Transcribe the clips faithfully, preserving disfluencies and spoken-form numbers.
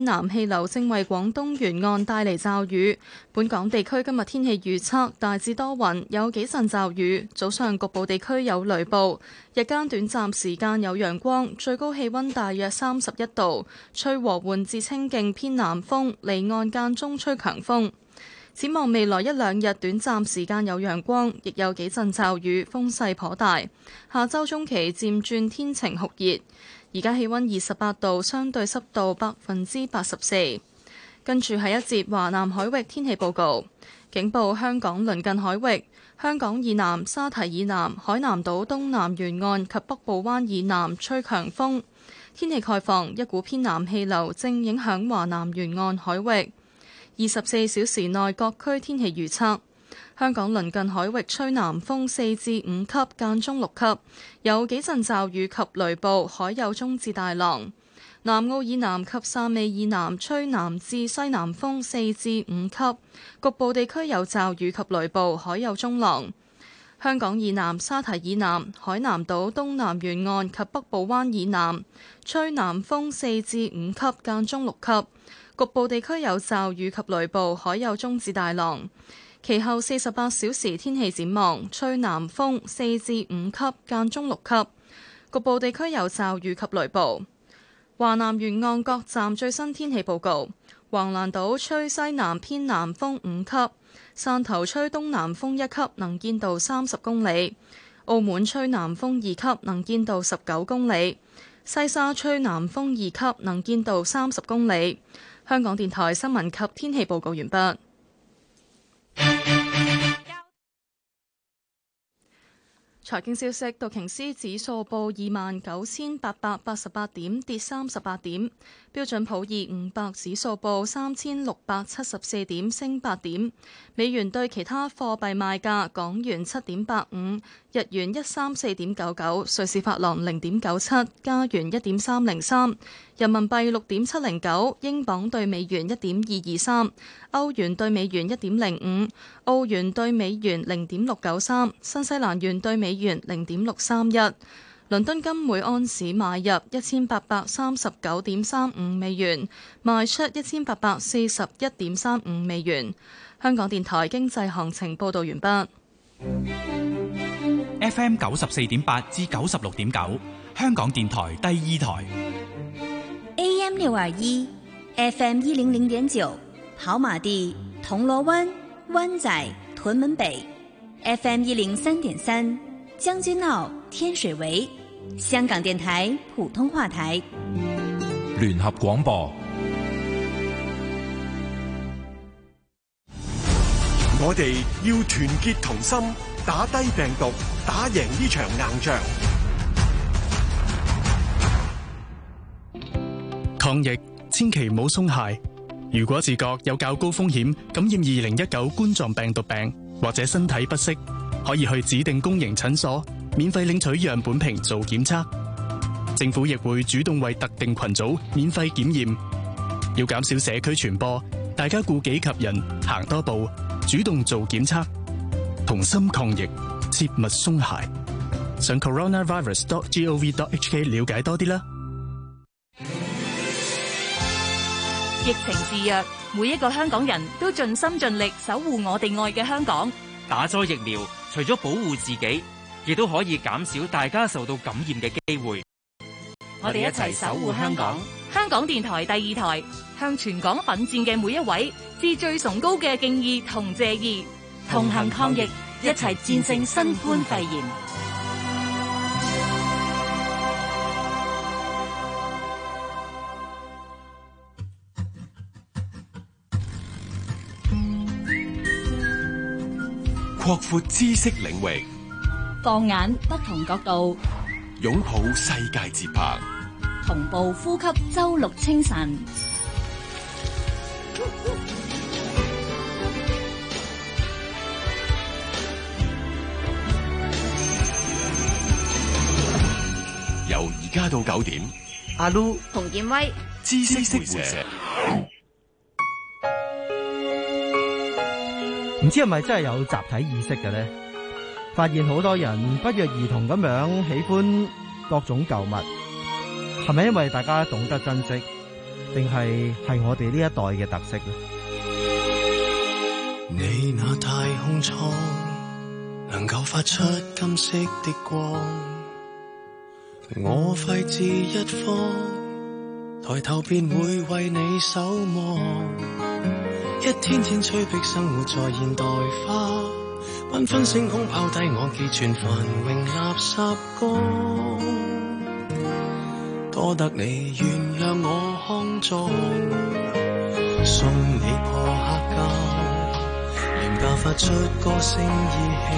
南氣流正為廣東沿岸帶嚟驟雨，本港地區今日天氣預測大致多雲，有幾陣驟雨，早上局部地區有雷暴，日間短暫時間有陽光，最高氣溫大約三十一度，吹和緩至清勁偏南風，離岸間中吹強風。展望未來一兩日，短暫時間有陽光，亦有幾陣驟雨，風勢頗大。下週中期漸轉天晴酷熱。而家氣溫二十八度，相對濕度百分之八十四。跟住係一節華南海域天氣報告，警報香港鄰近海域、香港以南、沙堤以南、海南島東南沿岸及北部灣以南吹強風。天氣概況，一股偏南氣流正影響華南沿岸海域。二十四小時內各區天氣預測。香港鄰近海域吹南風四至五級，間中六級，有幾陣驟雨及雷暴，海有中至大浪。南澳以南及汕尾以南吹南至西南風四至五級，局部地區有驟雨及雷暴，海有中浪。香港以南、沙堤以南、海南島東南沿岸及北部灣以南吹南風四至五級，間中六級，局部地區有驟雨及雷暴，海有中至大浪。其後四十八小時天氣展望，吹南風四至五級，間中六級，局部地區有驟雨及雷暴。華南沿岸各站最新天氣報告：橫瀾島吹西南偏南風五級，汕頭吹東南風一級，能見度三十公里；澳門吹南風二級，能見度十九公里；西沙吹南風二級，能見度三十公里。香港電台新聞及天氣報告完畢。財經消息：道瓊斯指數報二萬九千八百八十八點，跌三十八點；標準普爾五百指數報三千六百七十四點，升八點。美元對其他貨幣賣價：港元七點八五，日元一三四點九九，瑞士法郎零點九七，加元一點三零三，人民幣六點七零九，英鎊對美元一點二二三，歐元對美元一點零五，澳元對美元零點六九三，新西蘭元對美元零點六三一。倫敦金每安士買入一千八百三十九點三五美元，賣出一千八百四十一點三五美元。香港電台經濟行情報導完畢。 F M 九十四點八至九十六點九，香港電台第二台。 A M 六二一 ，F M 一零零點九，跑馬地、銅鑼灣、灣仔、屯門北 ，F M 一零三點三，將軍澳、天水圍。香港電台普通話台， 聯合廣播。 我哋要團結同心，打低病毒，打贏呢場硬仗。 抗疫千祈唔好鬆懈。如果自覺有較高風險感染二零一九冠狀病毒病，或者身體不適，可以去指定公營診所免費領取樣本瓶做檢測。政府亦會主動為特定群組免費檢驗。要減少社區傳播，大家顧己及人，行多步，主動做檢測，同心抗疫，切勿鬆懈。上 coronavirus dot gov dot h k 了解多啲啦。 疫情肆虐，每一個香港人都盡心盡力守護我哋愛嘅香港。 打咗疫苗，除咗保護自己，亦都可以減少大家受到感染嘅機會。 我哋一齊守護香港。香港電台第二台向全港奮戰嘅每一位致最崇高嘅敬意同謝意，同行抗疫，一齊戰勝新冠肺炎。 擴闊知識領域， 放眼不同角度， 擁抱世界節拍， 同步呼吸周六清晨。 由而家到九點， 阿 Lu 洪建威， 知識會社。 唔知係咪真係有集體意識嘅呢？發現好多人不約而同咁樣喜歡各種舊物，係咪因為大家懂得珍惜， 定係係我哋呢一代嘅特色呢？ 你那太空艙能夠發出金色的光，我廢置一方，抬頭便會為你守望。一天天催逼生活在現代化，繽紛星空拋低我寄存繁榮垃圾缸，多得你原諒我康莊，送你破黑膠，廉價發出歌聲意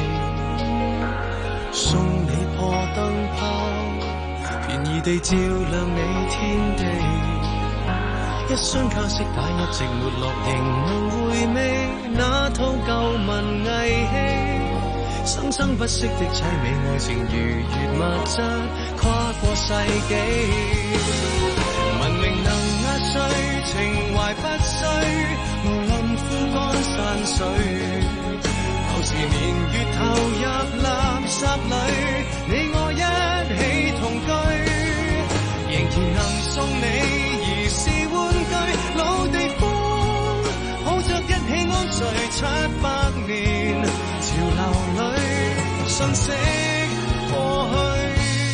氣，送你破燈泡，便宜地照亮你天地。一雙卡式帶一直沒落，仍能回味那套舊文藝戲，生生不息的淒美愛情如月物質跨過世紀，文明能壓碎，情懷不衰，無論枯乾散水，舊時年月投入垃圾裏，你我一起同居，仍然能送你兒時玩具，老地方抱着一起安睡七百年，潮流裏瞬息過去。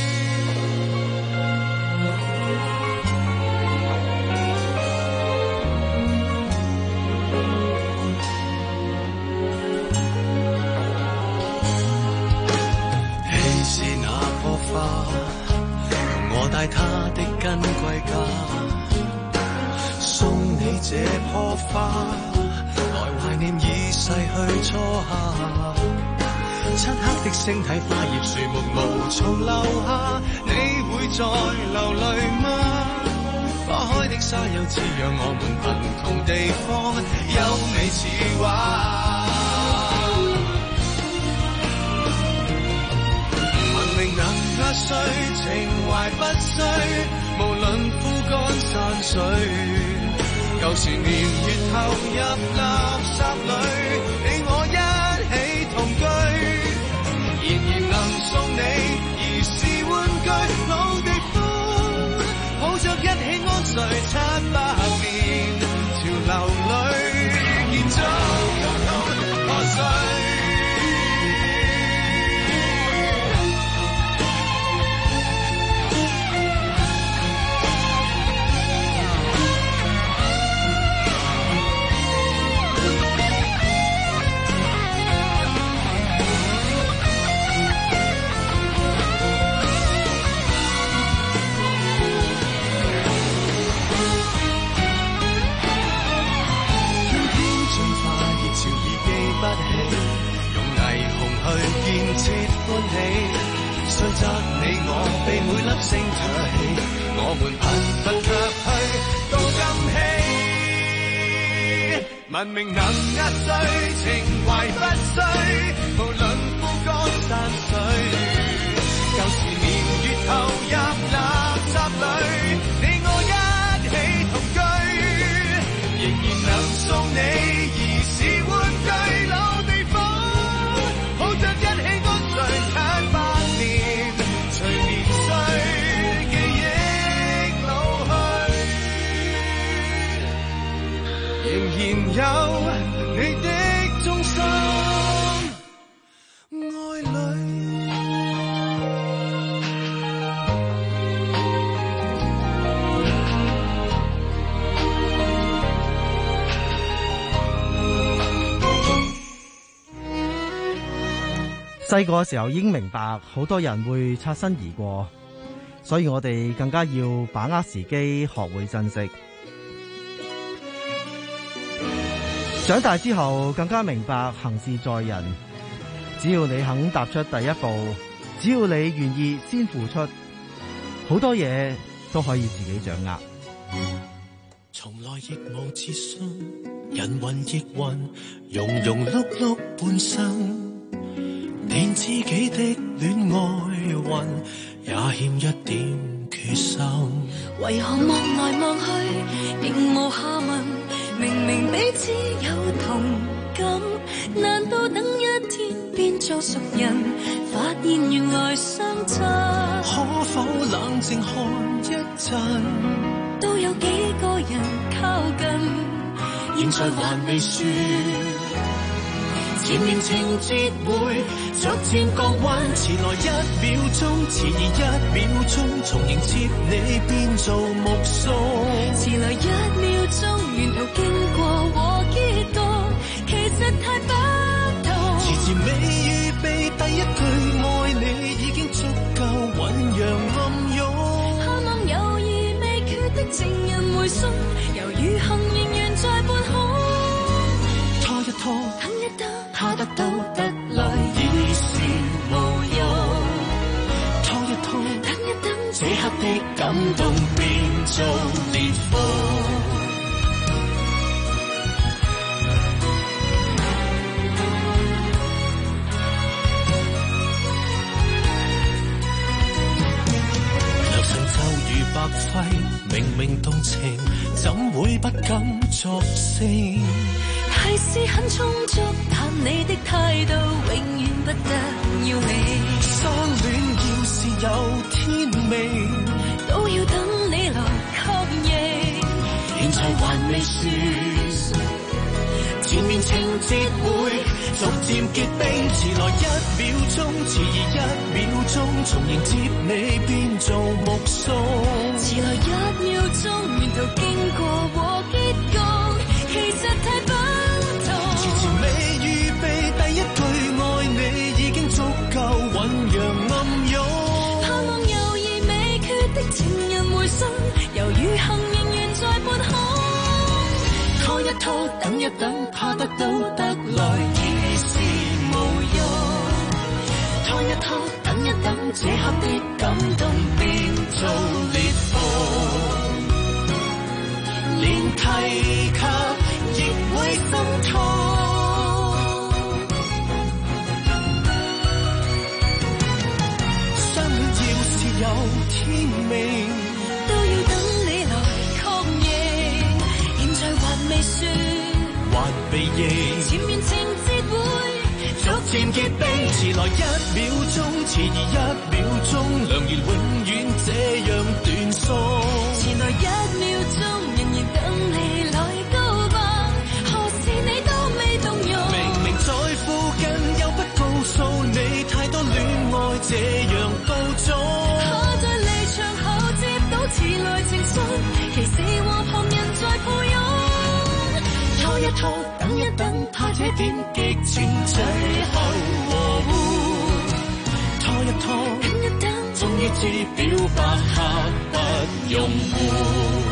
稀是那棵花，我帶它的根歸家，送你這棵花，來懷念已逝去初夏。漆黑的星體，花葉樹木無從留下，你會再流淚嗎？花開的沙丘滋養我們貧窮地方，優美似畫。文明能壓碎，情懷不衰，無論枯乾散水，舊時年月投入垃圾裏，你我一起同居，仍然能送你兒時玩具，老地方抱着一起安睡七百年，潮流裏建築舊路破碎。建設歡喜，雖則你我被每粒星唾棄，我們貧乏卻去到今禧。文明能壓碎，情懷不衰，無論枯乾散水，舊時年月投入垃圾裏，你我一起同居，仍然能送你兒時玩具，老地方抱着一起安睡七百年，隨年歲記憶老去，仍然有你的忠心愛侶。 細個嘅時候已經明白，好多人會擦身而過，所以我哋更加要把握時機，學會珍惜。長大之後更加明白，行事在人，只要你肯踏出第一步，只要你願意先付出，好多嘢都可以自己掌握。 從來亦無自信，人云亦云，庸庸碌碌半生，連自己的戀愛運也欠一點決心。 為何望來望去仍無下文？明明彼此有同感，難道等一天變做熟人，發現原來相差？ 可否冷靜看一陣？ 都有幾個人靠近，現在還未說，前面情節會逐漸降溫， 遲來一秒鐘，遲疑一秒鐘，重迎接你變做目送， 遲來一秒鐘，沿途經過和結局，其實太不同， 遲遲未預備第一句愛你已經足夠醞釀暗湧， 盼望猶豫未決的情人回信，猶如幸仍然在半空， 拖一拖， 等一等， 怕得到得來已是無用，拖一拖， 等一等， 這刻的感動變做烈風。白費明明動情，怎會不敢作聲？ 提示很充足，但你的態度永遠不得要命。 相戀要是有天命， 都要等你來確認。 現在還未說，前面情節會逐漸結冰，遲來一秒鐘，遲疑一秒鐘，重迎接你變做目送， 遲來一秒鐘，沿途經過和結局，其實太不同， 遲遲未預備第一句愛你已經足夠醞釀暗湧， 盼望猶豫未決的情人回信，猶如幸仍然在半空， 拖一拖，等一等，怕得到得來已是無用， 拖一拖， 等一等，這刻的感動變做烈風，連提及亦會心痛，相戀要是有天命， 都要等你來確認。現在還未說， 還被認， 前面情節會逐漸結冰，遲來一秒鐘，遲疑一秒鐘，良緣永遠這樣斷送， 遲來一秒鐘，仍然等你來告白，何時你都未動容， 明明在附近又不告訴你，太多戀愛這樣告終， 可在離場後接到遲來情信，其實和旁人在抱擁， 拖一拖，等一等，怕這點激情最後和緩，拖一拖， 等一等， 終於知表白刻不容緩。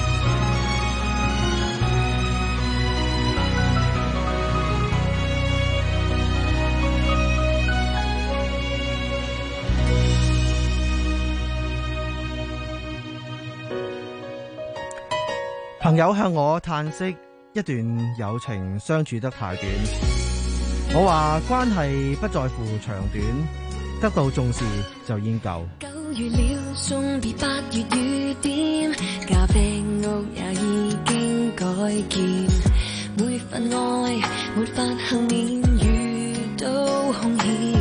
朋友向我嘆息，一段友情相處得太短。我話關係不在乎長短，得到重視就已經夠。 九月了，送別八月雨點，咖啡屋也已經改建，每份愛沒法幸免，遇到凶險，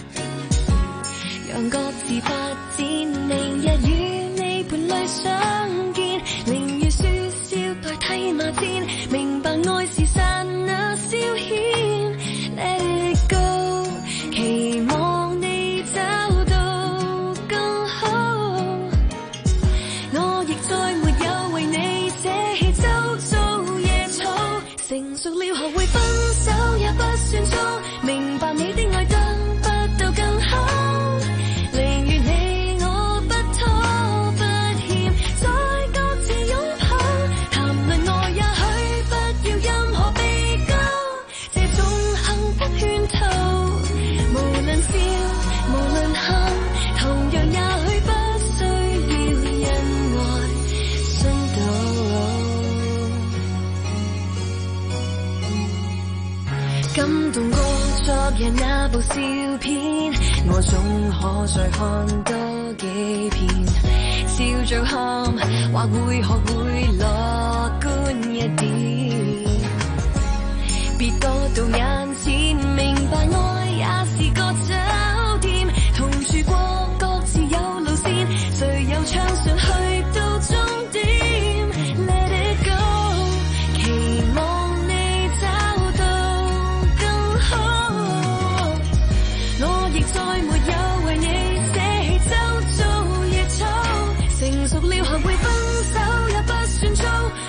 讓各自發展，明日與你伴侶相見，寧願說笑代替罵戰，明白愛是剎那消遣 Let it go， 期望你找到更好，我亦再沒有為你捨棄周遭野草，成熟了學會分手也不算錯，明白你的愛得不到更好，寧願你我不拖不欠，再各自擁抱，談論愛也許不要任何被告，這種幸福圈套，無論笑無論喊，同樣也許不需要恩愛殉道，感動過昨日那部笑片，我總可再看多幾遍，笑着喊或會學會樂觀一點，別躲到眼前，明白愛也是個酒店，同住過各自有路線，誰又暢順去到終點，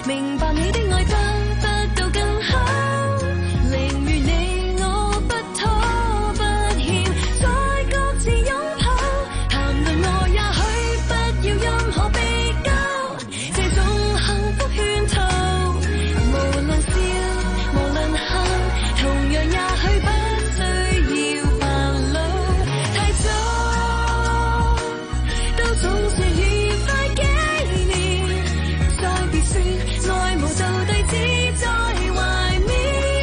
明白你的愛得不到更好，寧願你我不拖不欠，再各自擁抱，談論我也許不要任何比較，這種幸福圈套，無論笑無論喊，同樣也許不需要扮老，太早都總算愉快幾年，再別說愛無道地只在懷緬，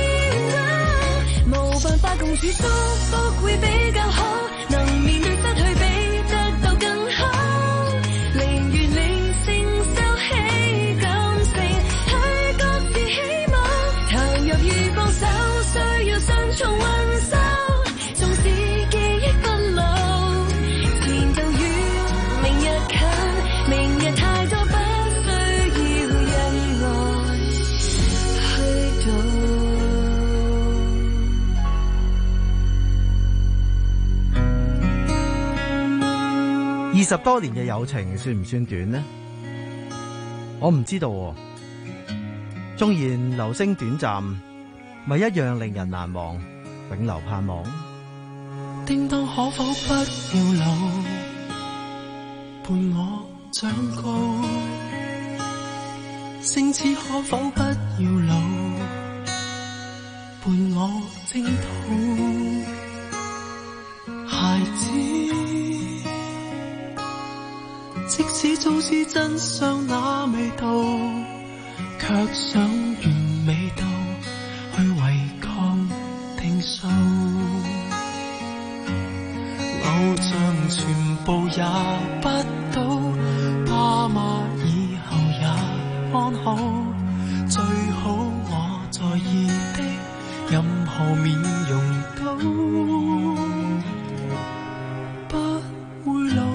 無辦法共處祝福會比較好，能面對失去比得到更好，寧願理性收起感性，去各自希望，投入與放手需要雙重運手，縱使記憶不老，前度遠明日近，明日太多不需要因愛去到。 二十多年嘅友情算唔算短呢？我唔知道喎。縱然流星短暫，咪一樣令人難忘，永留盼望。 叮當可否不要老，伴我長高。星矢可否不要老，伴我征討。孩子，即使早知真相那味道，卻想完美到去違抗定數。偶像全部也不到，爸媽以後也安好，最好我在意的任何面容都不會老。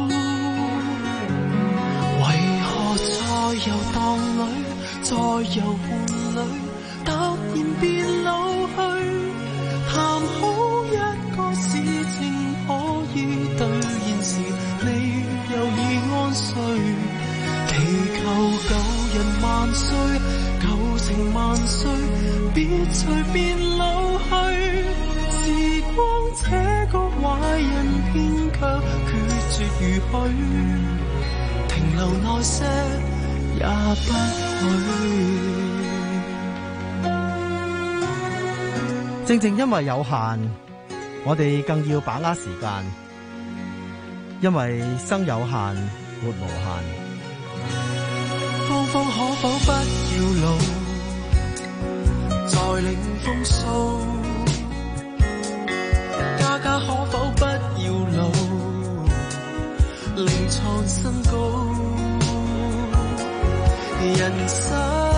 為何在遊蕩裏，在遊玩裏，突然變老去？談好一個事情可以兌現時，你又已安睡。祈求舊人萬歲，舊情萬歲，別隨便老去。時光這個壞人偏卻決絕如許，停留耐些也不許。 正正因為有限，我哋更要把握時間，因為生有限，活無限。 芳芳可否不要老，再領風騷。家家可否不要老，另創新高。人生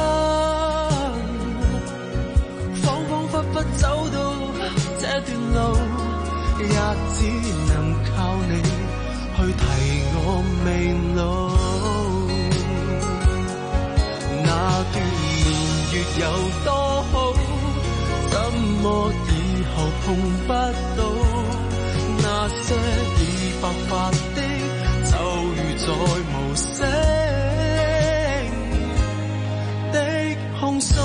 恍恍惚惚走到這段路，也只能靠你去提我未老。那段年月有多好，怎麼以後碰不到？那些已白髮的，就如再無聲的控訴。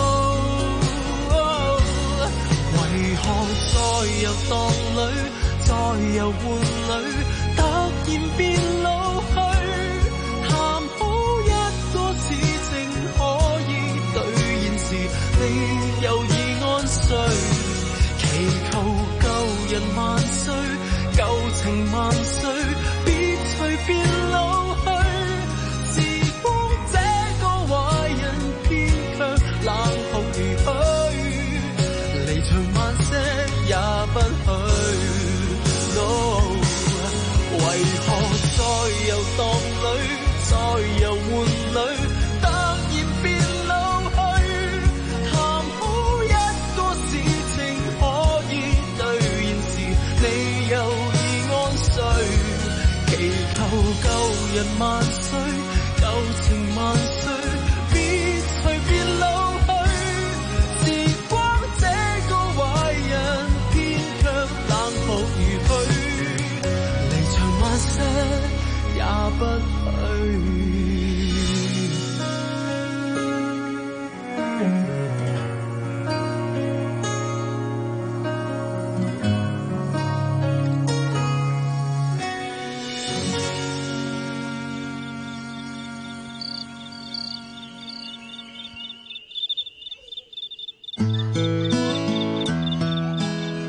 為何在遊蕩裏，在遊玩裏，突然變老去？談好一個事情可以兌現時，你又已安睡。祈求舊人萬歲，舊情萬歲，別隨便老去。時光這個壞人偏卻冷酷如許，離場慢些也不許。No， 為何在遊蕩裏，在遊玩裏，突然變老去？談好一個事情可以兌現時，你又已安睡。祈求舊人萬歲，舊情萬歲，別隨便老去。時光這個壞人偏卻冷酷如許，離場慢些也不許。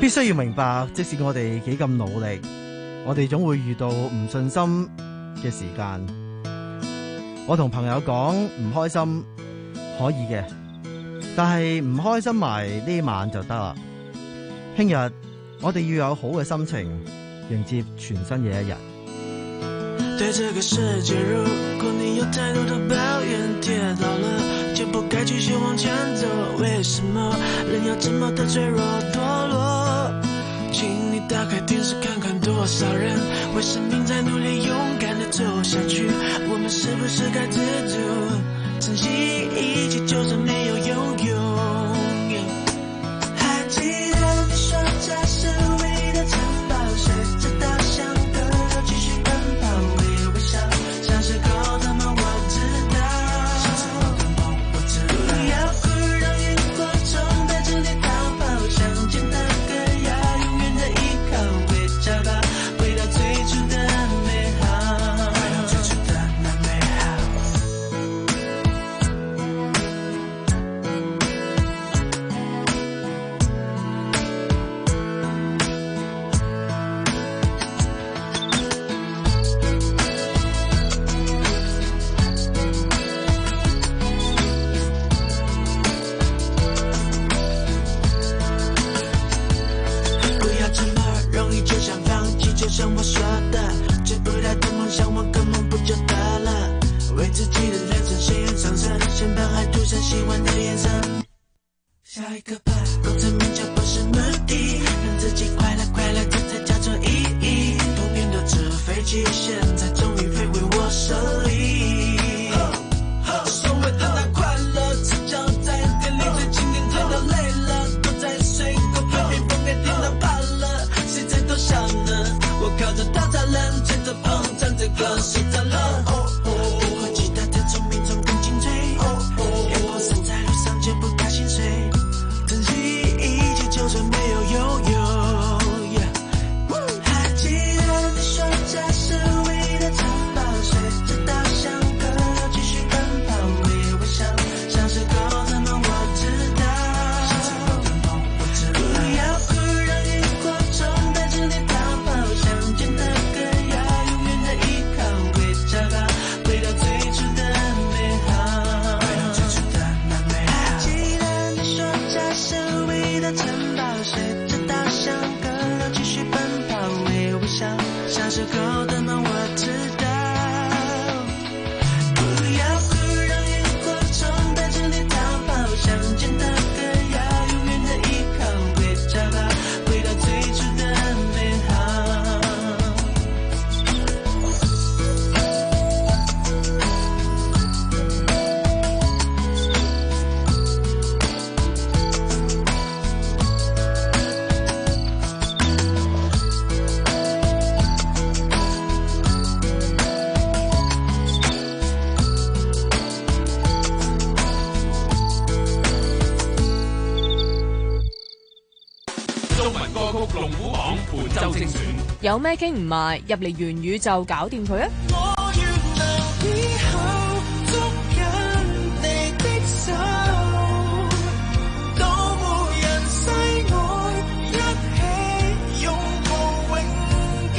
須要明白，即使我哋幾咁努力，我哋總會遇到唔順心嘅時間。我同朋友講唔開心可以嘅，但係唔開心埋呢晚就得啦。聽日我哋要有好嘅心情迎接全新嘅一日。 對這個世界，如果你有太多的抱怨，跌倒了就不該繼續往前走。為什麼人要這麼的脆弱墮落？請你打開電視看看多少人為生命在努力勇敢的走下去。我們是不是該知足，珍惜一切就算沒有擁有。還記得你說這是唯一的城堡，隨着稻香河流繼續奔跑，微微笑，小時候的夢我知道，小時候的夢我知道。不要哭，讓螢火蟲帶着你逃跑，想見的歌要永遠的依靠，會找到回到最初的美好，回到最初的那美好。不要這麼容易就想放棄，就像我說的，追不到的夢想我根本不就得了，為自己的人生誓言上升，身旁還塗上希望的顏色。下一個吧，功成名就不是目的，讓自己快樂快樂，這才叫做意義。童年的紙飛機，現在終於飛回我手裡。所謂的那快樂，只叫在店裡最經典，看到累了，躲在水溝旁邊風給電到怕了，誰在偷笑呢？我靠着大柵欄，吹着風，唱着歌，睡着了。別過其他的聰明總更精粹，陽光灑在路上就不怕心碎，珍惜一切就算沒有擁有。還記得你說這是唯一的城堡，隨着稻香河流繼續奔跑，微微笑，小時候的夢我知道，小時候的夢我知道。不要哭，讓螢火蟲帶着你逃跑，想見的歌要永遠的依靠，會找到回到最初的美好，回到最初的那美好。還記得你說這是唯一的城堡，隨着稻香河流繼續奔跑，微微笑，小時候的夢我知道。不要哭，讓螢火蟲帶着你逃跑，想見的歌要永遠的依靠，會找到回到最初的美好。 中文歌曲龍虎榜本周精選。 有咩傾唔埋，入嚟元宇宙搞掂佢啊！ 我願留以後捉緊你的手，到無人世外，一起擁抱永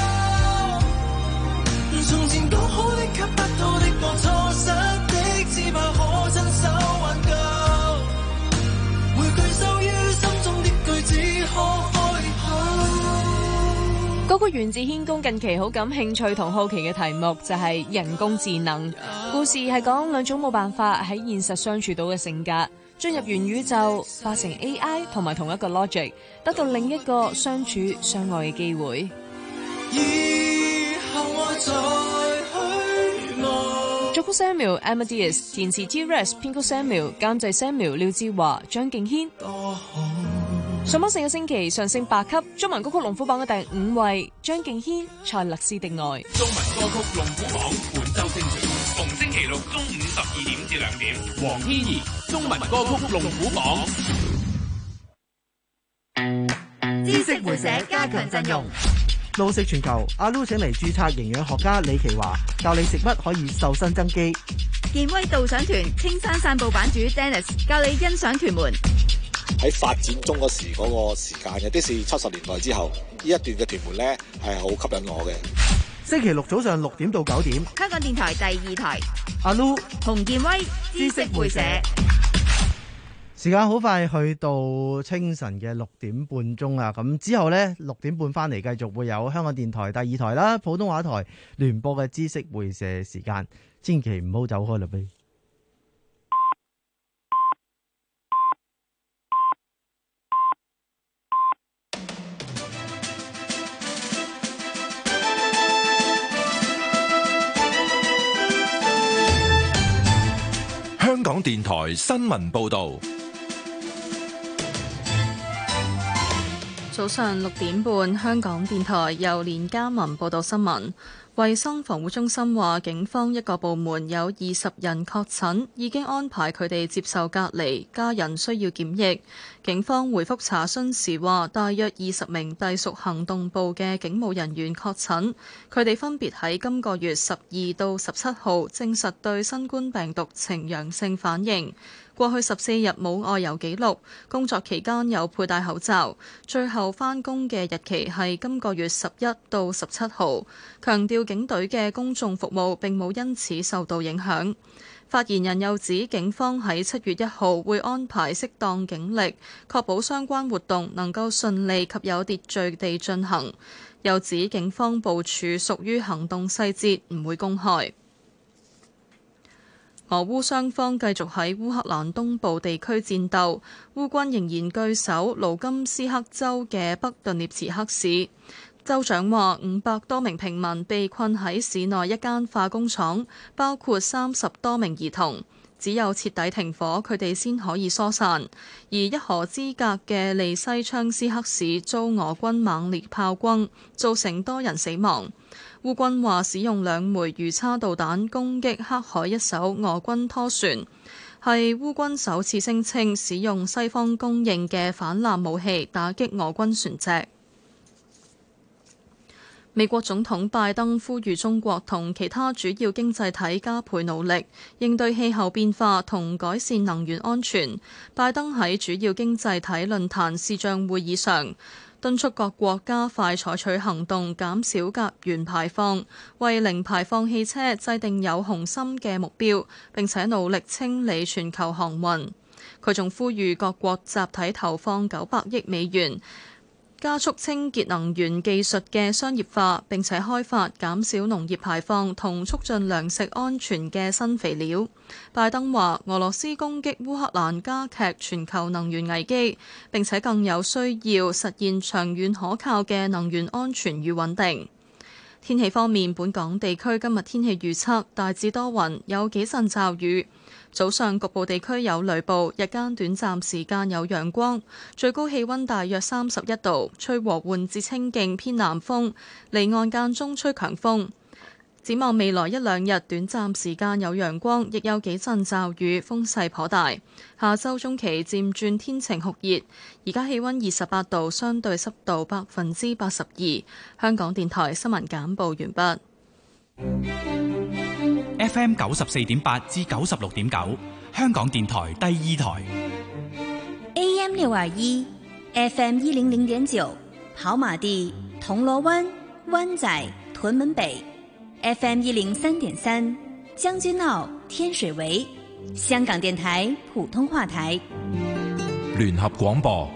久。從前講好的給不到的我，錯失的只怕可親手挽救，每句收於心中的句子可開口。 嗰個源自軒公近期好感興趣同好奇嘅題目就係人工智能。故事係講兩種冇辦法喺現實相處到嘅性格，進入元宇宙化成 A I 同埋同一個 logic， 得到另一個相處相愛嘅機會。 以後我再去愛。 作曲 Samuel Amadeus， 填詞 T-Rex， 編曲 Samuel， 監製 Samuel， 廖志華、張敬軒。上榜四個星期上升八級，中文歌曲龍虎榜嘅第五位，張敬軒、蔡勒斯的愛。 中文歌曲龍虎榜本周精選，逢星期六中午十二點至兩點。黃天怡，中文歌曲龍虎榜。 知識會社加強陣容。 路食全球，阿 Lu 請嚟註冊營養學家李奇華教你食乜可以瘦身增肌。 健威導賞團青山散步版主 Dennis 教你欣賞屯門。 喺發展中嗰時嗰個時間嘅，的是七十年代之後呢一段嘅屯門呢係好吸引我嘅。 星期六早上六點到九點， 香港電台第二台， 阿 Lu、 洪建威、知識會社。 時間好快去到清晨嘅六點半鐘啦，咁之後呢，六點半翻嚟繼續會有香港電台第二台啦，普通話台聯播嘅知識會社時間，千祈唔好走開啦呗。 香港電台新聞報道。 早上六點半，香港電台由連家文報道新聞。衛生防護中心話，警方一個部門有二十人確診，已經安排佢哋接受隔離，家人需要檢疫。警方回覆查詢時話，大約二十名隸屬行動部嘅警務人員確診，佢哋分別喺今個月十二到十七號證實對新冠病毒呈陽性反應。過去十四日冇外遊記錄，工作期間有佩戴口罩，最後返工嘅日期係今個月十一到十七號。強調警隊嘅公眾服務並冇因此受到影響。發言人又指，警方喺七月一號會安排適當警力，確保相關活動能夠順利及有秩序地進行。又指警方部署屬於行動細節，唔會公開。俄烏雙方繼續喺烏克蘭東部地區戰鬥，烏軍仍然據守盧甘斯克州嘅北頓涅茨克市。州長話，五百多名平民被困喺市內一間化工廠，包括三十多名兒童。只有徹底停火，佢哋先可以疏散。而一河之隔嘅利西昌斯克市遭俄軍猛烈炮轟，造成多人死亡。烏軍話使用兩枚魚叉導彈攻擊黑海一艘俄軍拖船，係烏軍首次聲稱使用西方供應嘅反艦武器打擊俄軍船隻。美國總統拜登呼籲中國同其他主要經濟體加倍努力，應對氣候變化同改善能源安全。拜登喺主要經濟體論壇視像會議上，敦促各國加快採取行動，減少甲烷排放，為零排放汽車制定有雄心嘅目標，並且努力清理全球航運。佢仲呼籲各國集體投放九百億美元，加速清潔能源技術嘅商業化，並且開發減少農業排放同促進糧食安全嘅新肥料。拜登話，俄羅斯攻擊烏克蘭加劇全球能源危機，並且更有需要實現長遠可靠嘅能源安全與穩定。天氣方面，本港地區今日天氣預測大致多雲，有幾陣驟雨。早上局部地區有雷暴，日間短暫時間有陽光，最高氣溫大約三十一度，吹和緩至清勁偏南風，離岸間中吹強風。展望未來一兩日，短暫時間有陽光，亦有幾陣驟雨，風勢頗大。下週中期漸轉天晴酷熱，而家氣溫二十八度，相對濕度百分之八十二。香港電台新聞簡報完畢。 F M 九十四點八至九十六點九，香港電台第二台。 A M 六二一 ，F M 一零零點九，跑馬地、銅鑼灣、灣仔、屯門北 ，F M 一零三點三，將軍澳、天水圍，香港電台普通話台。 聯合廣播。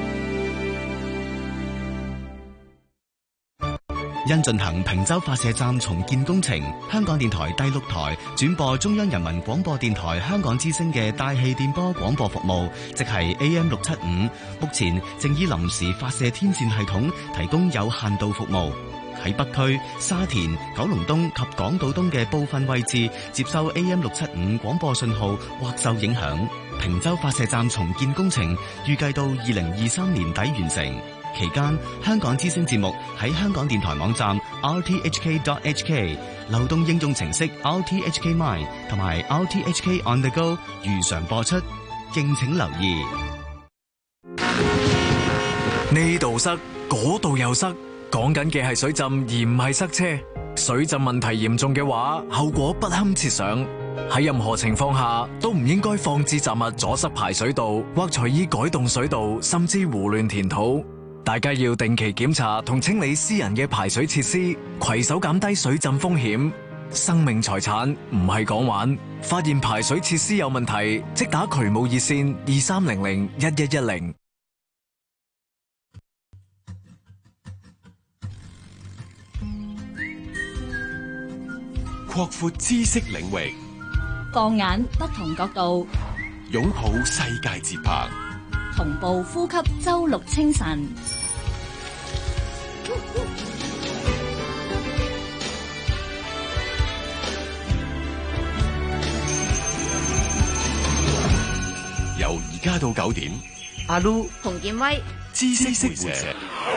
因進行坪洲發射站重建工程，香港電台第六台轉播中央人民廣播電台香港之聲嘅大氣電波廣播服務，即係 A M 六七五，目前正以臨時發射天線系統提供有限度服務。喺北區、沙田、九龍東及港島東嘅部分位置接收 A M 六七五廣播信號或受影響。坪洲發射站重建工程預計到二零二三年底完成。期間，香港之聲節目喺香港電台網站 r t h k dot h k、流動應用程式 r t h k mine 同埋 r t h k on the go 如常播出，敬請留意。 呢度塞，嗰度又塞，講緊嘅係水浸而唔係塞車。水浸問題嚴重嘅話，後果不堪設想。 喺任何情況下都唔應該放置雜物阻塞排水道，或隨意改動水道，甚至胡亂填土。大家要定期檢查同清理私人嘅排水設施，攜手減低水浸風險。生命財產唔係講玩，發現排水設施有問題，即打渠務熱線二三零零一一一零。 擴闊知識領域， 放眼不同角度， 擁抱世界節拍， 同步呼吸周六清晨。 由而家到九點， 阿 Lu 洪建威， 知識回射。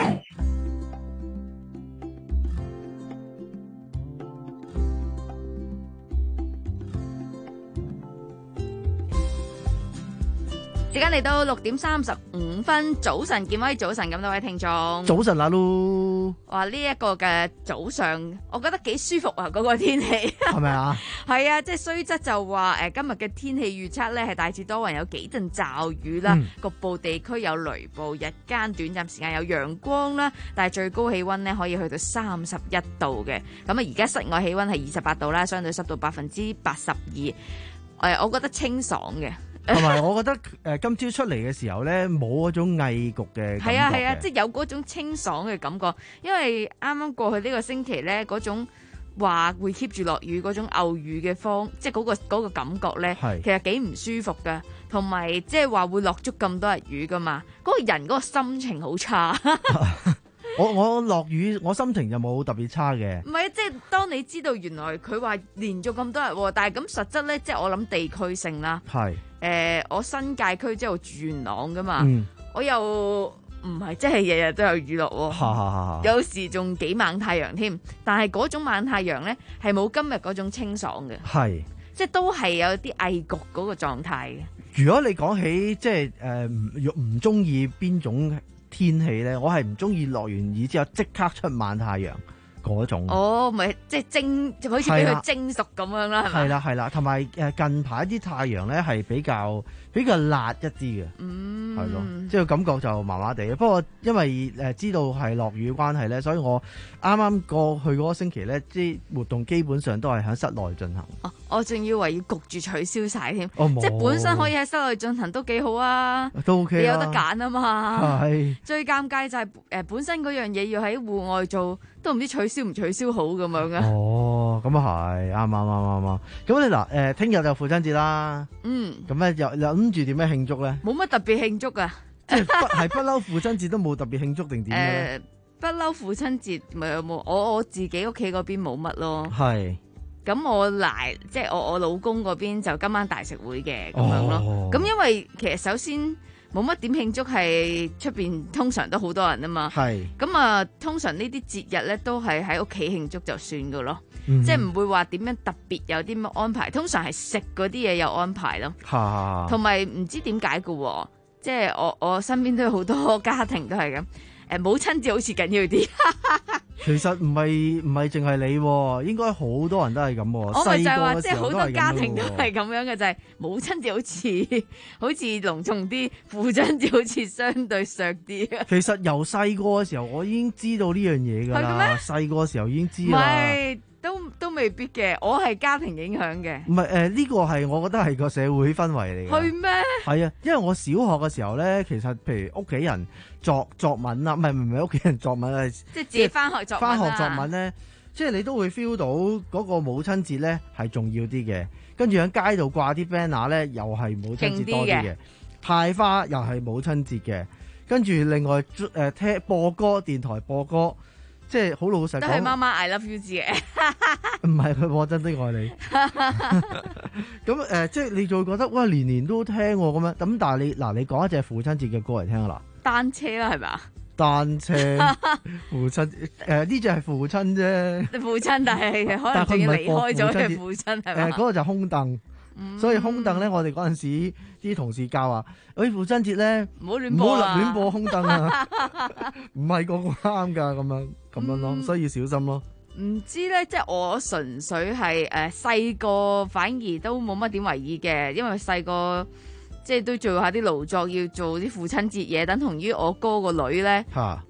時間嚟到六點三十五分，早晨，建威，早晨咁多位聽眾， 早晨阿 Lu， 哇！呢、這、一個嘅早上，我覺得幾舒服啊！嗰、那個天氣係咪啊？ 係啊，即係雖則就話誒、呃，今日嘅天氣預測咧係大致多雲，有幾陣驟雨啦，嗯、局部地區有雷暴，日間短暫時間有陽光啦，但係最高氣溫咧可以去到三十一度嘅。咁啊，而家室外氣溫係二十八度啦，相對濕度百分之八十二。誒，我覺得清爽嘅。 同埋，我覺得誒、呃、今朝出嚟嘅時候咧，冇嗰種翳焗嘅感覺嘅。係啊係啊，即係有嗰種清爽嘅感覺。因為啱啱過去呢個星期咧，嗰種話會 keep 住落雨嗰種偶雨嘅風，即係、嗰、嗰個嗰、嗰個感覺咧，其實幾唔舒服㗎。同埋即係話會落足咁多日雨㗎嘛，嗰、嗰個人嗰個心情好差。 我我落雨，我心情就冇特別差嘅。 唔係，即係當你知道原來佢話連續咁多日，但係咁實質咧，即係我諗地區性啦。係。誒、呃，我新界區即係我住元朗噶嘛，嗯、我又唔係即係日日都有雨落喎，有時仲幾猛太陽添。但係嗰種猛太陽咧，係冇今日嗰種清爽嘅。係。即係都係有啲翳焗嗰個狀態嘅。 如果你講起即係誒唔唔中意邊種天氣咧，我係唔中意落完雨之後即刻出猛太陽嗰種。哦，咪即係蒸，就好似俾佢蒸熟咁樣啦，係咪？係啦係啦，同埋誒近排啲太陽咧係比較比較辣一啲嘅，嗯，係咯，即係感覺就麻麻地。不過因為誒知道係落雨關係咧，所以我啱啱過去嗰個星期咧，啲活動基本上都係喺室內進行。 哦，我仲以為要焗住取消晒添， 哦， 即係本身可以喺室內進行都幾好啊， 都 OK 啊， 你有得揀啊嘛。 係。最尷尬就係誒本身嗰樣嘢要喺戶外做，都唔知取消唔取消好咁樣啊。 哦，咁啊係，啱啱啱啱啱。咁你嗱誒，聽日就父親節啦。嗯。咁咧又諗住點樣慶祝咧？ 冇乜特別慶祝啊。 即係不係不嬲父親節都冇特別慶祝定點咧？ 誒，不嬲父親節咪有冇？我我自己屋企嗰邊冇乜咯。係。咁我嚟即係我我老公嗰邊就今晚大食會嘅咁樣咯。咁、哦、因為其實首先冇乜點慶祝，係出邊通常都好多人啊嘛。係。咁啊，通常呢啲節日咧都係喺屋企慶祝就算噶咯。嗯、即係唔會話點樣特別有啲乜安排。通常係食嗰啲嘢有安排咯。同埋唔知點解噶，即係我我身邊都有好多家庭都係咁。誒，母親節好似緊要啲。 其實唔係唔係淨係你，應該好多人都係咁。 我咪就係話，即係好多家庭都係咁樣嘅，就係、是、母親節好似好似隆重啲，父親節好似相對削啲。 其實由細個嘅時候，我已經知道呢樣嘢噶啦。細個嘅時候已經知啦。 都都未必嘅，我係家庭影響嘅。 唔係誒，呢個係我覺得係個社會氛圍嚟嘅。 係咩？係啊，因為我小學嘅時候咧，其實譬如屋企人作作文啊，唔係唔係屋企人作文啊， 即係自己翻學作文啊。 翻學作文咧，即係你都會 feel 到嗰個母親節咧係重要啲嘅。跟住喺街度掛啲 banner 咧，又係母親節多啲嘅。派花又係母親節嘅。跟住另外誒聽播歌，電台播歌。即係好老實講， 都係媽媽 I love you 知嘅， 唔係佢我真的愛你。咁誒、呃，即係你就會覺得哇，年年都聽咁樣。咁但係你嗱，你講一隻父親節嘅歌嚟聽下啦。 單車啦，係咪啊？ 單車，父親誒呢隻係父親啫。 父親，但係可能仲要離開咗嘅父親係咪？ 誒，嗰、呃那個就空凳。嗯、所以空凳咧，我哋嗰陣時啲同事教話，誒父親節咧， 唔好亂播啊， 唔好亂播空凳啊，唔係個個啱噶，咁樣咁樣咯，所以要小心咯。 唔知咧，即係我純粹係誒細個反而都冇乜點為意嘅，因為細個即係都做下啲勞作，要做啲父親節嘢，等同於我哥個女咧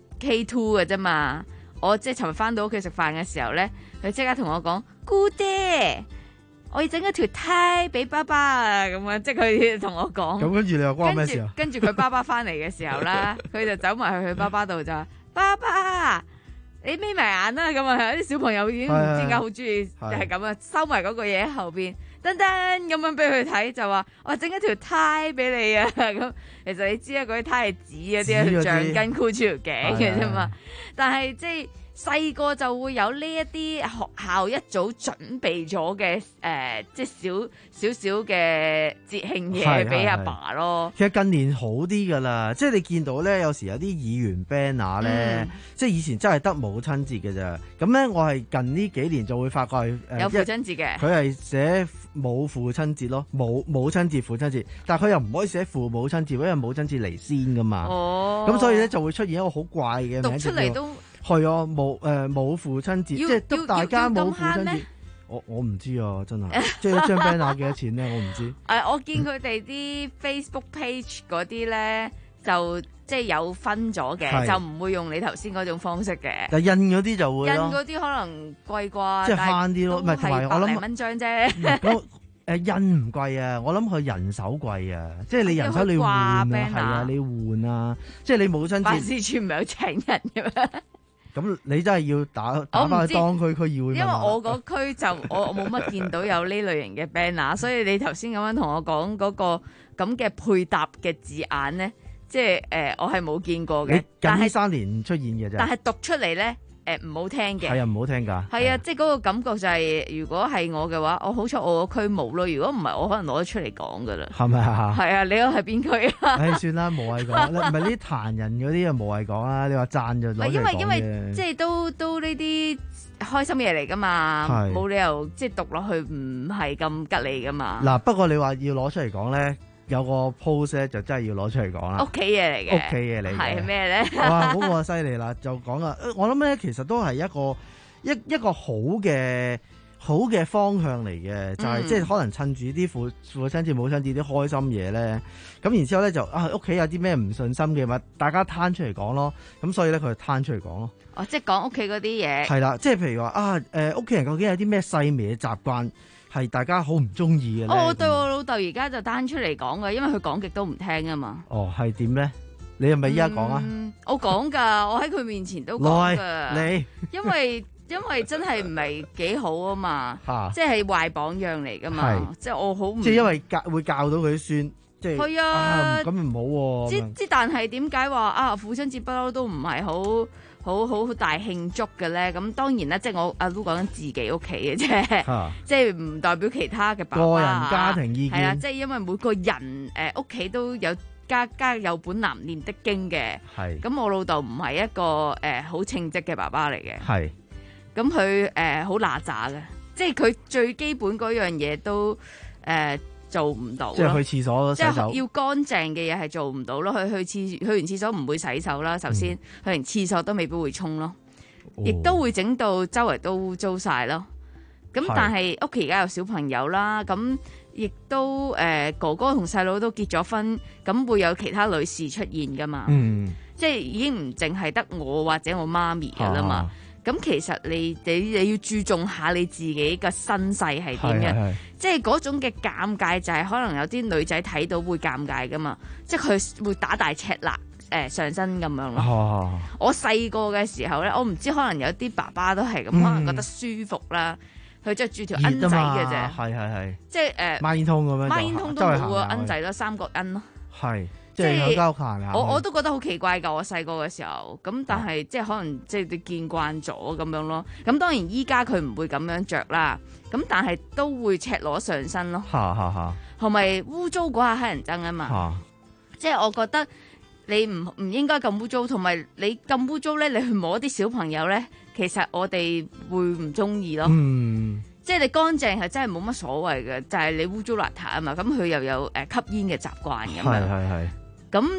K two 嘅啫嘛。我即係尋日翻到屋企食飯嘅時候咧，佢即刻同我講姑爹，我要整一條呔俾爸爸啊！咁樣即係佢同我講。 咁跟住你又關咩事啊？ 跟住佢爸爸翻嚟嘅時候啦，佢就走埋去佢爸爸度就話：爸爸，你眯埋眼啦！咁啊，啲小朋友已經唔知點解好中意係咁啊，收埋嗰個嘢喺後邊，噔噔咁樣俾佢睇，就話我整一條呔俾你啊！咁其實你知啊，嗰啲呔係紙嗰啲，橡筋箍住條頸嘅啫嘛。但係即係細個就會有呢一啲學校一早準備咗嘅誒，即係少少少嘅節慶嘢俾阿爸咯。 其實近年好啲噶啦，即係你見到咧，有時有啲議員 banner 咧，嗯、即係以前真係得母親節嘅咋。咁咧，我係近呢幾年就會發覺係、呃、 有父親節嘅， 佢係寫冇父親節咯，冇母親節、父親節，但係佢又唔可以寫父母親節，因為母親節嚟先噶嘛。哦，咁所以咧就會出現一個好怪嘅名， 讀出嚟都。 係啊，冇誒冇父親節，即係祝大家冇父親節。我我唔知啊，真係，即係一張 banner 幾多錢咧？我唔知。 誒，我見佢哋啲 Facebook page 嗰啲咧，就即係有分咗嘅，就唔會用你頭先嗰種方式嘅。 但印嗰啲就會印嗰啲可能貴啩， 即係慳啲咯，唔係同埋我諗百零蚊張啫。 誒印唔貴啊，我諗佢人手貴啊，即係你人手你換啊，係啊，你換啊，即係你母親節。 辦事處唔係有請人嘅咩？ 咁你真係要打打翻去當區區議會， 因為我嗰區就我我冇乜見到有呢類型嘅 banner，所以你頭先咁樣同我講嗰個咁嘅配搭嘅字眼咧，即係誒、呃、我係冇見過嘅。 近呢三年出現嘅啫。 但係讀出嚟咧。誒唔好聽嘅， 係啊，唔好聽㗎。 係啊，即係嗰個感覺就係、是，如果係我嘅話，我好彩我個區冇咯。如果唔係，我可能攞得出嚟講㗎啦。係咪啊？係啊，你嗰係邊區啊？ 誒算啦，無謂講。唔係呢啲彈人嗰啲啊，無謂講啦。你話讚就攞嚟講嘅。 因為因為即係都都呢啲開心嘢嚟㗎嘛，冇理由即係讀落去唔係咁吉利㗎嘛。 嗱，不過你話要攞出嚟講咧。有個 post 咧就真係要攞出嚟講啦， 屋企嘢嚟嘅， 屋企嘢嚟嘅係咩咧？ 哇，嗰、那個犀利啦！就講啦，我諗咧其實都係一個一一個好嘅好嘅方向嚟嘅，就係、是嗯、即係可能趁住啲父父親節、母親節啲開心嘢咧，咁然之後咧就啊屋企有啲咩唔順心嘅話，大家攤出嚟講咯，咁所以咧佢就攤出嚟講咯。 哦，即係講屋企嗰啲嘢。係啦，即係譬如話啊誒屋企人究竟有啲咩細微嘅習慣？係大家好唔中意嘅咧。 哦，對我老豆而家就單出嚟講嘅，因為佢講極都唔聽啊嘛。 哦，係點咧？你係咪依家講啊？ 我講噶，我喺佢面前都講噶。 你因為因為真係唔係幾好啊嘛，即係壞榜樣嚟噶嘛。即係我好唔即係因為教會教到佢啲孫，即係係啊， 咁唔好。 即即但係點解話啊父親節不嬲都唔係好？好好好大慶祝嘅咧，咁當然啦，即係我阿 Lu 講緊自己屋企嘅啫，啊、即係唔代表其他嘅爸爸個人家庭意見。 係啦，即係因為每個人誒屋企都有家家有本難念的經嘅。係。咁我老豆唔係一個誒好稱職嘅爸爸嚟嘅。係。咁佢誒好嗱喳嘅，即係佢最基本嗰樣嘢都誒。呃做唔到， 即係去廁所洗手， 即係要乾淨嘅嘢係做唔到咯。去去廁去完廁所唔會洗手啦。首先，佢、嗯、連廁所都未必會沖咯，亦、哦、都會整到周圍都污糟晒咯。咁但係屋企而家有小朋友啦，咁亦都誒、呃、哥哥同細佬都結咗婚，咁會有其他女士出現噶嘛？嗯，即係已經唔淨係得我或者我媽咪噶啦嘛。啊咁其實你你你要注重下你自己嘅身世係點嘅，即係嗰種嘅尷尬就係可能有啲女仔睇到會尷尬噶嘛，即係佢會打大赤肋誒上身咁樣咯。哦、我細個嘅時候咧，我唔知可能有啲爸爸都係咁，嗯、可能覺得舒服啦，佢着住條奀仔嘅啫，係係係，即係誒孖煙通咁樣，孖煙通都冇啊，奀仔咯，三角奀咯，係。即係我我都覺得好奇怪㗎，我細個嘅時候，咁但係、啊、即係可能即係你見慣咗咁樣咯。咁當然依家佢唔會咁樣着啦，咁但係都會赤裸上身咯。嚇嚇嚇！同埋污糟嗰下乞人憎啊嘛。啊即係我覺得你唔唔應該咁污糟，同埋你咁污糟咧，你去摸啲小朋友咧，其實我哋會唔中意咯。嗯。即係你乾淨係真係冇乜所謂嘅，就係、是、你污糟邋遢啊嘛。咁佢又有誒吸煙嘅習慣咁樣。係係係。咁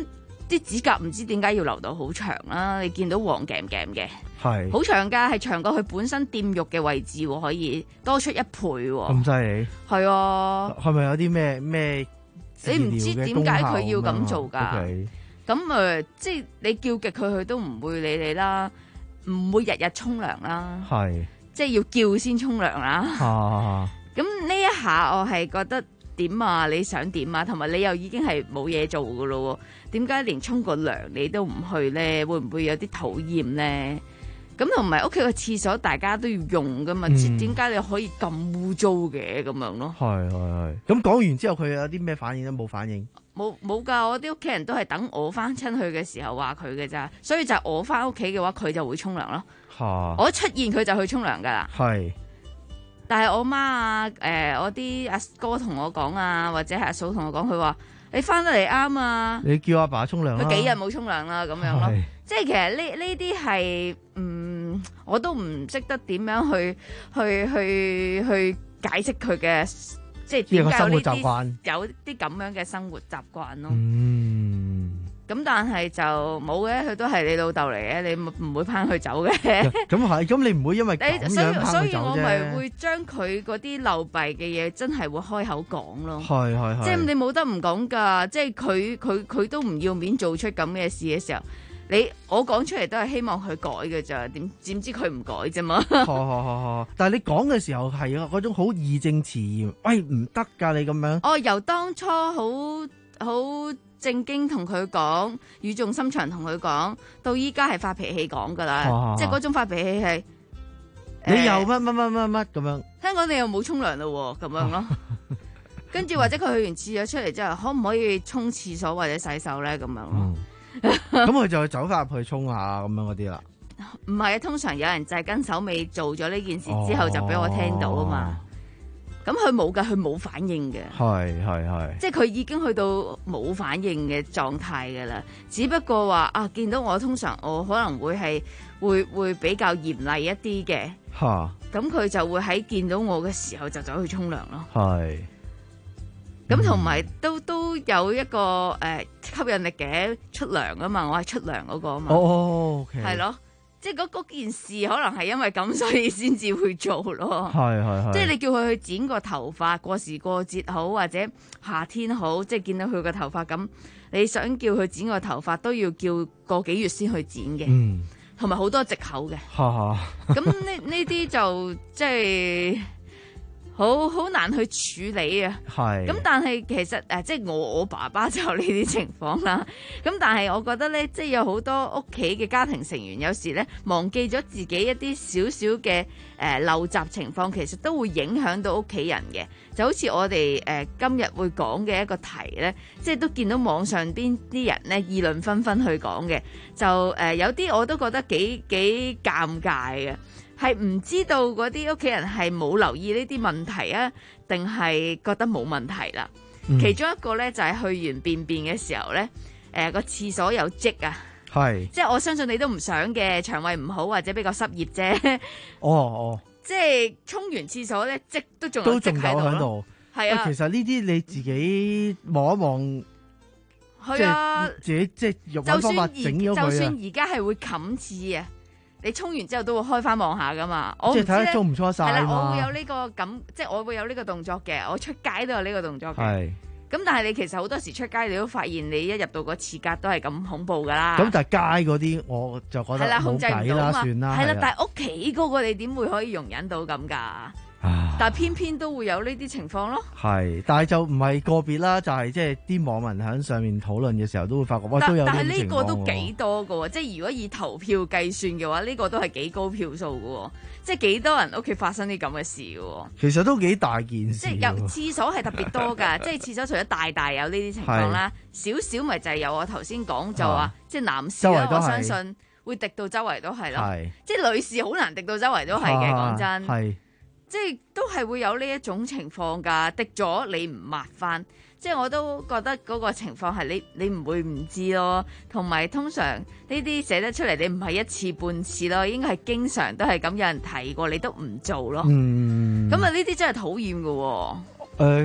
啲指甲唔知點解要留到好長啦，你見到黃鉗鉗嘅， 係好長㗎，係長過佢本身掂肉嘅位置喎，可以多出一倍喎。 咁犀利？ 係啊。 係咪有啲咩咩？ 你唔知點解佢要咁做㗎？咁誒、呃，即係你叫極佢，佢都唔會理你啦，唔會日日沖涼啦。係。即係要叫先沖涼啦。咁呢一下我係覺得點啊？你想點啊？同埋你又已經係冇嘢做噶咯喎？點解連沖個涼你都唔去咧？會唔會有啲討厭咧？咁同埋屋企個廁所大家都要用噶嘛？點解、嗯、你可以咁污糟嘅咁樣咯？係係係。咁講完之後佢有啲咩反應咧？冇反應。冇冇㗎！我啲屋企人都係等我翻親去嘅時候話佢嘅咋，所以就係我翻屋企嘅話，佢就會沖涼咯。我出現佢就去沖涼噶啦，係。但係我媽啊，誒、呃，我啲阿哥同我講啊，或者係阿嫂同我講，佢話你翻得嚟啱啊，你叫阿爸沖涼啦。佢幾日冇沖涼啦，咁樣咯。即係其實呢呢啲係，嗯，我都唔識得點樣去去去去解釋佢嘅，即係點解有呢啲有啲咁樣嘅生活習慣咯。嗯。咁但係就冇嘅，佢都係你老豆嚟嘅，你唔會拏佢走嘅。咁係，咁你唔會因為咁樣拏佢走啫。所以我咪會將佢嗰啲流弊嘅嘢，真係會開口講咯。係係係。即係你冇得唔講㗎，即係佢佢佢都唔要面做出咁嘅事嘅時候，你我講出嚟都係希望佢改嘅咋，點點知佢唔改啫嘛。好好好好。但係你講嘅時候係啊，嗰種好義正辭嚴，喂唔得㗎你咁樣。哦，由當初好好。正經同佢講，語重心長同佢講，到依家係發脾氣講噶啦，啊、即係嗰種發脾氣係你又乜乜乜乜乜咁樣。香港你又冇沖涼咯，咁樣咯。跟住或者佢去完廁所出嚟之後，可唔可以沖廁所或者洗手咧？咁樣咯。咁佢、嗯、就走翻入去沖下咁樣嗰啲啦。唔係啊，通常有人就係跟手尾做咗呢件事之後，就俾我聽到啊嘛。咁佢冇㗎，佢冇反應嘅，係係係，即係佢已經去到冇反應嘅狀態㗎啦。只不過話啊，見到我通常我可能會係會會比較嚴厲一啲嘅，嚇。咁佢就會喺見到我嘅時候就走去沖涼咯。係。咁同埋都都有一個誒、呃、吸引力嘅出糧啊嘛，我係出糧嗰個啊嘛。哦，係、okay。咯。即係嗰件事可能係因為咁，所以先至會做咯。係係係。即係你叫佢去剪個頭髮，過時過節好，或者夏天好，即係見到佢個頭髮咁，你想叫佢剪個頭髮都要叫個幾月先去剪嘅。嗯。同埋好多藉口嘅。哈哈。咁呢呢啲就即係。好好難去處理啊！係咁，但係其實誒，即係我我爸爸就有呢啲情況啦。咁但係我覺得咧，即係有好多屋企嘅家庭成員，有時咧忘記咗自己一啲少少嘅誒陋習情況，其實都會影響到屋企人嘅。就好似我哋誒、呃、今日會講嘅一個題咧，即係都見到網上邊啲人咧議論紛紛去講嘅，就誒、呃、有啲我都覺得幾幾尷尬嘅。係唔知道嗰啲屋企人係冇留意呢啲問題啊，定係覺得冇問題啦？嗯、其中一個咧就係、是、去完便便嘅時候咧，誒、呃、個廁所有積啊，係，即係我相信你都唔想嘅，腸胃唔好或者比較濕熱啫。哦哦，即係沖完廁所咧積都仲有積喺度，係啊。其實呢啲你自己望一望，係啊，自己即係用方法整咗佢啊。就算而家係會冚廁啊。你沖完之後都會開翻望下噶嘛？我即係睇下沖唔沖晒啊嘛。係啦，我會有呢個感，即係我會有呢個動作嘅。我出街都有呢個動作嘅。係。咁但係你其實好多時出街，你都發現你一入到個廁格都係咁恐怖噶啦。咁但係街嗰啲，我就覺得係啦，控制唔到嘛，算啦。係啦，但係屋企嗰個你點會可以容忍到咁噶？但係偏偏都會有呢啲情況咯。係，但係就唔係個別啦，就係即係啲網民喺上面討論嘅時候都會發覺，哇，都有呢啲情況。但係呢個都幾多噶，即係如果以投票計算嘅話，呢個都係幾高票數噶，即係幾多人屋企發生啲咁嘅事噶。其實都幾大件事。即係有廁所係特別多噶，即係廁所除咗大大有呢啲情況啦，少少咪就係有我頭先講就話，即係男士啦，我相信會滴到周圍都係咯，即係女士好難滴到周圍都係嘅，講真。係。即係都係會有呢一種情況㗎，滴咗你唔抹翻，即係我都覺得嗰個情況係你你唔會唔知咯。同埋通常呢啲寫得出嚟，你唔係一次半次咯，應該係經常都係咁有人提過，你都唔做咯。嗯，咁啊呢啲真係討厭㗎喎。誒、呃，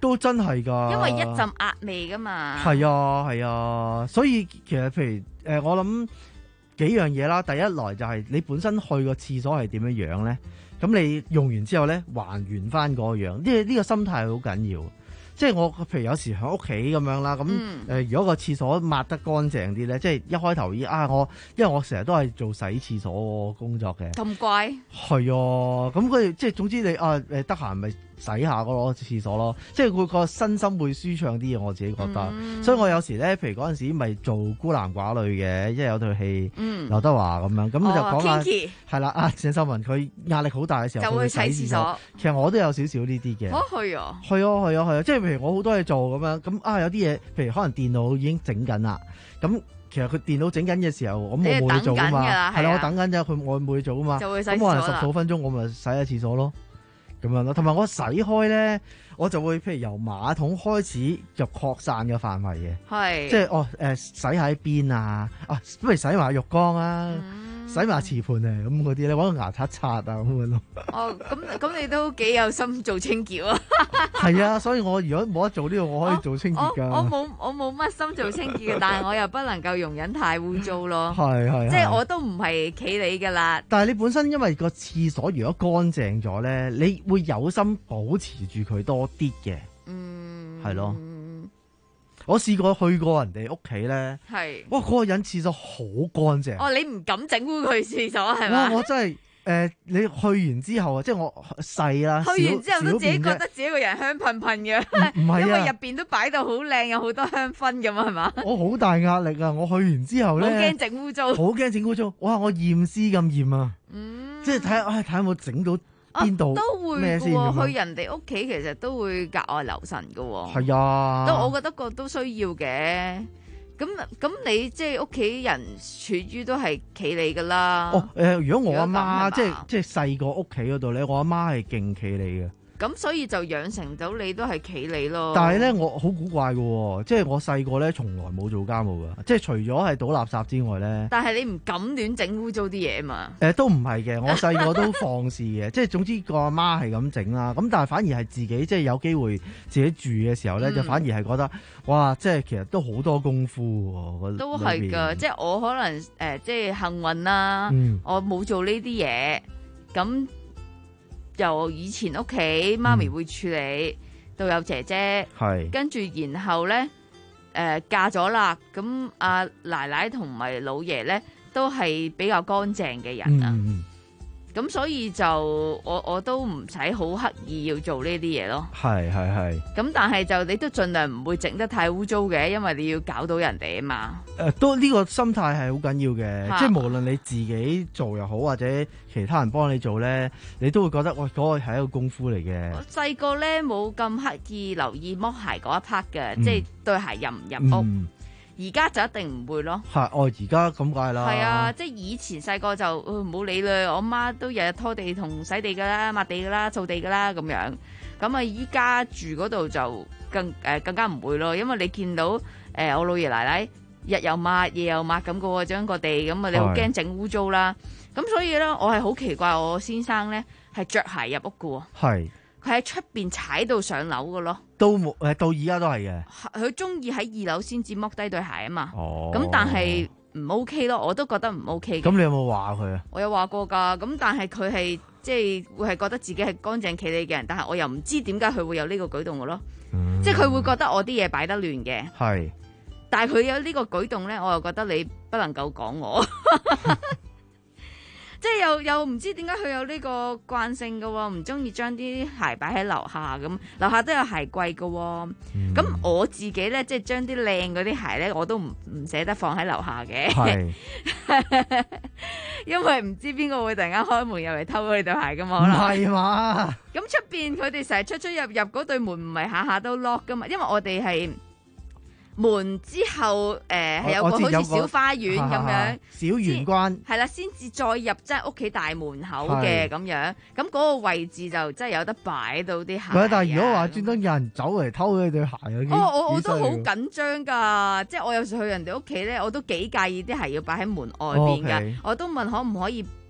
都真係㗎， 因為一陣壓味㗎嘛。 係啊係啊，所以其實譬如誒、呃，我諗幾樣嘢啦。第一來就係你本身去個廁所係點樣樣咧，咁你用完之後咧還原翻嗰個樣，呢、呢、呢個心態好緊要。即係我譬如有時喺屋企咁樣啦，咁誒、 嗯呃、如果個廁所抹得乾淨啲咧，即係一開頭已啊我，因為我成日都係做洗廁所工作嘅。 咁乖？ 係啊，咁佢即係總之你啊誒得閒咪洗下個咯廁所咯，即係佢個身心會舒暢啲嘅，我自己覺得。嗯、所以我有時咧，譬如嗰陣時咪做孤男寡女嘅，即係有套戲，嗯、劉德華咁樣，咁就講下係啦。啊，鄭秀文佢壓力好大嘅時候， 就會洗廁所。 其實我都有少少呢啲嘅。 哦，係啊。 係啊，係啊，係啊，即係譬如我好多嘢做咁樣，咁啊有啲嘢，譬如可能電腦已經整緊啦，咁其實佢電腦整緊嘅時候，咁我冇嘢做噶嘛，係啦，我等緊啫，佢我冇嘢做噶嘛，咁可能十數分鐘，我咪洗下廁所咯。咁樣咯，同埋我洗開咧，我就會譬如由馬桶開始就擴散嘅範圍嘅，係即係哦誒、呃、洗喺邊啊，啊不如洗埋浴缸啊，嗯、洗埋瓷盤啊咁嗰啲咧，揾個牙刷刷啊咁樣咯。 哦，咁咁你都幾有心做清潔啊？ 係啊，所以我如果冇得做呢個，我可以做清潔㗎。 我冇我冇乜心做清潔嘅，但係我又不能夠容忍太污糟咯。 係係， 即係我都唔係企你㗎啦。 但係你本身因為個廁所如果乾淨咗咧，你會有心保持住佢多啲嘅，嗯，係咯。我試過去過人哋屋企咧，係哇，嗰、嗰個人廁所好乾淨。 哦，你唔敢整污佢廁所係咪？ 哇！我真係誒、呃，你去完之後啊，即係我細啦， 去完之後都自己覺得自己個人香噴噴嘅， 唔係啊， 因為入邊都擺到好靚，有好多香薰咁啊，係嘛？ 我好大壓力啊！我去完之後咧， 好驚整污糟， 好驚整污糟。哇！我驗屍咁驗啊，嗯、即係睇下，唉，睇下有冇整到。邊度、啊、都會嘅喎， 去人哋屋企其實都會格外留神嘅喎。 係啊， 都我覺得個都需要嘅。咁咁你即係屋企人處於都係企你㗎啦。 哦，誒、呃，如果我阿媽即係即係細個屋企嗰度咧，我阿媽係勁企你嘅。 咁所以就養成到你都係企你咯。 但係咧，我好古怪嘅，即係我細個咧，從來冇做家務噶，即係除咗係倒垃圾之外咧。 但係你唔敢亂整污糟啲嘢嘛？ 誒、呃，都唔係嘅，我細個都放肆嘅，即係總之個阿媽係咁整啦。咁但係反而係自己即係有機會自己住嘅時候咧，嗯、就反而係覺得哇，即係其實都好多功夫喎。 都係噶，即係我可能誒、呃，即係幸運啦，嗯、我冇做呢啲嘢咁。由以前屋企媽咪會處理，嗯、到有姐姐，跟住然後咧，誒、呃、嫁咗啦，咁阿奶奶同埋老爺咧都係比較乾淨嘅人啊。嗯咁所以就我我都唔使好刻意要做呢啲嘢咯。 係係係。 咁但係就你都盡量唔會整得太污糟嘅，因為你要搞到人哋啊嘛。 誒、呃，都呢、這個心態係好緊要嘅，啊、即係無論你自己做又好，或者其他人幫你做咧，你都會覺得喂，嗰、那個係一個功夫嚟嘅。我細個咧冇咁刻意留意剝鞋嗰一 part 嘅，嗯、即係對鞋入唔入屋。嗯而家就一定唔會咯。 係，哦，而家咁解啦。 係啊，即係以前細個就唔好理啦，我媽都日日拖地同洗地噶啦、抹地噶啦、掃地噶啦咁樣。咁啊，依家住嗰度就更誒、呃、更加唔會咯，因為你見到誒、呃、我老爺奶奶日又抹夜又抹咁個喎，將個地咁啊，你好驚整污糟啦。咁所以咧，我係好奇怪，我先生咧係着鞋入屋噶喎。係。佢喺出邊踩到上樓嘅咯， 都冇誒，到而家都係嘅。 佢中意喺二樓先至剝低對鞋啊嘛。哦，咁但係唔 OK 咯，我都覺得唔 OK。 咁你有冇話佢啊？ 我有話過㗎，咁但係佢係即係會係覺得自己係乾淨企理嘅人，但係我又唔知點解佢會有呢個舉動嘅咯。嗯、即係佢會覺得我啲嘢擺得亂嘅。係是，但係佢有呢個舉動咧，我又覺得你不能夠講我。即係又又唔知點解佢有呢個慣性嘅喎，唔中意將啲鞋擺喺樓下咁，樓下都有鞋櫃嘅喎。咁、嗯、我自己咧，即係將啲靚嗰啲鞋咧，我都唔唔捨得放喺樓下嘅，係因為唔知邊個會突然間開門入嚟偷佢對鞋噶嘛。唔係嘛？咁出邊佢哋成日出出入入嗰對門唔係下下都 lock 噶嘛，因為我哋係。門之後誒係、呃、有個好似小花園咁樣， 小玄關係啦，先至再入即係屋企大門口嘅咁樣，咁嗰個位置就真係有得擺到啲鞋。 但係如果話專登有人走嚟偷佢對鞋， 哦，我我都好緊張㗎，即係我有時去人哋屋企咧，我都幾介意啲鞋要擺喺門外邊㗎，哦 okay. 我都問可唔可以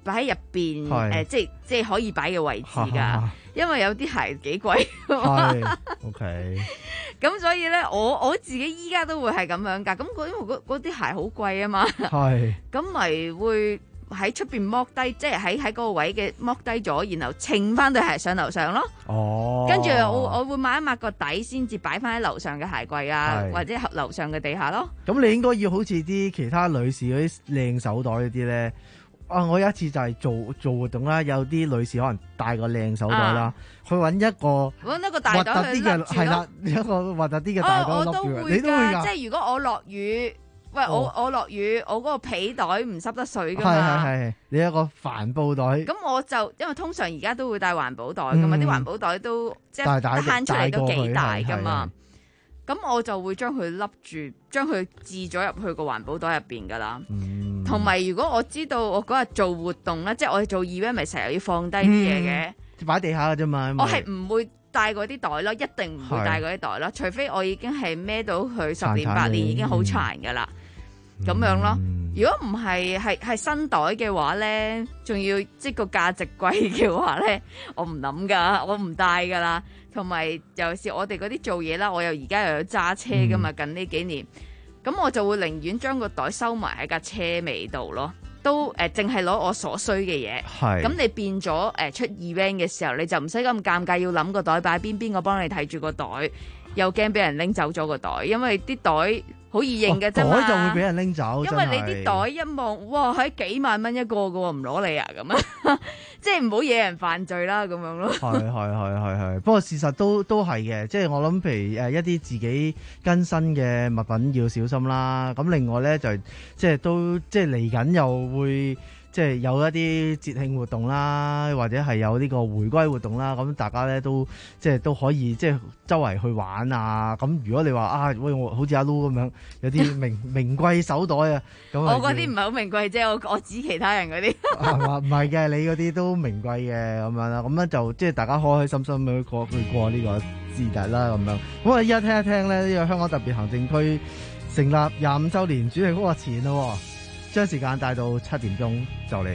擺喺入邊係誒，即係即係可以擺嘅位置㗎。 哈哈哈因為有啲鞋幾貴。 係 OK。 咁所以咧，我我自己依家都會係咁樣㗎。咁嗰因為嗰嗰啲鞋好貴啊嘛。 係。 咁咪會喺出邊剝低，即係喺喺嗰個位嘅剝低咗，然後稱翻對鞋上樓上咯。 哦。 跟住我我會抹一抹個底，先至擺翻喺樓上嘅鞋櫃啊， 係或者樓上嘅地下咯。 咁你應該要好似啲其他女士嗰啲靚手袋嗰啲咧。啊！我有一次就係做做活動啦，有啲女士可能帶個靚手袋啦， 啊、 去揾一個揾一個大袋去笠住咯。 係啦，一個核突啲嘅大袋笠住。 哦、我都會你都會㗎。 即係如果我落雨，喂、哦、我我落雨，我嗰個被袋唔濕得水㗎嘛。 係係係，你有個帆布袋。 咁我就因為通常而家都會帶環保袋㗎嘛，啲、嗯、環保袋都即係慳出嚟都幾大㗎嘛。咁我就會將佢笠住，將佢置咗入去個環保袋入邊噶啦。同、嗯、埋如果我知道我嗰日做活動咧，即係我哋做 event 咪成日要放低啲嘢嘅， 擺地下嘅啫嘛。 我係唔會帶嗰啲袋咯，一定唔會帶嗰啲袋咯，除非我已經係孭到佢十年八年已經好殘噶啦，咁、嗯、樣咯。如果唔係係係新袋嘅話咧，仲要即係個價值貴嘅話咧，我唔諗噶，我唔帶噶啦。同埋尤其是我哋嗰啲做嘢啦，我又而家又有揸車噶嘛、嗯，近呢幾年，咁我就會寧願將個袋收埋喺架車尾度咯，都誒淨係攞我所需嘅嘢。係，咁你變咗誒、呃、出 event 嘅時候，你就唔使咁尷尬，要諗個袋擺邊，邊個幫你睇住個袋，又驚俾人拎走咗個袋，因為啲袋好易認嘅啫嘛， 袋就會俾人拎走， 因為你啲袋一望，哇，喺幾萬蚊一個嘅喎，唔攞你啊咁啊，即係唔好惹人犯罪啦咁樣咯。係係係係係，不過事實都都係嘅，即係我諗，譬如誒一啲自己更新嘅物品要小心啦。咁另外咧就即係都即係嚟緊又會。即係有一啲節慶活動啦，或者係有呢個回歸活動啦，咁大家咧都即係都可以即係周圍去玩啊！咁如果你話啊，喂，我好似阿 Lu 咁樣有啲名名貴手袋啊，咁我嗰啲唔係好名貴啫，我我指其他人嗰啲係嘛？唔係嘅，你嗰啲都名貴嘅咁樣啦，咁樣就即係大家開開心心去過去過呢個節日啦咁樣。咁啊，依家聽一聽咧，呢個香港特別行政區成立廿五週年主題曲嘅前咯。將時間帶到七點鐘就嚟。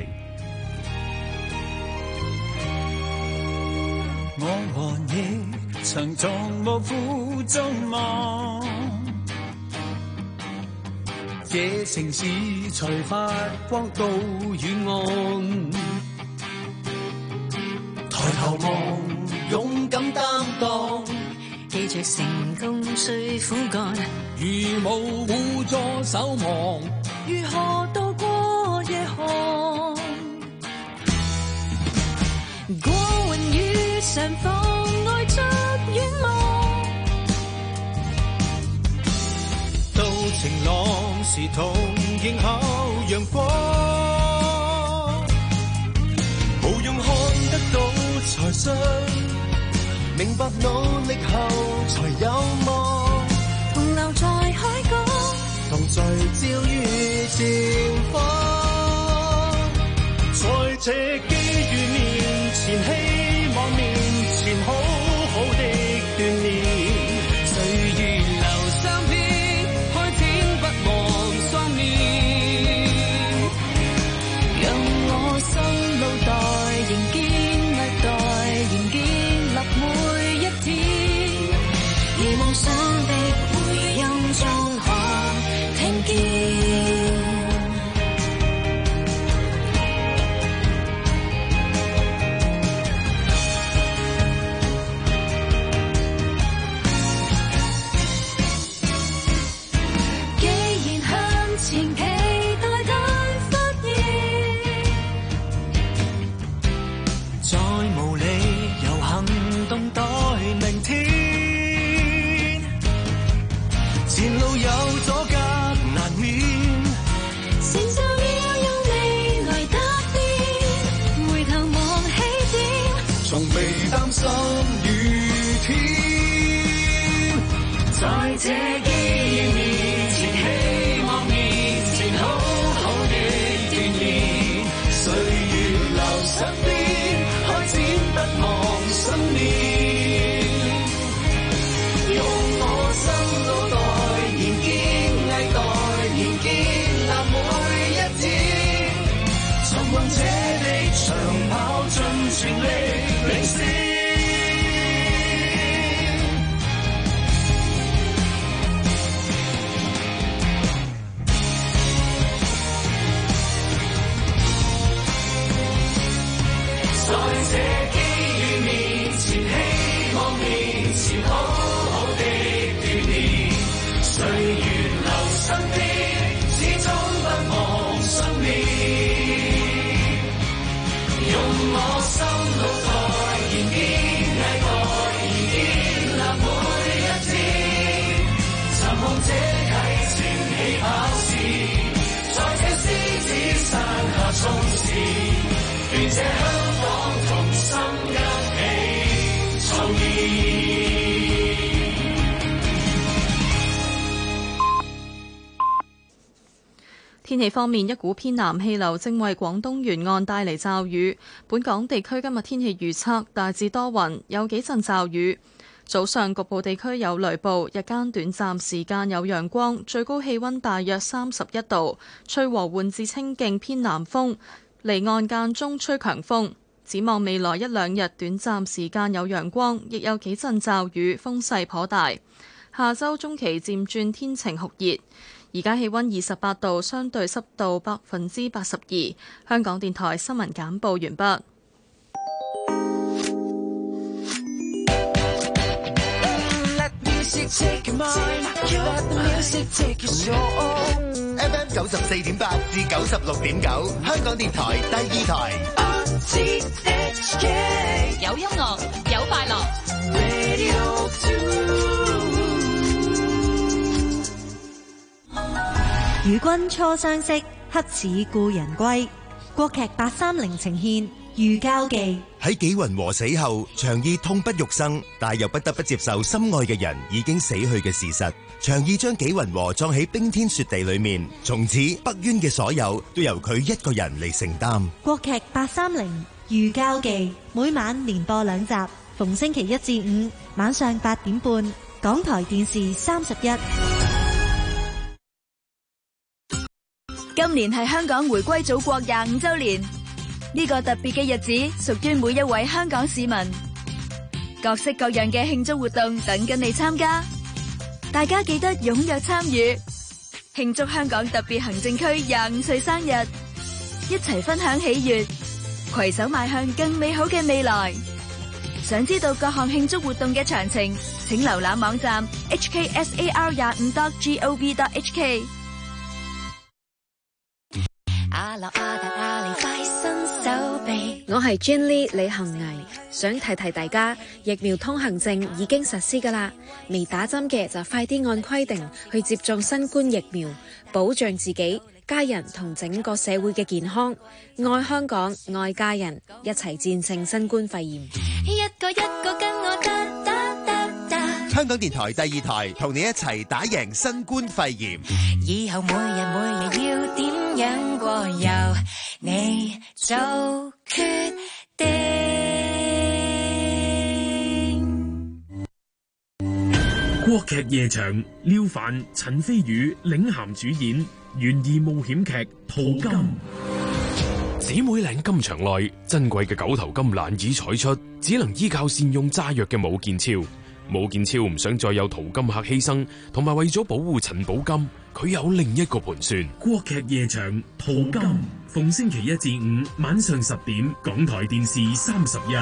我和你曾從臥虎中望，這城市才發光到遠岸。抬頭望，勇敢擔當，記着成功需苦幹，如無互助守望。如何渡過夜寒？過雲雨上放愛着遠望，到晴朗時同迎候陽光。無用看得到才信，明白努力後才有望。同留在海角，同聚焦於前方，在這機遇面前，希望面前好好的鍛鍊。歲月留相片，開展不忘雙面。讓我心路待，仍堅毅待，仍建立每一天。而夢想的回音中可聽見。在這機遇面前，希望面前好好的鍛鍊。歲月留身邊，開展不忘信念。用我心腦袋，仍堅毅待，仍建立每一天。尋夢這考試，在這獅子山下衝刺，願這香港同心一起創意。 天氣方面，一股偏南氣流正為廣東沿岸帶嚟驟雨。本港地區今日天氣預測大致多雲，有幾陣驟雨。早上局部地區有雷暴，日間短暫時間有陽光，最高氣溫大約三十一度，吹和緩至清勁偏南風，離岸間中吹強風。展望未來一兩日，短暫時間有陽光，亦有幾陣驟雨，風勢頗大。下周中期漸轉天晴酷熱。而家氣溫二十八度，相對濕度百分之八十二。香港電台新聞簡報完畢。 F M 九十四點八至九十六點九，香港電台第二台。 有音樂，有快樂。 與君初相識，黑似故人歸。國劇八三零呈現《遇交記》。 喺紀雲和死後，長義痛不欲生，但又不得不接受心愛嘅人已經死去嘅事實。長義將紀雲和葬喺冰天雪地裏面，從此北淵嘅所有都由佢一個人嚟承擔。 國劇八三零《遇交記》每晚連播兩集，逢星期一至五晚上八點半，港台電視三十一。 今年係香港回歸祖國廿五周年，呢個特別嘅日子屬於每一位香港市民。各式各樣嘅慶祝活動等緊你參加，大家記得踴躍參與，慶祝香港特別行政區廿五歲生日，一齊分享喜悅，攜手邁向更美好嘅未來。想知道各項慶祝活動嘅詳情，請瀏覽網站 h k s a r 廿五 dot gov dot h k。 我係 Jenny 李恒毅，想提提大家，疫苗通行證已經實施㗎喇，未打針嘅就快啲按規定去接種新冠疫苗，保障自己、家人同整個社會嘅健康。愛香港，愛家人，一齊戰勝新冠肺炎。 一個一個跟我得得得得。 香港電台第二台同你一齊打贏新冠肺炎。 以後每日每日要點樣過，由你做決定。 國劇夜場，廖凡、陳飛宇領銜主演懸疑冒險劇《淘金》。 姊妹嶺金場內珍貴嘅九頭金難以採出，只能依靠善用炸藥嘅武建超。武建超唔想再有淘金客犧牲，同埋為咗保護陳寶金，佢有另一個盤算。 國劇夜場《淘金》，逢星期一至五晚上十點，港台電視三十一。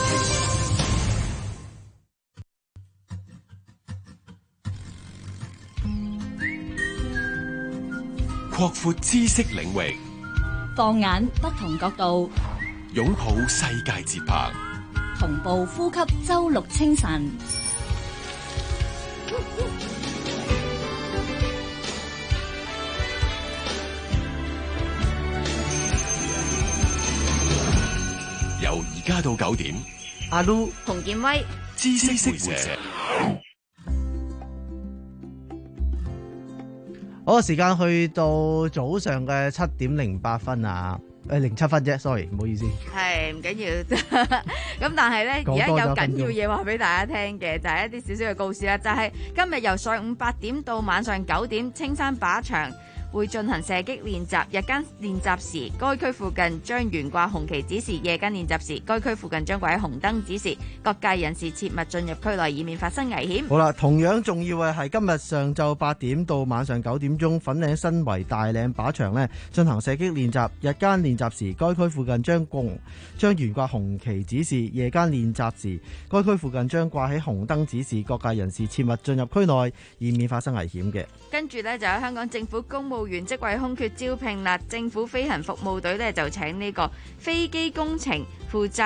擴闊知識領域， 放眼不同角度， 擁抱世界節拍， 同步呼吸周六清晨。 由而家到九點， 阿 Lu、 洪建威、 知識會社。 好個時間去到早上嘅七點零八分啊，誒零七分啫 ，sorry， 唔好意思。 係唔緊要，咁但係咧，而家有緊要嘢話俾大家聽嘅，就係、是、一啲少少嘅告示啦，就係、是、今日由上午八點到晚上九點，青山靶場會進行射擊練習，日間練習時，該區附近將懸掛紅旗指示；夜間練習時，該區附近將掛喺紅燈指示。各界人士切勿進入區內，以免發生危險。 好啦，同樣重要嘅係今日上晝八點到晚上九點鐘，粉嶺新圍大嶺靶場呢進行射擊練習，日間練習時，該區附近將共將懸掛紅旗指示；夜間練習時，該區附近將掛喺紅燈指示。各界人士切勿進入區內，以免發生危險嘅。 跟住呢，就有香港政府公務員職位空缺招聘啦，政府飛行服務隊呢，就請呢個飛機工程負責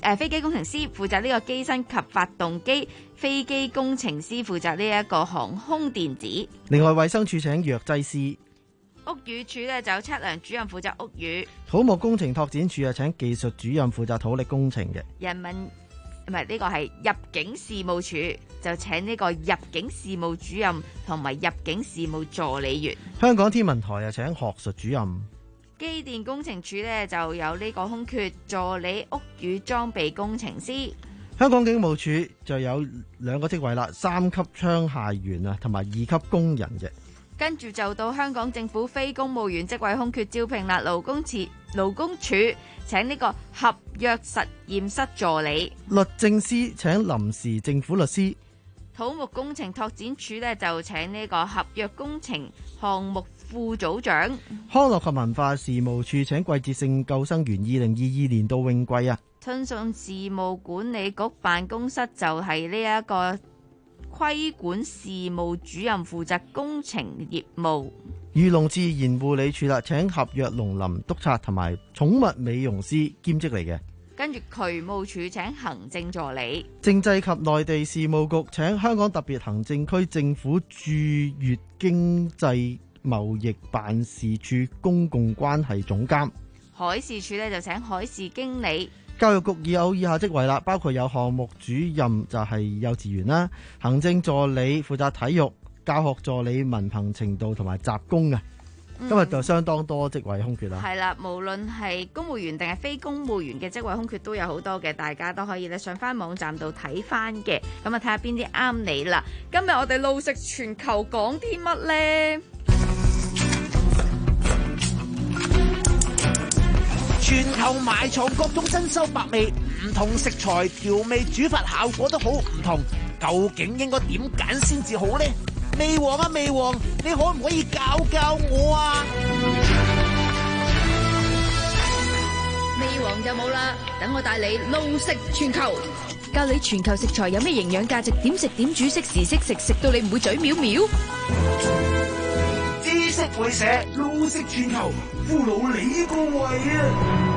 誒飛機工程師負責呢個機身及發動機，飛機工程師負責呢一個航空電子。 另外，衛生署請藥劑師。 屋宇署咧就有測量主任負責屋宇。 土木工程拓展署啊，請技術主任負責土力工程嘅。 人民唔係呢個係入境事務處，就請呢個入境事務主任同埋入境事務助理員。 香港天文台啊，請學術主任。 機電工程署咧就有呢個空缺助理屋宇裝備工程師。 香港警務處就有兩個職位啦，三級槍械員啊，同埋二級工人嘅。 跟住就到香港政府非公務員職位空缺招聘啦，勞工處勞工處請呢個合約實驗室助理。 律政司請臨時政府律師。 土木工程拓展署咧就請呢個合約工程項目副組長。 康樂及文化事務處請季節性救生員，二零二二年度泳季啊。 通訊事務管理局辦公室就係呢一個規管事務主任負責工程業務。 漁農自然護理署啦，請合約農林督察同埋寵物美容師兼職嚟嘅。 跟住渠務署請行政助理。 政制及內地事務局請香港特別行政區政府駐粵經濟貿易辦事處公共關係總監。 海事處咧就請海事經理。 教育局有以下職位啦，包括有項目主任就係幼稚園啦，行政助理負責體育，教學助理文憑程度同埋雜工嘅。今日就相當多職位空缺啦。 係啦，無論係公務員定係非公務員嘅職位空缺都有好多嘅，大家都可以咧上翻網站度睇翻嘅。咁啊睇下邊啲啱你啦。今日我哋路食全球講啲乜呢？ 全球埋藏各種珍饈百味，唔同食材調味煮法效果都好唔同，究竟應該點揀先至好呢？味王啊味王，你可唔可以教教我啊？ 味王就冇啦，等我帶你路食全球，教你全球食材有咩營養價值，點食點煮，識時識食，食到你唔會嘴藐藐。 知識會社路食全球，俘虜你個胃啊！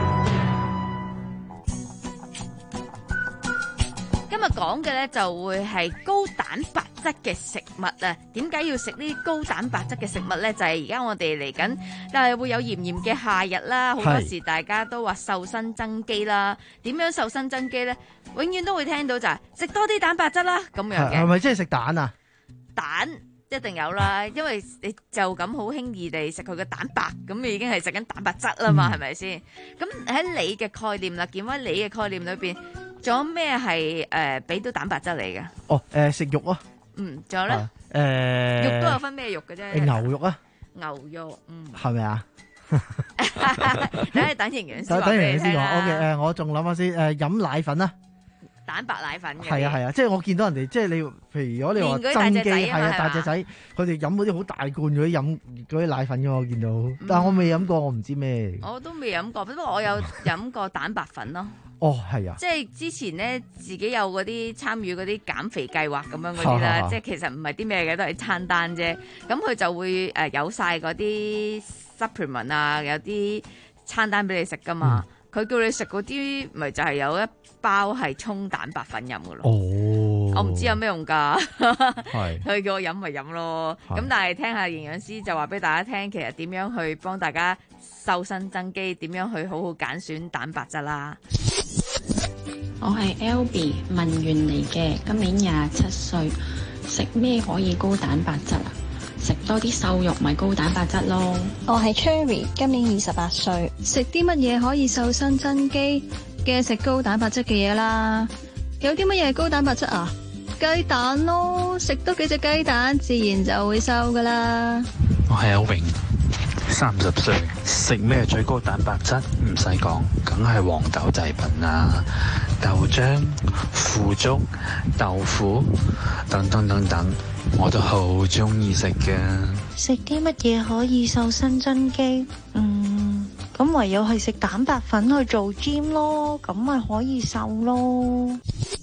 今日講嘅咧就會係高蛋白質嘅食物啊！點解要食呢啲高蛋白質嘅食物咧？就係而家我哋嚟緊，但係會有炎炎嘅夏日啦，好多時大家都話瘦身增肌啦。點樣瘦身增肌咧？永遠都會聽到就係食多啲蛋白質啦，咁樣嘅。 係咪即係食蛋啊？ 蛋一定有啦，因為你就咁好輕易地食佢嘅蛋白，咁你已經係食緊蛋白質啦嘛，係咪先？咁喺你嘅概念啦，見翻你嘅概念裏邊。仲有咩係誒俾到蛋白質嚟嘅？ 哦，誒、呃、食肉啊。 嗯，仲有咧？誒、 呃， 肉都有分咩肉嘅啫？ 牛肉啊。 牛肉，嗯。係咪啊？ 等你等營養師話俾你聽啦。 O K， 誒，我仲諗下先，誒、呃，飲奶粉啊。 蛋白奶粉嘅。 係啊係啊，即係我見到人哋，即係你，譬如如果你話增肌，係啊大隻仔，佢哋飲嗰啲好大罐嗰啲飲嗰啲奶粉嘅，我見到，嗯、但係我未飲過，我唔知咩。 我都未飲過，不過我有飲過蛋白粉咯。 哦，係啊！ 即係之前咧，自己有嗰啲參與嗰啲減肥計劃咁樣嗰啲啦，即係其實唔係啲咩嘅，都係餐單啫。咁佢就會誒有晒嗰啲 supplement 啊，有啲餐單俾你食噶嘛。佢、嗯、叫你食嗰啲，咪就係有一包係沖蛋白粉飲噶咯。哦，我唔知有咩用㗎。係佢叫我飲咪飲咯。咁但係聽下營養師就話俾大家聽，其實點樣去幫大家瘦身增肌，點樣去好好揀選蛋白質啦。 我係 Albie 文員嚟嘅，今年廿七歲，食咩可以高蛋白質啊？食多啲瘦肉咪高蛋白質咯。 我係 Cherry， 今年二十八歲，食啲乜嘢可以瘦身增肌？嘅食高蛋白質嘅嘢啦。有啲乜嘢係高蛋白質啊？雞蛋咯，食多幾隻雞蛋，自然就會瘦噶啦。 我係阿榮。三十歲，食咩最高蛋白質？唔使講，梗係黃豆製品啦，豆漿、腐竹、豆腐等等等等，我都好中意食嘅。 食啲乜嘢可以瘦身增肌？嗯，咁唯有係食蛋白粉去做 gym 咯，咁咪可以瘦咯。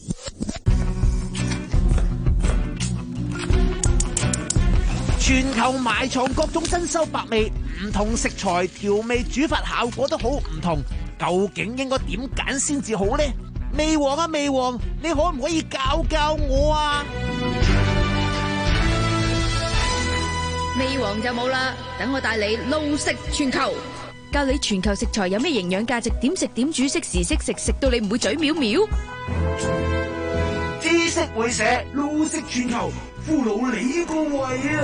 全球埋藏各種珍饈百味，唔同食材調味煮法效果都好唔同， 究竟應該點揀先至好呢？味王啊味王，你可唔可以教教我啊？ 味王就冇啦，等我帶你路食全球，教你全球食材有咩營養價值，點食點煮，識時識食，食到你唔會嘴藐藐。 知識會社，路食全球，俘虜你個胃啊！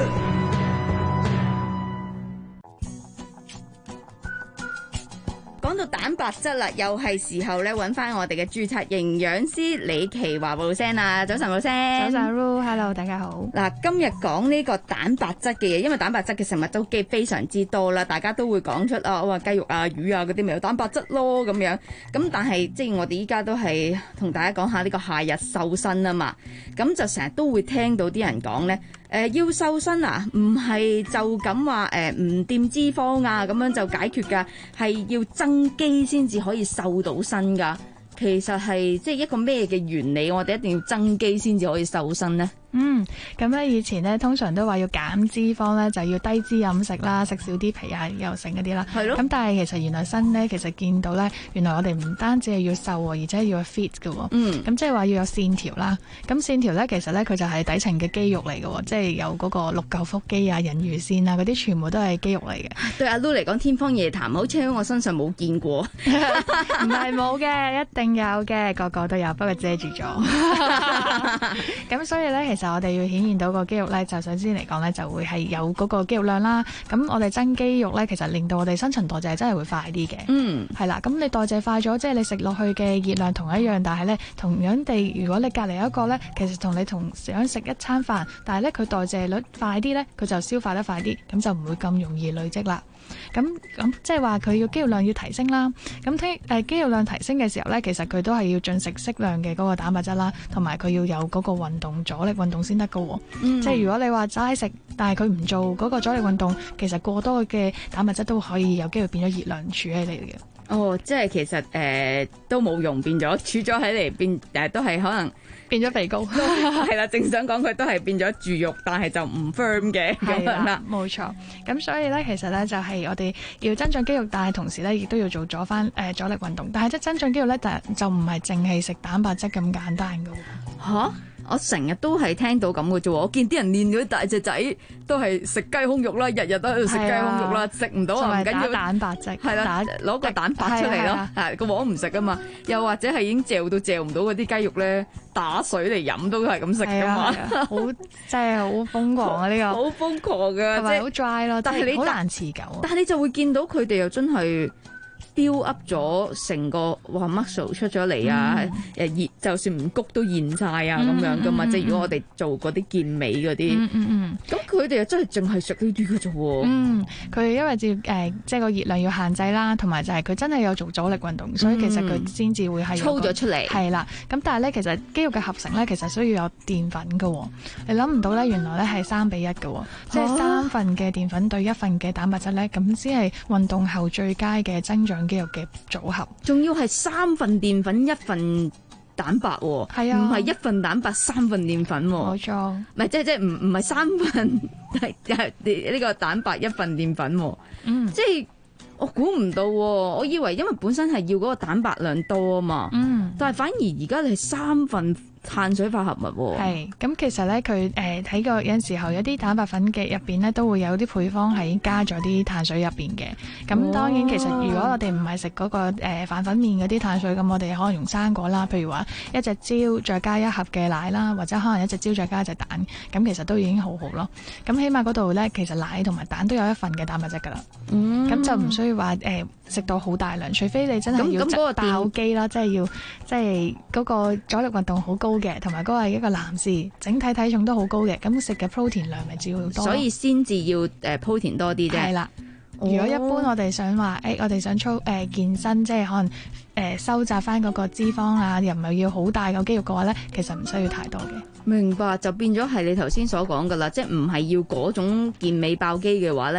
講到蛋白質啦，又係時候咧揾翻我哋嘅註冊營養師李奇華報聲啦。早晨報聲， 早晨 Ru，Hello， 大家好。 嗱，今日講呢個蛋白質嘅嘢，因為蛋白質嘅食物都幾非常之多啦，大家都會講出啊，我話雞肉啊、魚啊嗰啲咪有蛋白質咯咁樣。咁但係即係我哋依家都係同大家講下呢個夏日瘦身啊嘛，咁就成日都會聽到啲人講咧。誒、呃、要瘦身啊，唔係就咁話誒唔掂脂肪啊，咁樣就解決㗎，係要增肌先至可以瘦到身㗎。其實係即係一個咩嘅原理？我哋一定要增肌先至可以瘦身呢？ 嗯，咁咧以前咧通常都話要減脂肪咧就要低脂飲食啦，食少啲皮啊又剩嗰啲啦。係咯。咁但係其實原來身咧其實見到咧，原來我哋唔單止係要瘦喎，而且要 fit 嘅喎。嗯。咁即係話要有線條啦。咁線條咧其實咧佢就係底層嘅肌肉嚟嘅喎，即係有嗰個六嚿腹肌啊、人魚線啊嗰啲全部都係肌肉嚟嘅。對阿 Lu 嚟講，天方夜譚，好似喺我身上冇見過。唔係冇嘅，一定有嘅，個個都有，不過遮住咗。咁所以咧，其實其實我哋要顯現到個肌肉咧，就首先嚟講咧，就會係有嗰個肌肉量啦。咁我哋增肌肉咧，其實令到我哋新陳代謝真係會快啲嘅。嗯，係啦。咁你代謝快咗，即係你食落去嘅熱量同一樣，但係咧同樣地，如果你隔離一個咧，其實同你同樣食一餐飯，但係咧佢代謝率快啲咧，佢就消化得快啲，咁就唔會咁容易累積啦。咁咁即係話佢要肌肉量要提升啦。咁聽誒肌肉量提升嘅時候咧，其實佢都係要進食適量嘅嗰個蛋白質啦，同埋佢要有嗰個運動阻力運動先得㗎喎。嗯、即係如果你話齋食，但係佢唔做嗰個阻力運動，其實過多嘅蛋白質都可以有機會變咗熱量儲起嚟嘅。 哦，即係其實誒、呃、都冇用，變咗儲咗起嚟變誒、呃、都係可能變咗肥膏。係啦，正想講佢都係變咗豬肉，但係就唔 firm 嘅咁樣啦。冇錯。咁所以咧，其實咧就係、是、我哋要增長肌肉，但係同時咧亦都要做咗翻誒阻力運動。但係即係增長肌肉咧，就就唔係淨係食蛋白質咁簡單㗎喎。嚇！我成日都係聽到咁嘅啫，我見啲人練嗰啲大隻仔都係食雞胸肉啦，日日都喺度食雞胸肉啦，食唔到啊，唔緊要，蛋白質係啦，攞個蛋白出嚟咯，係個黃唔食啊嘛，又或者係已經嚼到嚼唔到嗰啲雞肉咧，打水嚟飲都係咁食噶嘛，好真係好瘋狂啊呢個，好瘋狂噶，同埋好 dry 咯，但係你好難持久，但係你就會見到佢哋又真係build up 咗成個哇 muscle 出咗嚟啊！誒、嗯、熱就算唔谷都現晒啊咁、嗯、樣噶嘛，嗯、即係如果我哋做嗰啲健美嗰啲，咁佢哋又真係淨係食呢啲嘅啫喎。嗯，佢因為要誒、呃、即係個熱量要限制啦，同埋就係佢真係有做阻力運動，所以其實佢先至會係操咗出嚟。係啦，咁但係咧其實肌肉嘅合成咧其實需要有澱粉嘅喎。你諗唔到咧，原來咧係三比一嘅喎，即係三份嘅澱粉對一份嘅蛋白質咧，咁先係運動後最佳嘅增長肌肉嘅組合，仲要係三份澱粉一份蛋白喎，係啊，唔係一份蛋白三份澱粉喎，冇錯，唔係即係即係唔唔係三份係呢個蛋白一份澱粉喎，嗯，即係我估唔到喎，我以為因為本身係要嗰個蛋白量多啊嘛，嗯，但係反而而家你係三份碳水化合物喎，係咁其實咧佢誒睇過有陣時候有啲蛋白粉嘅入邊咧都會有啲配方係加咗啲碳水入邊嘅，咁當然其實如果我哋唔係食嗰個誒飯、呃、粉麵嗰啲碳水，咁我哋可能用生果啦，譬如話一隻蕉再加一盒嘅奶啦，或者可能一隻蕉再加一隻蛋，咁其實都已經好好咯。咁起碼嗰度咧其實奶同埋蛋都有一份嘅蛋白質㗎啦，咁、嗯、就唔需要話誒食到好大量，除非你真係要嗰個爆肌啦，即係要即係嗰個阻力運動好高嘅，同埋嗰個係一個男士，整體體重都好高嘅，咁食嘅 protein 量咪只要多，所以先至要誒 protein 多啲啫。係啦，如果一般我哋想話誒、欸，我哋想操誒、呃、健身，即係可能誒、呃、收窄翻嗰個脂肪啊，又唔係要好大個肌肉嘅話咧，其實唔需要太多嘅。明白，就變咗係你頭先所講噶啦，即係唔係要嗰種健美爆肌嘅話咧，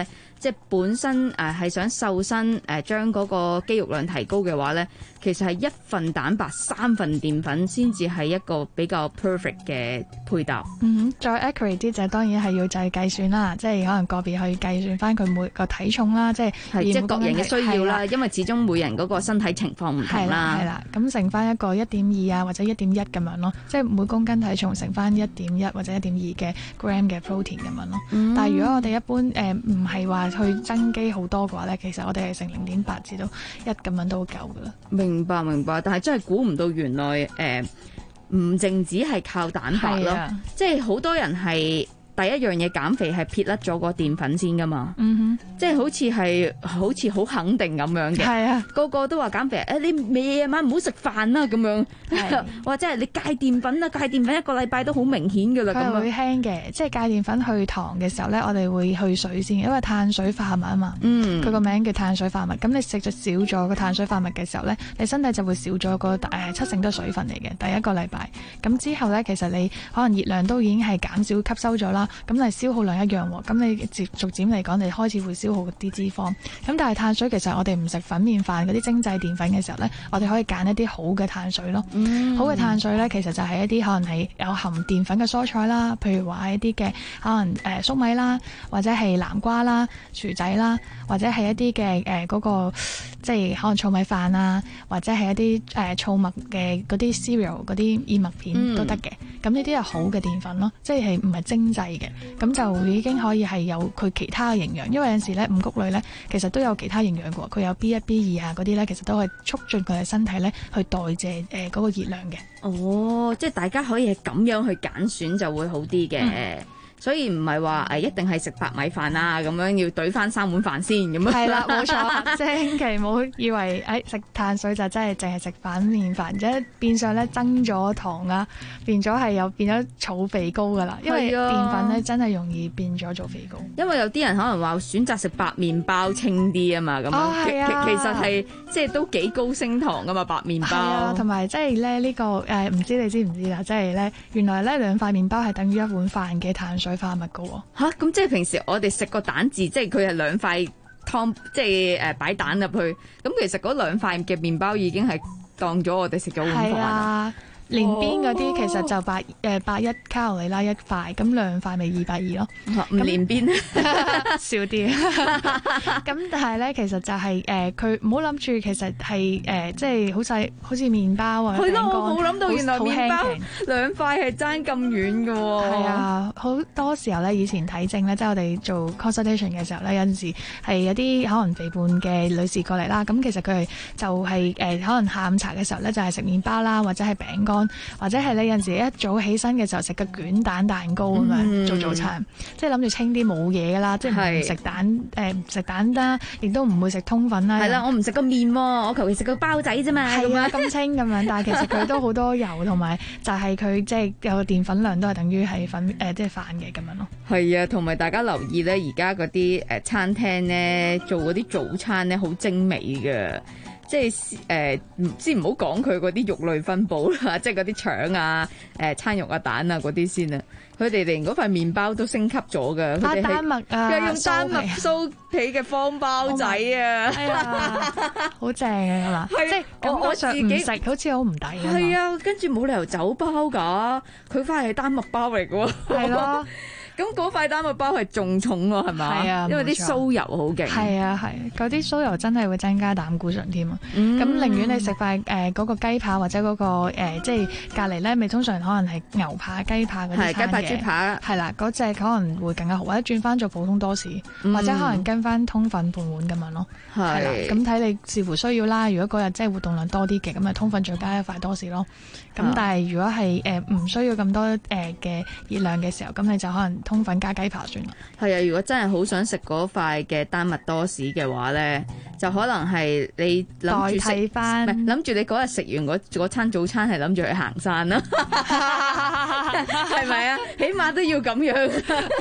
即係本身誒係、呃、想瘦身誒，將嗰個肌肉量提高嘅話咧，其實係一份蛋白三份澱粉先至係一個比較 perfect 嘅配搭。 嗯，再 accurate 啲就當然係要就係計算啦，即係可能個別去計算翻佢每個體重啦，即係即係各人嘅需要啦，因為始終每人嗰個身體情況唔同啦。 係啦，咁乘翻一個一點二啊，或者一點一咁樣咯，即係每公斤體重乘翻一點一或者一點二嘅 gram 嘅 protein 咁樣咯。嗯、但係如果我哋一般誒唔係話去增肌好多嘅話咧，其實我哋係乘零點八至到一咁樣都夠噶啦。 明白明白，但係真係估唔到原來誒唔淨止係靠蛋白咯，即係好多人係。第一樣嘢減肥係撇甩咗個澱粉先噶嘛，嗯哼，即係好似係好似好肯定咁樣嘅，係啊，個個都話減肥，誒、哎、你夜晚唔好食飯啦咁樣，或者係你戒澱粉啦，戒澱粉一個禮拜都好明顯噶啦，咁會輕嘅，即係戒澱粉去糖嘅時候咧，我哋會去水先，因為碳水化合物啊嘛，嗯，佢個名叫碳水化合物，咁你食咗少咗個碳水化合物嘅時候咧，你身體就會少咗個誒七成都係水分嚟嘅，第一個禮拜，咁之後咧其實你可能熱量都已經係減少吸收咗啦。咁你消耗量一樣喎，咁你逐逐漸嚟講，你開始會消耗啲脂肪。咁但係碳水其實我哋唔食粉麵飯嗰啲精製澱粉嘅時候呢，我哋可以揀一啲好嘅碳水咯。嗯、好嘅碳水呢，其實就係一啲可能係有含澱粉嘅蔬菜啦，譬如話一啲嘅可能誒粟米啦，或者係南瓜啦、薯仔啦，或者係一啲嘅誒嗰個即係可能糙米飯啊，或者係一啲誒糙麥嘅嗰啲 cereal 嗰啲燕麥片都得嘅。咁呢啲係好嘅澱粉咯，即係唔係精製嘅。咁就已經可以係有佢其他嘅營養，因為有陣時咧五穀類咧其實都有其他營養嘅，佢有 B 一 B 二啊嗰啲咧，其實都係促進佢嘅身體咧去代謝誒嗰個熱量嘅。 哦，即係大家可以係咁樣去揀選就會好啲嘅。嗯，所以唔係話誒一定係食白米飯啊，咁樣要懟翻三碗飯先咁樣。係啦，冇錯，千祈唔好以為誒食碳水就真係淨係食反面飯，即係變相咧增咗糖啊，變咗係有變咗儲肥膏噶啦。因為澱粉咧真係容易變咗做肥膏。因為有啲人可能話選擇食白麵包清啲啊嘛，咁樣、哦、其其實係即係都幾高升糖噶嘛白麵包。同埋即係咧呢個誒唔、呃、知你知唔知啦？即係咧原來咧兩塊麵包係等於一碗飯嘅碳水化合物噶喎。嚇，咁即係平時我哋食個蛋治，即係佢係兩塊湯，即係誒擺蛋入去。咁其實嗰兩塊嘅麵包已經係當咗我哋食咗碗飯啦。連邊嗰啲其實就百誒百一卡路里啦一塊，咁兩塊咪二百二咯。唔連邊少啲。咁但係咧，其實就係誒佢唔好諗住，其實係誒即係好細，好似麵包啊。係咯，我冇諗到原來麵包兩塊係爭咁遠㗎喎。係啊，好多時候咧，以前睇症咧，即係我哋做 consultation 嘅時候咧，有陣時係有啲可能肥胖嘅女士過嚟啦。咁其實佢係就係誒可能下午茶嘅時候咧，就係食麵包啦，或者係餅乾。或者係你有陣時一早起身嘅時候食個卷蛋蛋糕咁樣、嗯、做早餐，即係諗住清啲冇嘢㗎啦，即係唔食蛋誒唔食蛋啦，亦都唔會食通粉啦。係啦，我唔食個麵喎，我求其食個包仔啫嘛。係啊，咁清咁樣，但係其實佢都好多油，同埋就係佢即係有個澱粉量都係等於係粉誒、呃、即係飯嘅咁樣咯。係啊，同埋大家留意咧，而家嗰啲誒餐廳咧做嗰啲早餐咧好精美嘅。即係誒，先唔好講佢嗰啲肉類分佈啦，即係嗰啲腸啊、誒、呃、餐肉啊、蛋啊嗰啲先啊。佢哋連嗰塊麵包都升級咗㗎，佢哋係丹麥啊，佢用丹麥酥皮嘅方包仔啊，係啊，好正嘅係嘛？即係我我自己食好似好唔抵啊。係啊，跟住冇理由走包㗎，佢塊係丹麥包嚟㗎喎。係咯。咁嗰塊丹麥包係重重喎，係咪？係啊，因為啲酥油好勁。係啊，係嗰啲酥油真係會增加膽固醇添啊。咁、嗯、寧願你食塊誒嗰個雞扒或者嗰、嗰個、呃、即係隔離咧，咪通常可能係牛扒、雞扒嗰啲餐嘅。係雞扒、豬扒。係啦，嗰隻可能會更加好，或者轉翻做普通多士，嗯、或者可能跟翻通粉半碗咁樣咯。係啦，咁睇你視乎需要啦。如果嗰日即係活動量多啲嘅，咁咪通粉再加一塊多士咯。咁但係如果係誒唔需要咁多誒嘅熱量嘅時候，咁你就可能通粉加雞扒算啦。係啊，如果真係好想食嗰塊嘅丹麥多士嘅話咧，就可能係你諗住食翻，唔係諗住你嗰日食完嗰餐早餐係諗住去行山啦，係咪啊？起碼都要咁樣。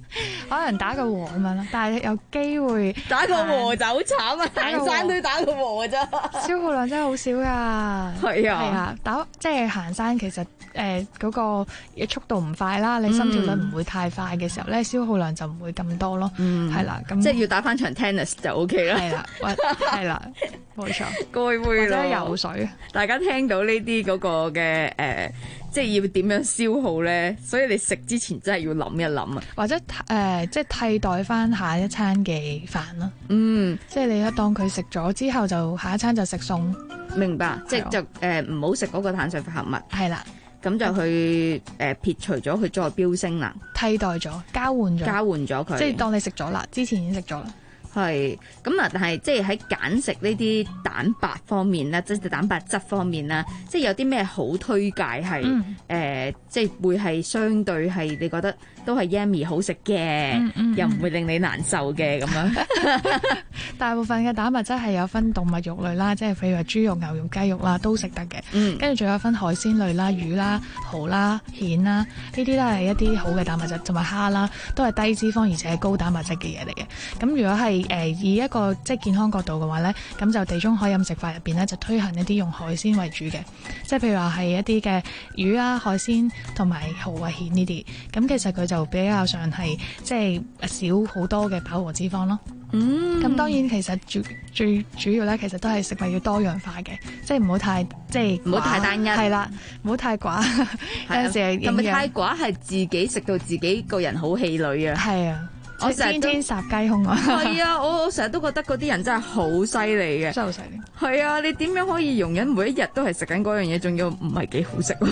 可能打個和咁樣咯，但係有機會打個和就好慘啊！行山都打個和咋， 消耗量真係好少噶。 係啊， 係啊，打即係行山其實誒嗰、呃那個速度唔快啦，你心跳率唔會太快嘅時候咧，嗯、消耗量就唔會咁多咯。嗯，係啦，咁即係要打翻場 tennis 就 OK 啦。 係啦，係啦，冇錯， 該會咯。 或者游水， 大家聽到呢啲嗰個嘅誒。呃即係要點樣消耗咧，所以你食之前真係要諗一諗啊， 或者誒、呃，即係替代翻下一餐嘅飯咯。 嗯， 即係你一當佢食咗之後，就下一餐就食餸。 明白，即係就誒唔好食嗰個碳水化合物。 係啦， 咁就去誒、呃、撇除咗佢再飆升啦， 替代咗，交換咗， 交換咗佢。 即係當你食咗啦，之前已經食咗啦。 係咁啊！但係即係喺揀食呢啲蛋白方面咧，即係蛋白質方面啦，即係有啲咩好推介係誒、嗯呃，即係會係相對係你覺得都係 yummy 好食嘅，嗯嗯、又唔會令你難受嘅咁樣。 大部分嘅蛋白質係有分動物肉類啦，即係譬如話豬肉、牛肉、雞肉啦，都食得嘅。跟住仲有分海鮮類啦、魚啦、蠔啦、蜆啦，呢啲都係一啲好嘅蛋白質，同埋蝦啦，都係低脂肪而且係高蛋白質嘅嘢嚟嘅。咁如果係誒、呃、以一個即係健康角度嘅話咧，咁就地中海飲食法入邊咧就推行一啲用海鮮為主嘅，即係譬如話係一啲嘅魚啊、海鮮同埋蠔啊、蜆呢啲。咁其實佢就比較上係即係少好多嘅飽和脂肪咯。嗯，咁當然其實最最主要咧，其實都係食物要多樣化嘅，即係唔好太即係唔好太單一， 係啦，唔好太寡。有陣時係係咪太寡係自己食到自己個人好氣餒啊？ 係啊。我天天殺雞胸啊！ 係啊，我我成日都覺得嗰啲人真係好犀利嘅， 真係好犀利。 係啊，你點樣可以容忍每一日都係食緊嗰樣嘢，仲要唔係幾好食？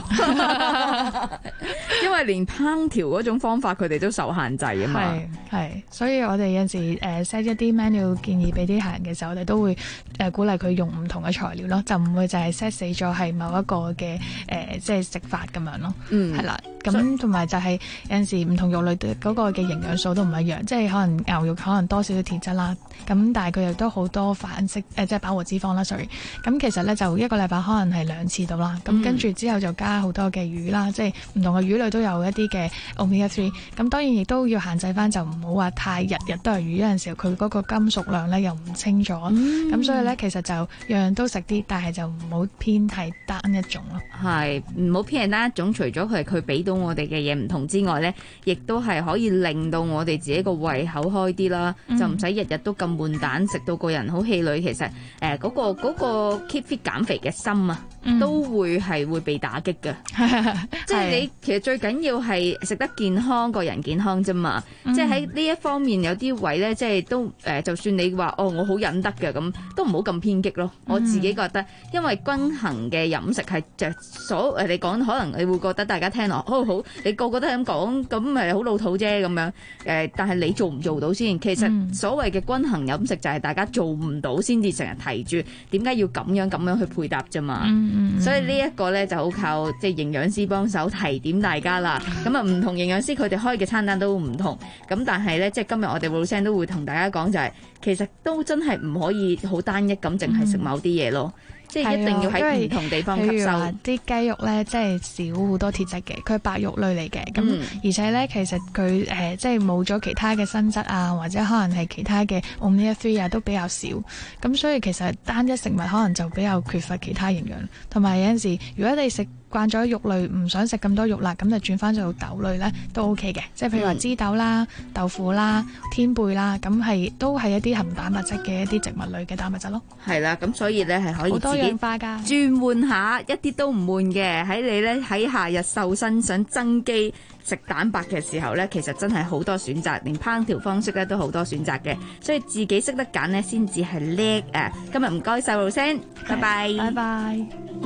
因為連烹調嗰種方法，佢哋都受限制啊嘛。 係係，所以我哋有陣時誒 set 一啲 menu 建議俾啲客人嘅時候，我哋都會誒鼓勵佢用唔同嘅材料咯，就唔會就係 set 死咗係某一個嘅誒即係食法咁樣咯。嗯，係啦，咁同埋就係有陣時唔同肉類嗰個嘅營養素都唔一樣。即係可能牛肉可能多少少鐵質啦，咁但係佢亦都好多反式誒、呃，即係飽和脂肪啦。sorry，咁其實咧就一個禮拜可能係兩次到啦。咁、嗯、跟住之後就加好多嘅魚啦，即係唔同嘅魚類都有一啲嘅 omega three。咁當然亦都要限制翻，就唔好話太日日都係魚。有陣時佢嗰個金屬量咧又唔清楚，咁、嗯、所以咧其實就樣樣都食啲，但係就唔好偏係單一種咯。 係唔好偏係單一種，除咗佢係佢俾到我哋嘅嘢唔同之外咧，亦都係可以令到我哋自己個胃口開啲啦，嗯、就唔使日日都咁悶蛋，食到個人好氣餒。其實誒嗰、呃嗰個嗰、嗰個 keep fit 減肥嘅心啊，嗯、都會係會被打擊嘅。即係你其實最緊要係食得健康，個人健康啫嘛。嗯、即係喺呢一方面有啲位咧，即係都誒、呃，就算你話哦，我好忍得嘅咁，都唔好咁偏激咯。嗯、我自己覺得，因為均衡嘅飲食係著所誒，你講可能你會覺得大家聽落好好，你個個都係咁講，咁咪好老土啫咁樣誒、呃，但係你做唔做到先？其實所謂嘅均衡飲食就係大家做唔到先至成日提住點解要咁樣咁樣去配搭啫嘛。嗯嗯、所以呢一個咧就好靠即係營養師幫手提點大家啦。咁啊唔同營養師佢哋開嘅餐單都唔同。咁但係咧即係今日我哋 Rosanne 都會同大家講就係、是、其實都真係唔可以好單一咁淨係食某啲嘢咯。嗯即係一定要喺唔同地方吸收。 啲雞肉咧，即係少好多鐵質嘅，佢係白肉類嚟嘅。咁、嗯、而且咧，其實佢誒、呃、即係冇咗其他嘅鋅質啊，或者可能係其他嘅 omega three 啊，都比較少。咁所以其實單一食物可能就比較缺乏其他營養。同埋有陣時，如果你食慣咗肉類，唔想食咁多肉啦，咁就轉翻做豆類咧都 OK 嘅。即係譬如話枝豆啦、豆腐啦、天貝啦，咁係都係一啲含蛋白質嘅一啲植物類嘅蛋白質咯。 係啦，咁所以咧係可以自己轉換下，一啲都唔悶嘅。喺你咧喺夏日瘦身想增肌食蛋白嘅時候咧，其實真係好多選擇，連烹調方式咧都好多選擇嘅。所以自己識得揀咧，先至係叻啊！今日唔該晒Rosanne，拜拜， 拜拜。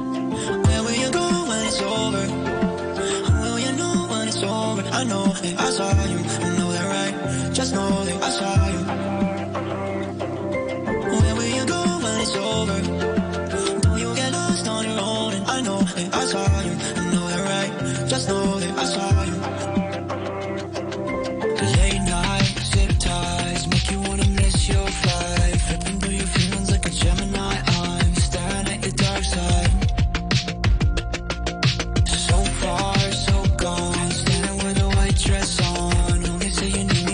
When it's over, will you know when it's over? I know that I saw you, I know that right. Just know that I saw you. Where will you go when it's over? Don't you get lost on your own? And I know that I saw you, I know that right. Just know that I saw you. Late night, zip ties, make you wanna miss your flight. Flipping through your feelings like a Gemini. I'm staring at your dark side. Far, so gone, standing with a white dress on. Only say you need me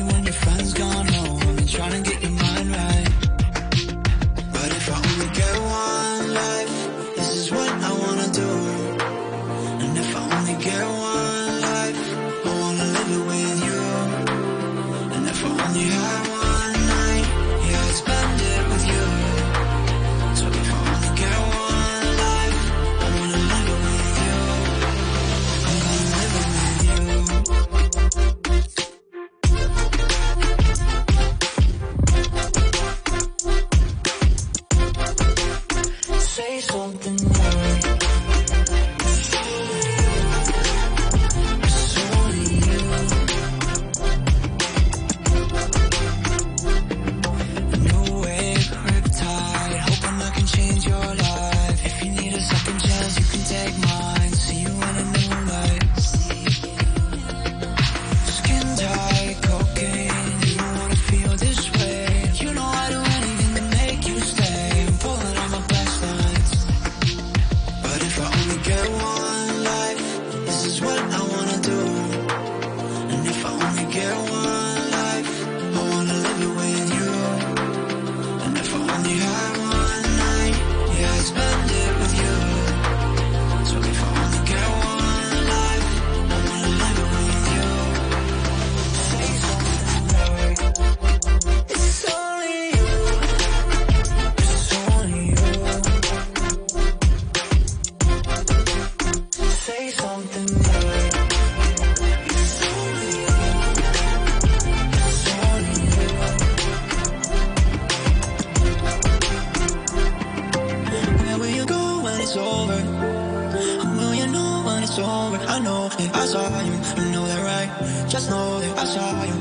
just know that I saw you.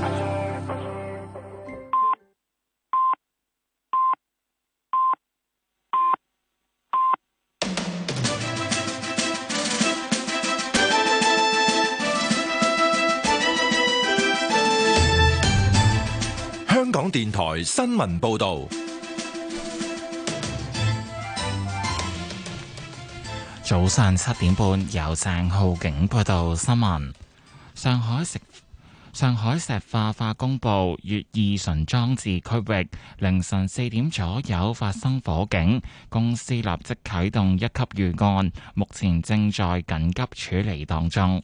香港電台新聞報道。 早上七點半，由鄭浩景報道新聞。上海石上海石化化工部乙二醇裝置區域凌晨四點左右發生火警，公司立即啟動一級預案，目前正在緊急處理當中。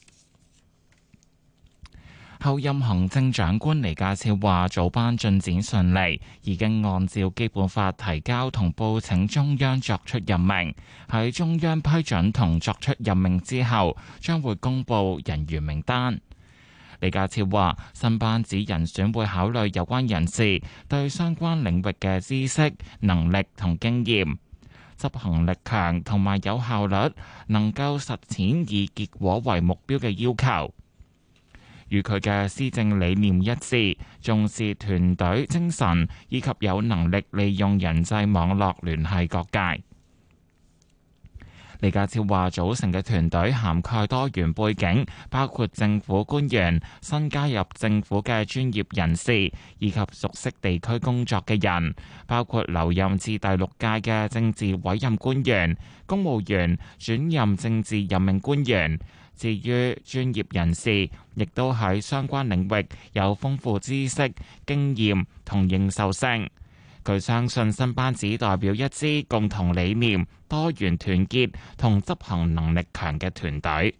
候任行政長官李家超話：早班進展順利，已經按照基本法提交同報請中央作出任命。喺中央批准同作出任命之後，將會公布人員名單。李家超話：新班子人選會考慮有關人士對相關領域嘅知識、能力同經驗，執行力強同埋有效率，能夠實踐以結果為目標嘅要求。與佢嘅施政理念一致，重視團隊精神，以及有能力利用人際網絡聯繫各界。李家超話：組成嘅團隊涵蓋多元背景，包括政府官員、新加入政府嘅專業人士，以及熟悉地區工作嘅人，包括留任至第六屆嘅政治委任官員、公務員轉任政治任命官員。至於專業人士，亦都喺相關領域有豐富知識、經驗同認受性。佢相信新班子代表一支共同理念、多元團結同執行能力強嘅團隊。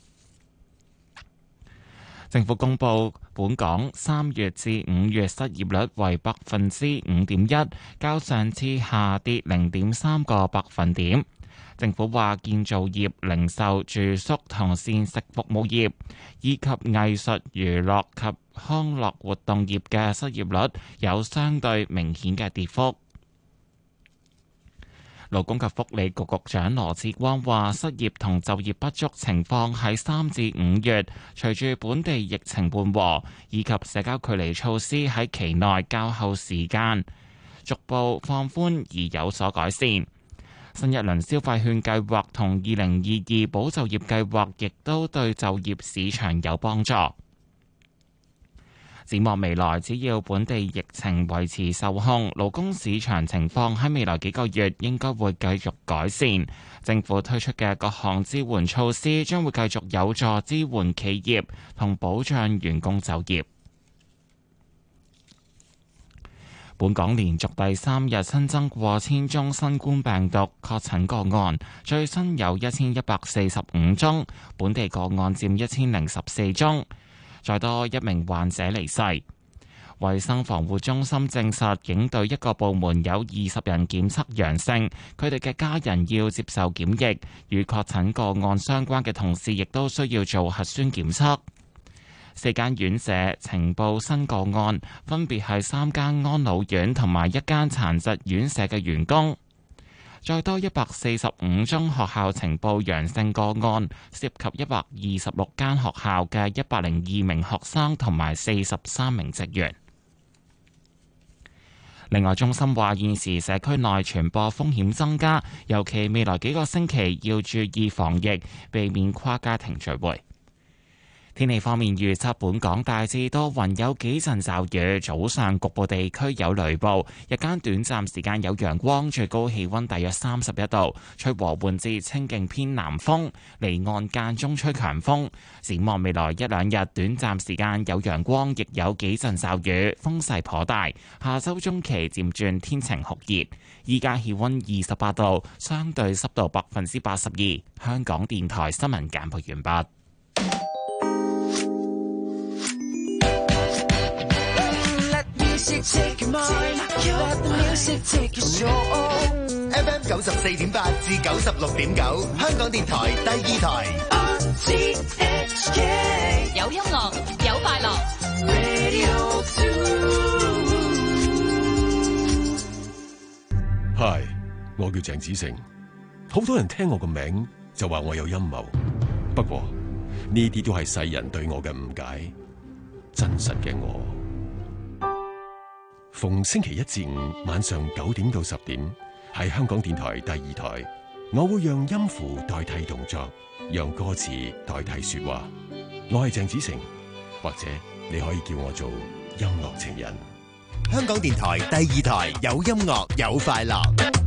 政府公布本港三月至五月失業率為百分之五點一，較上次下跌零點三個百分點。政府話，建造業、零售、住宿同膳食服務業，以及藝術、娛樂及康樂活動業嘅失業率有相對明顯嘅跌幅。勞工及福利局局長羅致光話，失業同就業不足情況喺三至五月，隨住本地疫情緩和以及社交距離措施喺期內較後時間逐步放寬而有所改善。新一輪消費券計劃同二零二二保就業計劃亦都對就業市場有幫助。展望未來，只要本地疫情維持受控，勞工市場情況喺未來幾個月應該會繼續改善。政府推出嘅各項支援措施將會繼續有助支援企業同保障員工就業。本港連續第三日新增過千宗新冠病毒確診個案，最新有一千一百四十五宗，本地個案佔一千零十四宗，再多一名患者離世。衛生防護中心證實，警隊一個部門有二十人檢測陽性，佢哋嘅家人要接受檢疫，與確診個案相關嘅同事亦都需要做核酸檢測。四間院舍呈報新個案，分別係三間安老院同埋一間殘疾院舍嘅員工。再多一百四十五宗學校呈報陽性個案，涉及一百二十六間學校嘅一百零二名學生同埋四十三名職員。另外，中心話現時社區內傳播風險增加，尤其未來幾個星期要注意防疫，避免跨家庭聚會。天氣方面預測，本港大致多雲，有幾陣驟雨，早上局部地區有雷暴，日間短暫時間有陽光，最高氣溫大約三十一度，吹和緩至清勁偏南風，離岸間中吹強風。展望未來一兩日，短暫時間有陽光，亦有幾陣驟雨，風勢頗大。下周中期漸轉天晴酷熱，依家氣溫二十八度，相對濕度百分之八十二。香港電台新聞簡報完畢。 F M 九十四點八至九十六點九，香港電台第二台。 有音樂，有快樂。 Hi， 我叫鄭子誠，好多人聽我個名就話我有陰謀，不過呢啲都係世人對我嘅誤解。真實嘅我，逢星期一至五晚上九點到十點，喺香港電台第二台，我會讓音符代替動作，讓歌詞代替說話。我係鄭子誠，或者你可以叫我做音樂情人。 香港電台第二台，有音樂有快樂。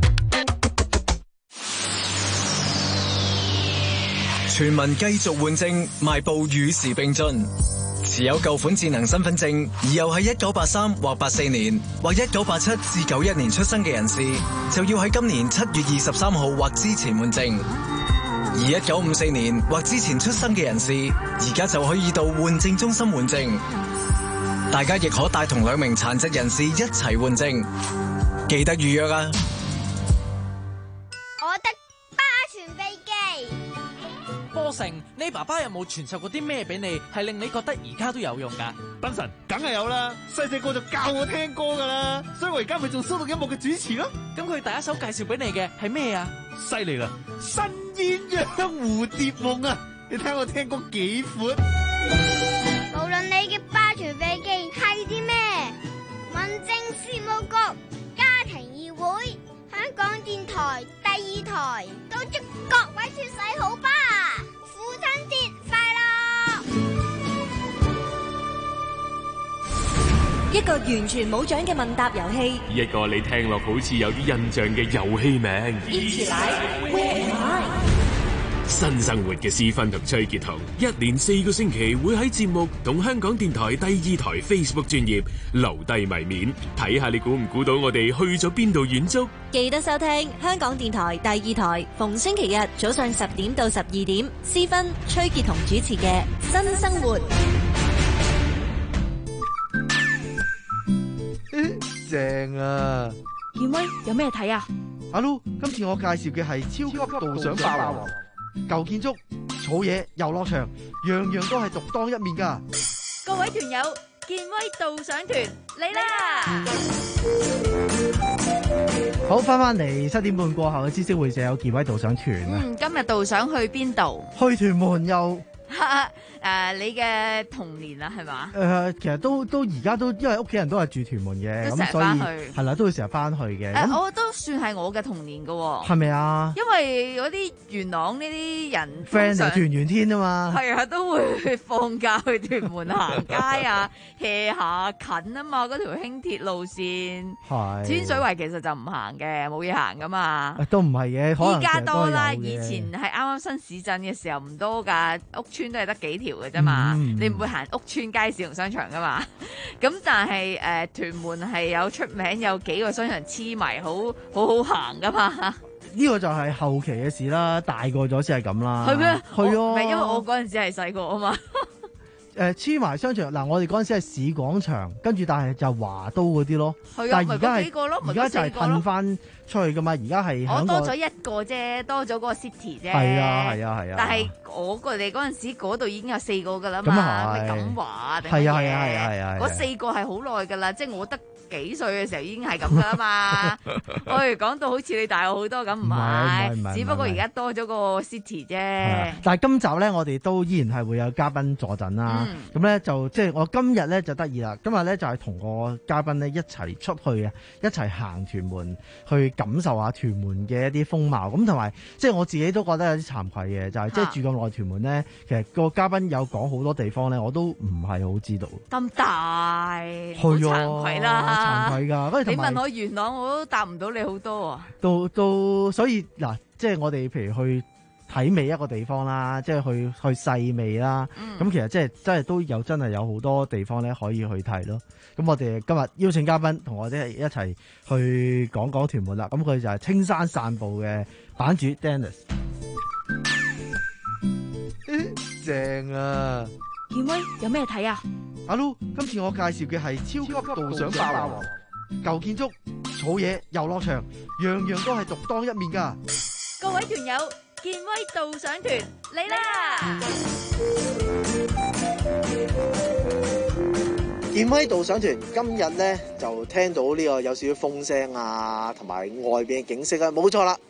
全民繼續換證，邁步與時並進。持有舊款智能身份證而又係一九八三或八四年或一九八七至九一年出生嘅人士，就要喺今年七月二十三號或之前換證。而一九五四年或之前出生嘅人士，而家就可以到換證中心換證。大家亦可帶同兩名殘疾人士一齊換證，記得預約啊！ 我的巴船飛機。 波成，你爸爸有冇傳授過啲咩俾你，係令你覺得而家都有用噶？ 燈神，梗係有啦，細細個就教我聽歌噶啦，所以我而家咪做蘇錄音樂嘅主持咯。 咁佢第一首介紹俾你嘅係咩啊？ 犀利啦，新鴛鴦蝴蝶夢啊！你睇我聽歌幾闊。 無論你嘅巴船飛機係啲咩，民政事務局、家庭議會、香港電台第二台，都祝各位出世好吧！父親節快樂！ 一個完全冇獎嘅問答遊戲， 一個你聽落好似有啲印象嘅遊戲名。 一起來 Where am I？ 新生活嘅思芬同崔潔彤，一連四個星期會喺節目同香港電台第二台 Facebook 專頁留低謎面，睇下你估唔估到我哋去咗邊度遠足？ 記得收聽香港電台第二台，逢星期日早上十點到十二點，思芬、崔潔彤主持嘅新生活。 正啊！ 健威有咩睇啊？ 阿 Lu，今次我介紹嘅係超級導賞霸王，舊建築、草野、遊樂場，樣樣都係獨當一面噶。 各位團友，健威導賞團嚟啦！ 好，翻翻嚟七點半過後嘅知識會社有健威導賞團啊！ 嗯，今日導賞去邊度？ 去屯門又。 誒、uh, 你嘅童年啦，係嘛？ 誒、呃，其實都都而家都，因為屋企人都係住屯門嘅，咁所以係啦，都會成日翻去嘅。 誒，我都算係我嘅童年㗎喎。 係咪啊？ 因為嗰啲元朗呢啲人 friend 嚟團圓天啊嘛。係啊，都會放假去屯門行街啊，hea 下近啊嘛，嗰條輕鐵路線。係。天水圍其實就唔行嘅，冇嘢行噶嘛。 都唔係嘅，可能依家多啦。以前係啱啱新市鎮嘅時候唔多㗎，屋村都係得幾條嘅啫嘛，嗯、你唔會行屋村街市同商場噶嘛，咁但係誒、呃、屯門係有出名有幾個商場黐埋，好好好行噶嘛。 呢個就係後期嘅事啦，大個咗先係咁啦。 係咩？ 係啊， 唔係因為我嗰陣時係細個啊嘛。 誒黐埋商場嗱，我哋嗰陣時係市廣場，跟住但係就華都嗰啲咯。係啊，但係而家係而家就係褪翻出去噶嘛，而家係我多咗一個啫，多咗嗰個 city 啫。 係啊係啊係啊！ 但係我哋嗰陣時嗰度已經有四個噶啦嘛，咩錦華定乜嘢？ 係啊係啊係啊係啊！ 嗰四個係好耐噶啦，即係我得幾歲嘅時候已經係咁噶啦嘛。我哋講到好似你大我好多咁，唔係，只不過而家多咗個 city 啫。 但係今集咧，我哋都依然係會有嘉賓坐陣啦。咁咧、嗯、就即係我今日咧就得意啦，今日咧就係同個嘉賓咧一齊出去啊，一齊行屯門去感受下屯門嘅一啲風貌。咁同埋即係我自己都覺得有啲慚愧嘅，就係即係住咁耐屯門咧，其實個嘉賓有講好多地方咧，我都唔係好知道。 咁大，好慚愧啦， 慚愧㗎。 你問我元朗，我都答唔到你好多啊。 到到所以嗱，即係我哋譬如去體味一個地方啦，即係去去細味啦。咁、嗯、其實即係真係都有真係有好多地方咧可以去睇咯。咁我哋今日邀請嘉賓同我哋一齊去講講屯門啦。咁佢就係青山散步嘅版主 Dennis。正啊！ 健威有咩睇啊？ 阿 Lu，今次我介紹嘅係超級導賞霸王，舊建築、草野、遊樂場，樣樣都係獨當一面噶。 各位團友，健威導賞團嚟啦！ 健威導賞團今日咧就聽到呢個有少少風聲啊，同埋外邊嘅景色啊，冇錯啦。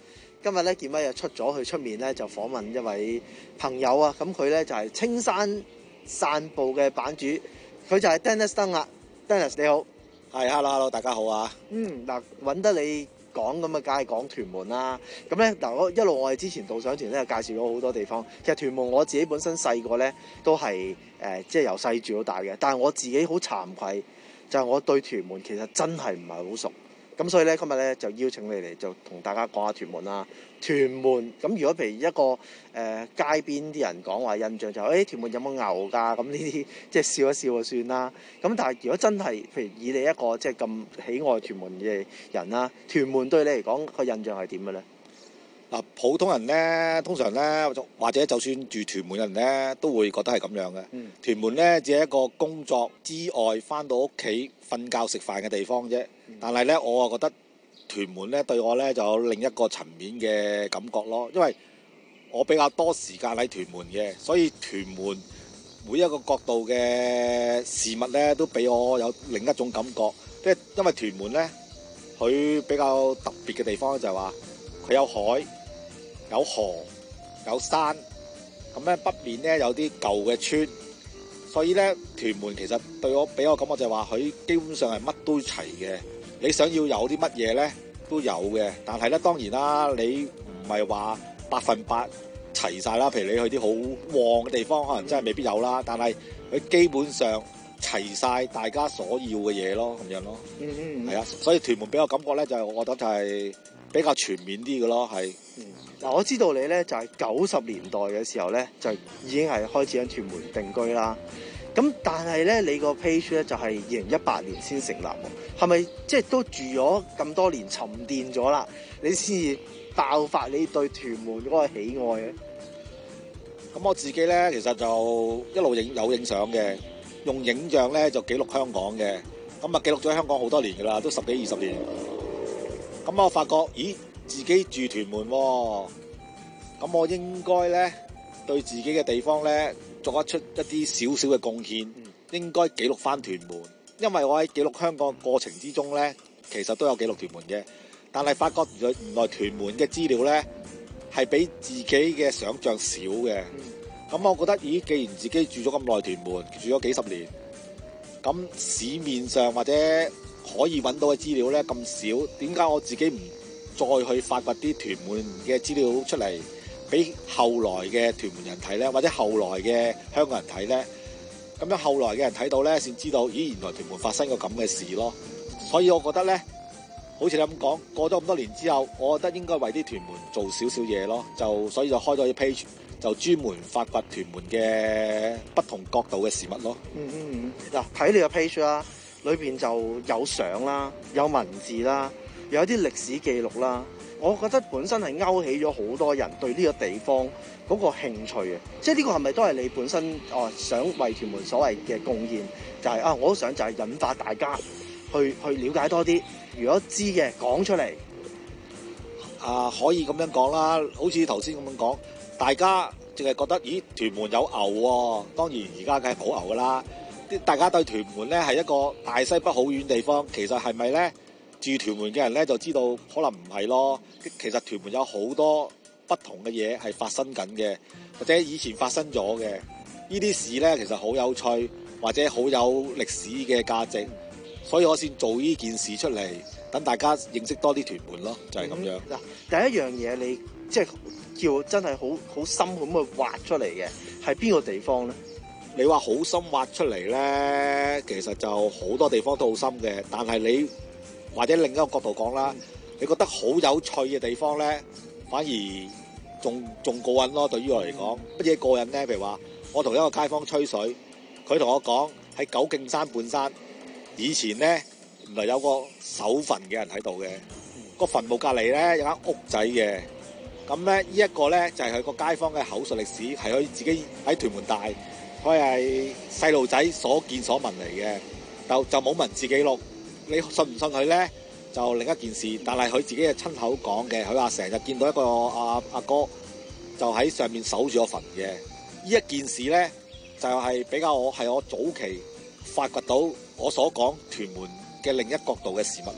今日咧，健威又出咗去出面咧，就訪問一位朋友啊。咁佢咧就係青山散步嘅版主，佢就係 Dennis 鄧啦。Dennis 你好， 係 hello hello，大家好啊。 嗯，嗱，揾得你講咁啊，梗係講屯門啦。咁咧嗱，我一路我哋之前導賞團咧介紹咗好多地方。其實屯門我自己本身細個咧都係誒、呃，即係由細住到大嘅。但係我自己好慚愧，就係、是、我對屯門其實真係唔係好熟。咁所以咧，今日咧就邀請你嚟，就同大家講下屯門啦。屯門咁，如果譬如一個誒、呃、街邊啲人講話印象就誒、是哎、屯門有冇牛㗎？咁呢啲即係笑一笑就算啦。咁但係如果真係譬如以你一個即係咁喜愛屯門嘅人啦，屯門對你嚟講個印象係點嘅咧？ 嗱，普通人咧，通常咧或者就算住屯門人咧，都會覺得係咁樣嘅。嗯、屯門咧只係一個工作之外翻到屋企瞓覺食飯嘅地方啫。嗯、但係咧，我啊覺得屯門咧對我咧就有另一個層面嘅感覺咯。因為我比較多時間喺屯門嘅，所以屯門每一個角度嘅事物咧都俾我有另一種感覺。即係因為屯門咧，佢比較特別嘅地方就係話佢有海。有河有山，咁咧北面咧有啲舊嘅村，所以咧屯門其實對我俾我感覺就係話佢基本上係乜都齊嘅。你想要有啲乜嘢咧都有嘅，但係咧當然啦，你唔係話百分百齊晒啦。譬如你去啲好旺嘅地方，可能真係未必有啦。但係佢基本上齊晒大家所要嘅嘢咯，咁樣咯。嗯嗯，係啊，所以屯門俾我感覺咧就係我覺得就係比較全面啲嘅咯，係。嗯嗱，我知道你咧就係九十年代嘅時候咧，就已經係開始喺屯門定居啦。咁但係咧，你個 page 咧就係二零一八年先成立喎，係咪即係都住咗咁多年沉澱咗啦？你先至爆發你對屯門嗰個喜愛咧？ 咁我自己咧其實就一路影有影相嘅，用影像咧就記錄香港嘅。咁啊記錄咗香港好多年㗎啦，都十幾二十年。咁我發覺，咦？自己住屯門喎，咁我應該咧對自己嘅地方咧作一出一啲少少嘅貢獻，嗯、應該記錄翻屯門，因為我喺記錄香港嘅過程之中咧，其實都有記錄屯門嘅，但係發覺原來原來屯門嘅資料咧係比自己嘅想像少嘅，咁、嗯、我覺得，咦，既然自己住咗咁耐屯門，住咗幾十年，咁市面上或者可以揾到嘅資料咧咁少，點解我自己唔再去發掘啲屯門嘅資料出嚟，俾後來嘅屯門人睇咧，或者後來嘅香港人睇咧，咁樣後來嘅人睇到咧，先知道，咦，原來屯門發生過咁嘅事咯。所以我覺得咧，好似你咁講，過咗咁多年之後，我覺得應該為啲屯門做少少嘢咯，就所以就開咗啲 page，就專門發掘屯門嘅不同角度嘅事物咯。 嗯嗯嗯，嗱，睇你個 page 啦，裏邊就有相啦，有文字啦。有啲歷史記錄啦，我覺得本身係勾起咗好多人對呢個地方嗰個興趣嘅，即係呢個係咪都係你本身哦想為屯門所謂嘅貢獻？就係、是、啊，我都想就係引發大家去去了解多啲，如果知嘅講出嚟啊，可以咁樣講啦。好似頭先咁樣講，大家淨係覺得咦，屯門有牛喎、哦，當然而家梗係冇牛噶啦。啲大家對屯門咧係一個大西北好遠地方，其實係咪咧？住屯門嘅人咧就知道可能唔係咯，其實屯門有好多不同嘅嘢係發生緊嘅，或者以前發生咗嘅，呢啲事咧其實好有趣，或者好有歷史嘅價值，所以我先做呢件事出嚟，等大家認識多啲屯門咯，就係、是、咁樣。嗱、 嗯，第一樣嘢你即係叫真係好好深咁去挖出嚟嘅，係邊個地方咧？ 你話好深挖出嚟咧，其實就好多地方都好深嘅，但係你或者另一個角度講啦，你覺得好有趣嘅地方咧，反而仲仲過癮咯。對於我嚟講，乜嘢過癮咧？譬如話，我同一個街坊吹水，佢同我講喺九徑山半山，以前咧原來有個守墳嘅人喺度嘅，個墳墓隔離咧有間屋仔嘅。咁咧呢一個咧就係佢個街坊嘅口述歷史，係佢自己喺屯門大，佢係細路仔所見所聞嚟嘅，就就冇文字記錄。你信唔信佢咧？就另一件事，但係佢自己係親口講嘅。佢話成日見到一個阿阿哥就喺上面守住個墳嘅。呢一件事咧，就係、是、比較我係我早期發掘到我所講屯門嘅另一角度嘅事物啦。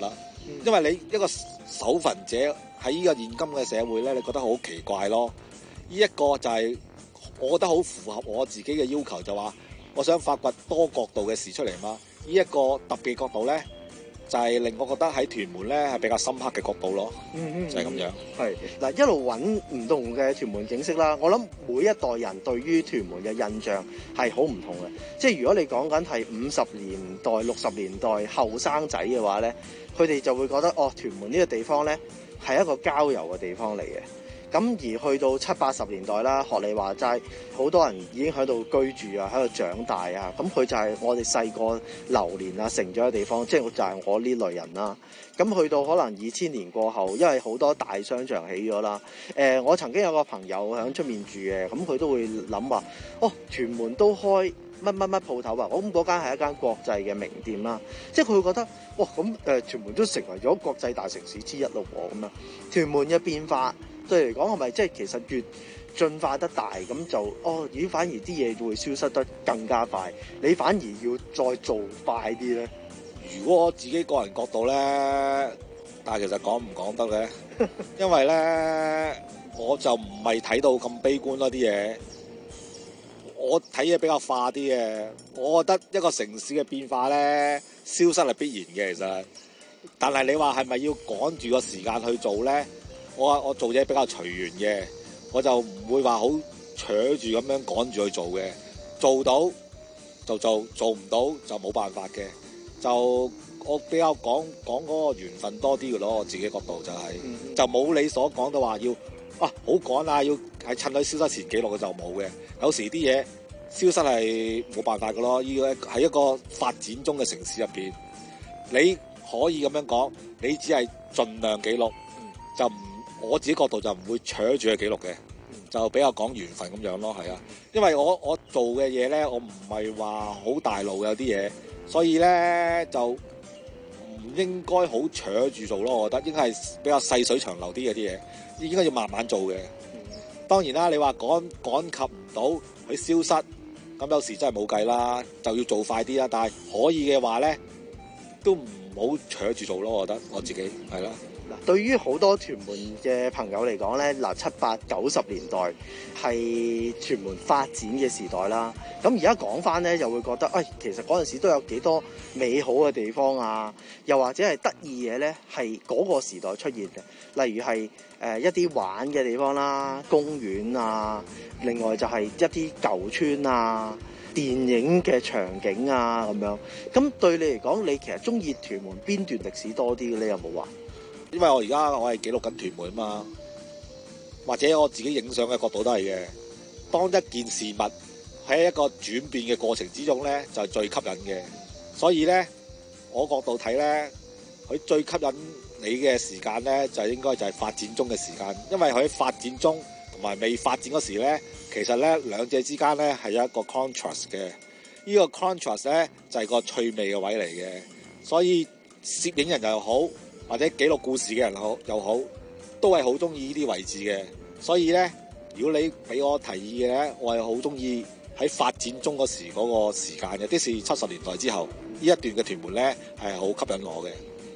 因為你一個守份者喺呢個現今嘅社會咧，你覺得好奇怪咯。呢、這、一個就係我覺得好符合我自己嘅要求，就話我想發掘多角度嘅事出嚟嘛。呢、這、一個特別角度咧，就係、是、令我覺得喺屯門咧係比較深刻嘅角度咯。嗯嗯，就係、是、咁樣。係嗱，一路揾唔同嘅屯門景色啦。我諗每一代人對於屯門嘅印象係好唔同嘅。即係如果你講緊係五十年代、六十年代後生仔嘅話咧，佢哋就會覺得哦，屯門呢個地方咧係一個郊遊嘅地方嚟嘅。咁而去到七八十年代啦，學你話齋，好多人已經喺度居住啊，喺度長大啊，咁佢就係我哋細個流連啊、成長嘅地方，即係就係我呢類人啦。咁去到可能二千年過後，因為好多大商場起咗啦。誒、呃，我曾經有個朋友喺出面住嘅，咁佢都會諗話，哦，屯門都開乜乜乜鋪頭啊，咁嗰間係一間國際嘅名店啦。即係佢會覺得，哇，咁誒、呃，屯門都成為咗國際大城市之一咯喎，咁啊，屯門嘅變化。對嚟講係咪即係其實越進化得大咁就哦，咦反而啲嘢會消失得更加快，你反而要再做快啲咧？ 如果我自己個人角度咧，但係其實講唔講得嘅，因為咧我就唔係睇到咁悲觀咯啲嘢，我睇嘢比較化啲嘅。我覺得一個城市嘅變化咧，消失係必然嘅其實，但係你話係咪要趕住個時間去做咧？我我做嘢比較隨緣嘅，我就唔會話好扯住咁樣趕住去做嘅，做到就做，做唔到就冇辦法嘅。就我比較講講嗰個緣分多啲嘅咯，我自己角度就係、是嗯、就冇你所講到話要啊好趕啊，要係趁佢消失前記錄嘅就冇嘅。有時啲嘢消失係冇辦法嘅咯，呢個喺一個發展中嘅城市入邊，你可以咁樣講，你只係盡量記錄，就唔。我自己角度就唔會扯住去記錄嘅，就比較講緣分咁樣咯，係啊。因為我我做嘅嘢咧，我唔係話好大路有啲嘢，所以咧就唔應該好扯住做咯。我覺得應該係比較細水長流啲嘅啲嘢，應該要慢慢做嘅。當然啦，你話趕趕及唔到佢消失，咁有時真係冇計啦，就要做快啲啦。但係可以嘅話咧，都唔好扯住做咯。我覺得我自己係啦。 嗱，對於好多屯門嘅朋友嚟講咧，嗱七八九十年代係屯門發展嘅時代啦。咁而家講翻咧，又會覺得，誒、哎，其實嗰陣時都有幾多美好嘅地方啊，又或者係得意嘢咧，係嗰個時代出現嘅。例如係誒、呃、一啲玩嘅地方啦，公園啊，另外就係一啲舊村啊、電影嘅場景啊咁樣。咁對你嚟講，你其實中意屯門邊段歷史多啲嘅咧？有冇話？ 因為我而家我係記錄緊屯門啊嘛，或者我自己影相嘅角度都係嘅。當一件事物喺一個轉變嘅過程之中咧，就係最吸引嘅。所以咧，我角度睇咧，佢最吸引你嘅時間咧，就係應該就係發展中嘅時間。因為佢喺發展中同埋未發展嗰時咧，其實咧兩者之間咧係有一個 contrast 嘅。呢個 contrast 咧就係個趣味嘅位嚟嘅。所以攝影人又好，或者記錄故事嘅人好又好，都係好中意呢啲位置嘅。所以咧，如果你俾我提議嘅咧，我係好中意喺發展中嗰時嗰個時間嘅，啲是七十年代之後呢一段嘅屯門咧係好吸引我嘅。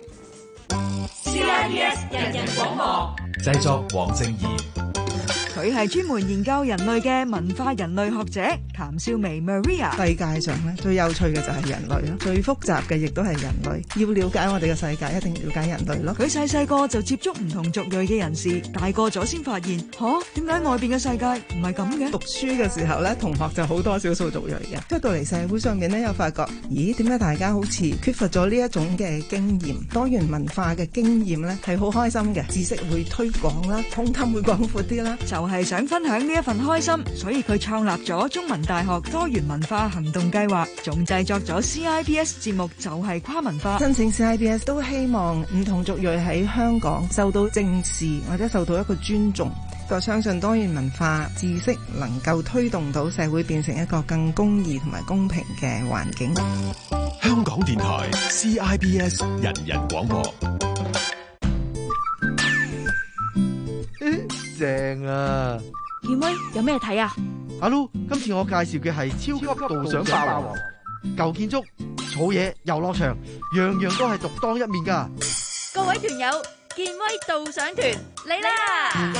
C I B S 人人廣播製作黃正義。 佢係專門研究人類嘅文化人類學者譚少薇 Maria。 世界上咧最有趣嘅就係人類咯，最複雜嘅亦都係人類。要了解我哋嘅世界，一定要了解人類咯。 佢細細個就接觸唔同族裔嘅人士，大個咗先發現，吓，點解外邊嘅世界唔係咁嘅？ 讀書嘅時候咧，同學就好多少數族裔嘅，出到嚟社會上面咧，又發覺，咦，點解大家好似缺乏咗呢一種嘅經驗？多元文化嘅經驗咧，係好開心嘅，知識會推廣啦，胸襟會廣闊啲啦， 就係想分享呢一份開心，所以佢創立咗中文大學多元文化行動計劃，仲製作咗 C I B S 節目，就係跨文化。 申請 C I B S 都希望唔同族裔喺香港受到正視或者受到一個尊重。就相信多元文化知識能夠推動到社會變成一個更公義同埋公平嘅環境。 香港電台 C I B S 人人廣播。 正啊！ 健威有咩睇啊？ 阿 Lu，今次我介紹嘅係超級導賞霸王，舊建築、草野、遊樂場，樣樣都係獨當一面噶。 各位團友，健威導賞團嚟啦！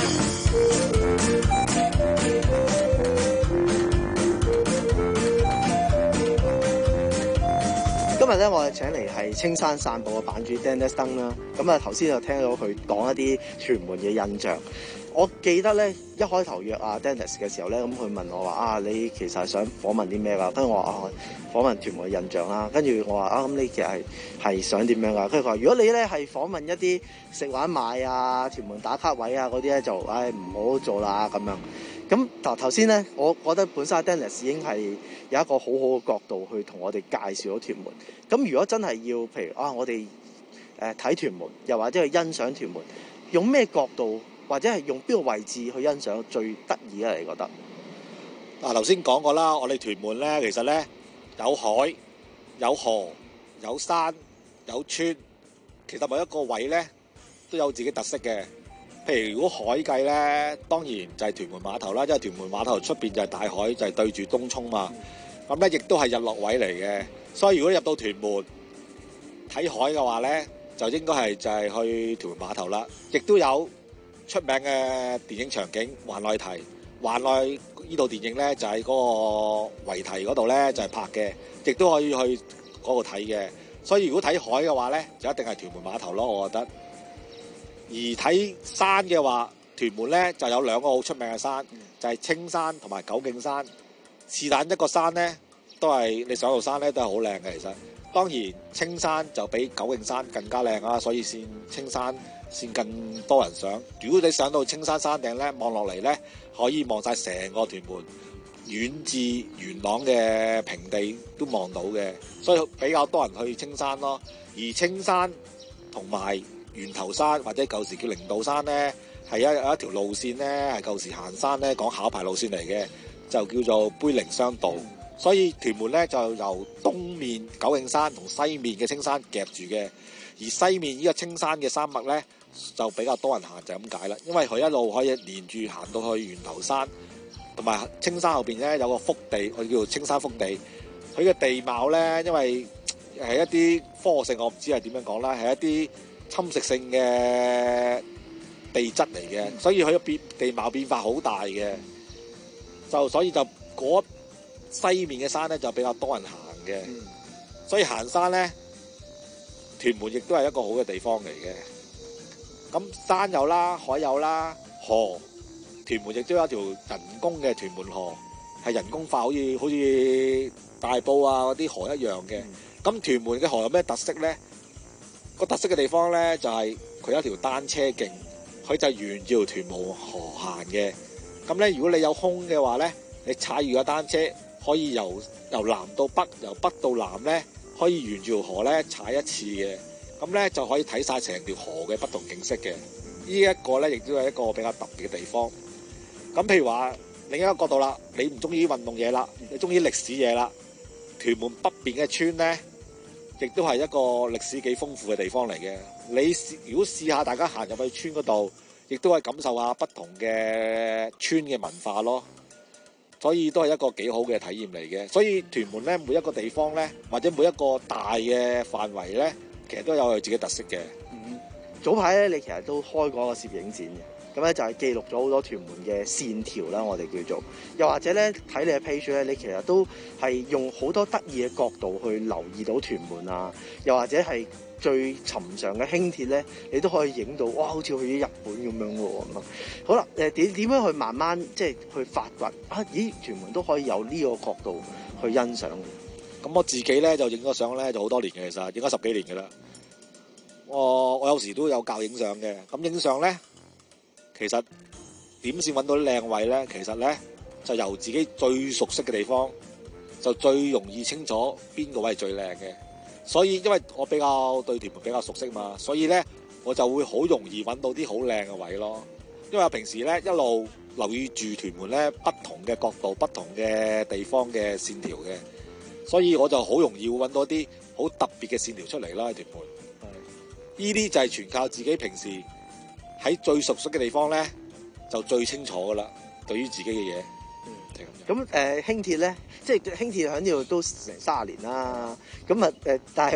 今日咧，我哋請嚟係青山散步嘅版主 Dennis Dung 啦。咁啊，頭先就聽到佢講一啲屯門嘅印象。我記得咧，一開頭約阿 Dennis 嘅時候咧，咁佢問我話啊，你其實係想訪問啲咩㗎？跟住我話啊，訪問屯門嘅印象啦。跟住我話啊，咁你其實係係想點樣㗎？跟住佢話，如果你咧係訪問一啲食玩買啊、屯門打卡位啊嗰啲咧，就唉唔好做啦咁樣。咁嗱頭先咧，我覺得本身 Dennis 已經係有一個好好嘅角度去同我哋介紹咗屯門。咁如果真係要譬如啊，我哋誒睇屯門，又或者去欣賞屯門，用咩角度或者係用邊個位置去欣賞最得意啊？你覺得？ 嗱頭先講過啦，我哋屯門咧，其實咧有海、有河、有山、有村，其實每一個位咧都有自己特色嘅。譬如如果海計咧，當然就係屯門碼頭啦，因為屯門碼頭出邊就係大海，就係、是、對住東涌嘛。咁咧亦都係日落位嚟嘅，所以如果入到屯門睇海嘅話咧，就應該係就係去屯門碼頭啦。亦都有出名嘅電影場景環內堤，環內呢度電影咧就喺嗰個圍堤嗰度咧就係拍嘅，亦都可以去嗰度睇嘅。所以如果睇海嘅話咧，就一定係屯門碼頭咯，我覺得。而睇山嘅話，屯門咧就有兩個好出名嘅山，就係、是、青山同埋九徑山。是但一個山咧，都係你上到山咧都係好靚嘅。其實當然青山就比九徑山更加靚啦，所以先青山先更多人上。如果你上到青山山頂咧，望落嚟咧，可以望晒成個屯門，遠至元朗嘅平地都望到嘅，所以比較多人去青山咯。而青山同埋源頭山或者舊時叫靈道山咧，係一有一條路線咧，係舊時行山咧講考牌路線嚟嘅，就叫做杯靈雙道。所以屯門咧就由東面九徑山同西面嘅青山夾住嘅，而西面呢個青山嘅山脈咧就比較多人行，就咁解啦。因為佢一路可以連住行到去源頭山，同埋青山後邊咧有個福地，我叫做青山福地。佢嘅地貌咧，因為係一啲科學性，我唔知係點樣講啦，係一啲侵蝕性嘅地質嚟嘅，所以佢嘅變地貌變化好大嘅，就所以就嗰西面嘅山咧就比較多人行嘅，嗯、所以行山咧，屯門亦都係一個好嘅地方嚟嘅。咁山有啦，海有啦，河屯門亦都有一條人工嘅屯門河，係人工化，好似好似大埔啊嗰啲河一樣嘅。咁、嗯、屯門嘅河有咩特色咧？個特色嘅地方咧就係、是、佢有一條單車徑，佢就沿住屯門河行嘅。咁咧，如果你有空嘅話咧，你踩住個單車，可以由由南到北，由北到南咧，可以沿住條河咧踩一次嘅。咁咧就可以睇晒成條河嘅不同景色嘅。呢、這、一個咧亦都係一個比較特別嘅地方。咁譬如話另一個角度啦，你唔中意運動嘢啦，你中意歷史嘢啦，屯門北邊嘅村咧，亦都係一個歷史幾豐富嘅地方嚟嘅。你試如果試下大家行入去村嗰度，亦都係感受下不同嘅村嘅文化咯。所以都係一個幾好嘅體驗嚟嘅。所以屯門咧每一個地方咧，或者每一個大嘅範圍咧，其實都有佢自己特色嘅。 嗯，早排咧你其實都開過一個攝影展嘅，咁咧就係記錄咗好多屯門嘅線條啦，我哋叫做。又或者咧睇你嘅 page 咧，你其實都係用好多得意嘅角度去留意到屯門啊，又或者係最尋常嘅輕鐵咧，你都可以影到，哇！好似去咗日本咁樣喎咁啊。好啦，誒點點樣去慢慢即係去發掘啊？咦，屯門都可以有呢個角度去欣賞。 咁我自己咧就影咗相咧就好多年嘅，其實影咗十幾年嘅啦。我我有時都有教影相嘅。咁影相咧，其實點先揾到啲靚位咧？其實咧就由自己最熟悉嘅地方，就最容易清楚邊個位係最靚嘅。所以因為我比較對屯門比較熟悉嘛，所以咧我就會好容易揾到啲好靚嘅位咯。因為我平時咧一路留意住屯門咧不同嘅角度、不同嘅地方嘅線條嘅，所以我就好容易會揾到啲好特別嘅線條出嚟啦喺屯門。呢啲就係全靠自己平時喺最熟悉嘅地方咧，就最清楚噶啦。對於自己嘅嘢。 咁誒輕鐵咧，即係輕鐵喺呢度都成三十年啦。咁啊誒，但係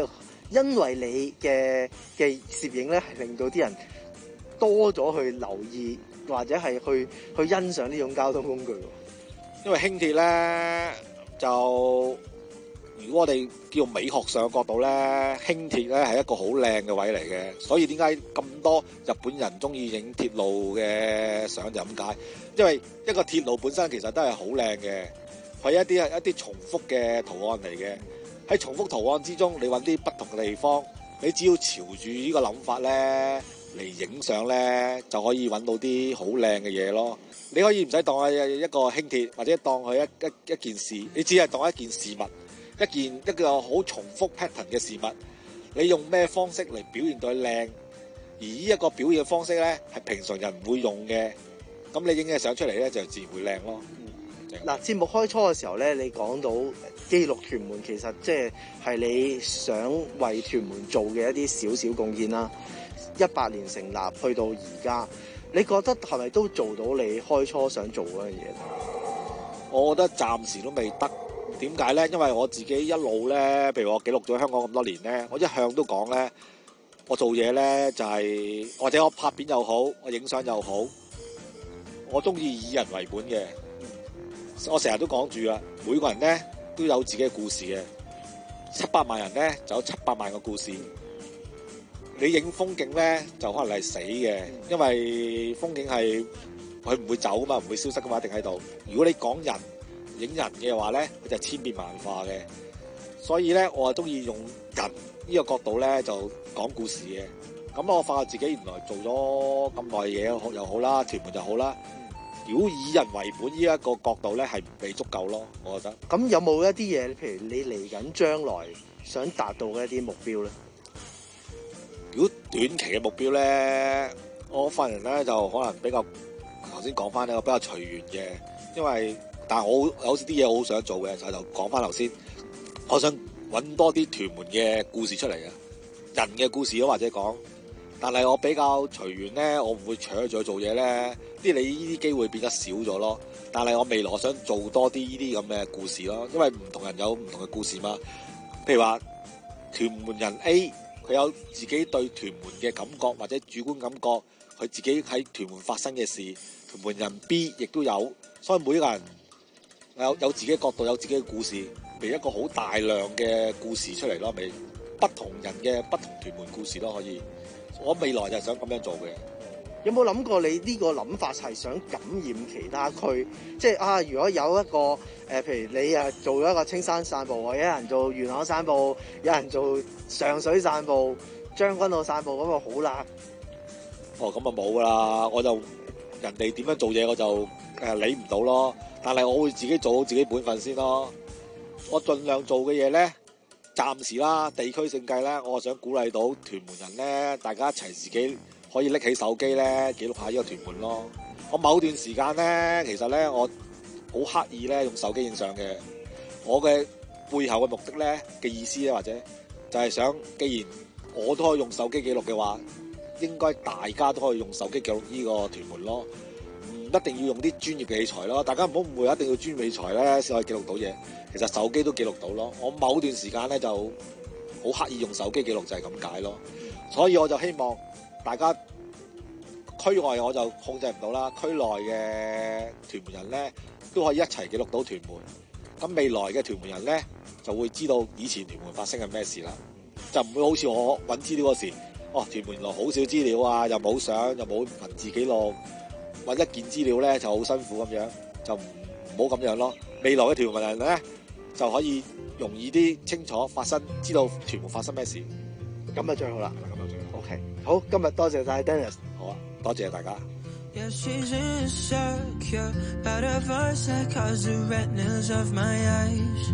因為你嘅嘅攝影咧，係令到啲人多咗去留意，或者係去去欣賞呢種交通工具。 因為輕鐵咧，就如果我哋叫美學上嘅角度咧，輕鐵咧係一個好靚嘅位嚟嘅。所以點解咁多日本人中意影鐵路嘅相就咁解？因為一個鐵路本身其實都係好靚嘅，係一啲一啲重複嘅圖案嚟嘅。喺重複圖案之中，你揾啲不同嘅地方，你只要朝住呢個諗法咧嚟影相咧，就可以揾到啲好靚嘅嘢咯。你可以唔使當係一個輕鐵，或者當佢一一一件事，你只係當一件事物，一件一個好重複 pattern 嘅事物。你用咩方式嚟表現到佢靚？而呢一個表現嘅方式咧，係平常人唔會用嘅。咁你影嘅相出嚟咧，就自然會靚咯。 嗱、嗯，節目開初嘅時候咧，你講到記錄屯門，其實即係係你想為屯門做嘅一啲少少貢獻啦。一八年成立，去到而家，你覺得係咪都做到你開初想做嗰樣嘢？ 我覺得暫時都未得。點解咧？因為我自己一路咧，譬如我記錄咗香港咁多年咧，我一向都講咧，我做嘢咧就係、是、或者我拍片又好，我影相又好，我中意以人為本嘅。我成日都講住啊，每個人咧都有自己嘅故事嘅，七百萬人咧就有七百萬個故事。你影風景咧就可能係死嘅，因為風景係佢唔會走噶嘛，唔會消失噶嘛，一定喺度。如果你講人影人嘅話咧，佢就千變萬化嘅。所以咧，我係中意用人呢個角度咧就講故事嘅。咁我發覺自己原來做咗咁耐嘢又好啦，屯門就好啦。如果以人為本呢一個角度咧，係未足夠咯，我覺得。 咁有冇一啲嘢，譬如你嚟緊將來想達到嘅一啲目標咧？ 如果短期嘅目標咧，我份人咧就可能比較頭先講翻呢個比較隨緣嘅，因為但係我有啲嘢我好想做嘅，就係就講翻頭先，我想揾多啲屯門嘅故事出嚟嘅，人嘅故事咯，或者講。但係我比較隨緣咧，我唔會搶住去做嘢咧，啲你呢啲機會變得少咗咯。但係我未來我想做多啲呢啲咁嘅故事咯，因為唔同人有唔同嘅故事嘛。譬如話屯門人 A，佢有自己對屯門嘅感覺或者主觀感覺，佢自己喺屯門發生嘅事。屯門人 B 亦都有，所以每個人有有自己嘅角度，有自己嘅故事，譬如一個好大量嘅故事出嚟咯，咪不同人嘅不同屯門故事咯，可以。我未來就係想咁樣做嘅。 有冇諗過你呢個諗法係想感染其他區？即係啊，如果有一個誒、呃，譬如你啊做咗一個青山散步，或者有人做元朗散步，有人做上水散步、將軍澳散步，咁就好啦。 哦，咁啊冇啦，我就人哋點樣做嘢我就誒理唔到咯。但係我會自己做好自己本分先咯。我盡量做嘅嘢咧。暫時啦，地區性計咧，我想鼓勵到屯門人咧，大家一齊自己可以拎起手機咧，記錄下呢個屯門咯。我某段時間咧，其實咧，我好刻意咧用手機影相嘅。我嘅背後嘅目的咧嘅意思咧，或者就係想，既然我都可以用手機記錄嘅話，應該大家都可以用手機記錄呢個屯門咯。唔一定要用啲專業嘅器材咯，大家唔好誤會，一定要專業器材咧先可以記錄到嘢。其實手機都記錄到咯。我某段時間咧就好刻意用手機記錄，就係咁解咯。所以我就希望大家區外我就控制唔到啦，區內嘅屯門人咧都可以一齊記錄到屯門。咁未來嘅屯門人咧就會知道以前屯門發生緊咩事啦，就唔會好似我揾資料嗰時，哦屯門原來好少資料啊，又冇相又冇文字記錄，揾一件資料咧就好辛苦咁樣，就唔唔好咁樣咯。未來嘅屯門人咧就可以容易啲清楚發生，知道屯門發生咩事， 咁就最好啦。 咁就最好。 OK， 好，今日多謝晒 Dennis， 好啊，多謝大家。 Yeah, she's insecure about a voice that caused the retinas of my eyes,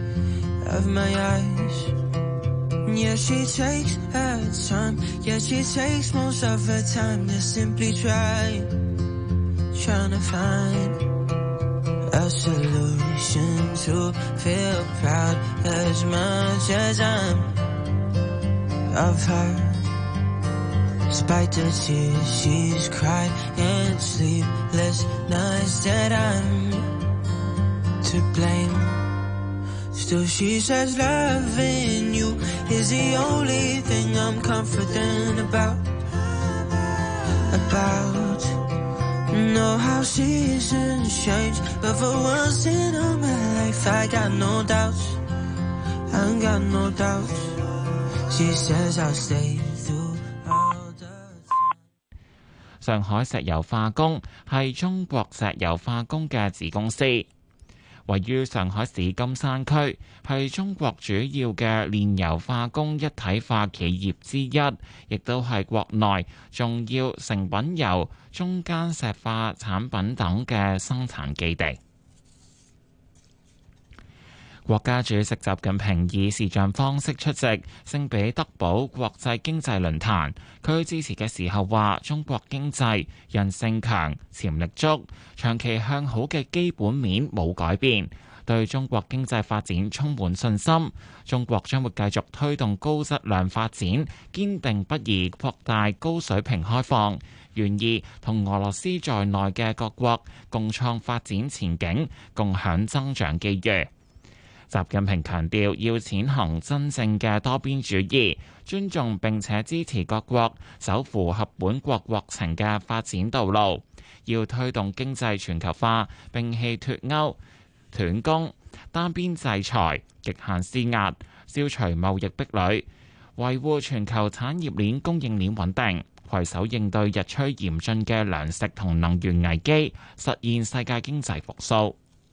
of my eyes. Yeah, she takes her time. Yeah, she takes most of her time to simply try, trying to find a solution to feel proud as much as I'm of her. Despite the tears she's cried and sleepless nights that I'm to blame. Still she says loving you is the only thing I'm confident about. About know how seasons change, but for once in all my life I got no doubts. I ain't got no doubts. She says I'll stay through all the time. 上海石油化工係中國石油化工嘅子公司。位於上海市金山區，係中國主要嘅煉油化工一體化企業之一，亦都係國內重要成品油、中間石化產品等嘅生產基地。國家主席習近平以視像方式出席聖彼得堡國際經濟論壇。佢致辭嘅時候話：中國經濟韌性強、潛力足，長期向好嘅基本面冇改變，對中國經濟發展充滿信心。中國將會繼續推動高質量發展，堅定不移擴大高水平開放，願意同俄羅斯在內嘅各國共創發展前景，共享增長機遇。習近平強調要踐行真正嘅多邊主義，尊重並且支持各國走符合本國國情嘅發展道路，要推動經濟全球化，摒棄脫歐、斷供、單邊制裁、極限施壓，消除貿易壁壘，維護全球產業鏈供應鏈穩定，攜手應對日趨嚴峻嘅糧食同能源危機，實現世界經濟復甦。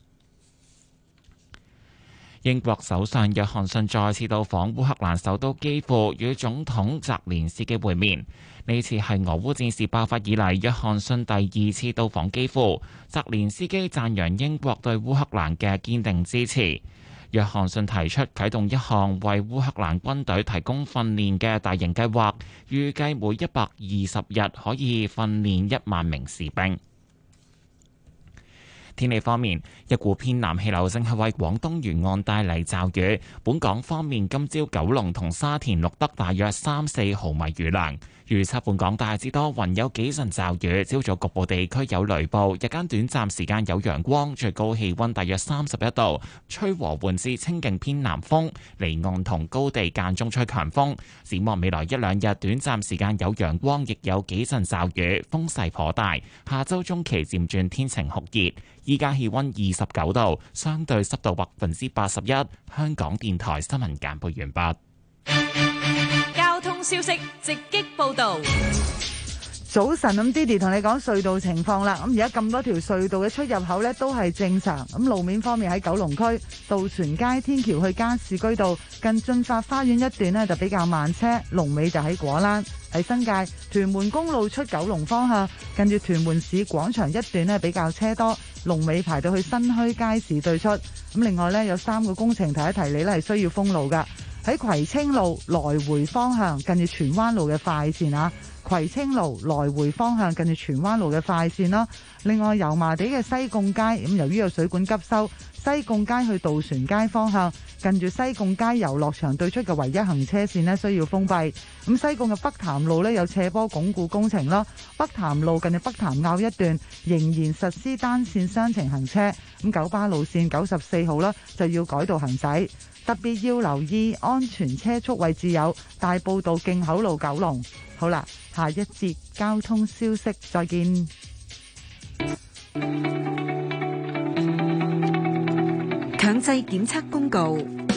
英國首相約翰遜再次到訪烏克蘭首都基輔，與總統澤連斯基會面。呢次係俄烏戰事爆發以嚟約翰遜第二次到訪基輔。澤連斯基讚揚英國對烏克蘭嘅堅定支持。約翰遜提出啟動一項為烏克蘭軍隊提供訓練嘅大型計劃，預計每一百二十日可以訓練一萬名士兵。天氣方面，一股偏南氣流正係為廣東沿岸帶嚟驟雨。本港方面，今朝九龍同沙田錄得大約三四毫米雨量。預測本港大致多雲，有幾陣驟雨，朝早局部地區有雷暴，日間短暫時間有陽光，最高氣溫大約三十一度，吹和緩至清勁偏南風，離岸同高地間中吹強風。展望未來一兩日，短暫時間有陽光，亦有幾陣驟雨，風勢頗大。下周中期漸轉天晴酷熱。依家氣溫二十九度，相對濕度百分之八十一。香港電台新聞簡報完畢。 交通消息直擊報道。 早晨，咁 Didi 同你講隧道情況啦。咁而家咁多條隧道嘅出入口呢都係正常。咁路面方面喺九龍區渡船街天橋去加士居道近駿發花園一段呢就比較慢車，龍尾就喺果欄。喺新界屯門公路出九龍方向，近住屯門市廣場一段呢比較車多，龍尾排到去新墟街市對出。咁另外呢，有三個工程提一提你呢係需要封路噶。喺葵青路來回方向近住荃灣路嘅快線啊，葵青路來回方向近住荃灣路嘅快線啦。另外油麻地嘅西貢街，咁由於有水管急修，西貢街去渡船街方向近住西貢街遊樂場對出嘅唯一行車線呢需要封閉。咁西貢嘅北潭路呢有斜坡鞏固工程啦，北潭路近住北潭坳一段仍然實施單線雙程行車。咁九巴路線九十四號啦就要改道行駛。特別要留意安全車速位置有大埔道徑口路九龍。好啦，下一節交通消息再見。 強制檢測公告，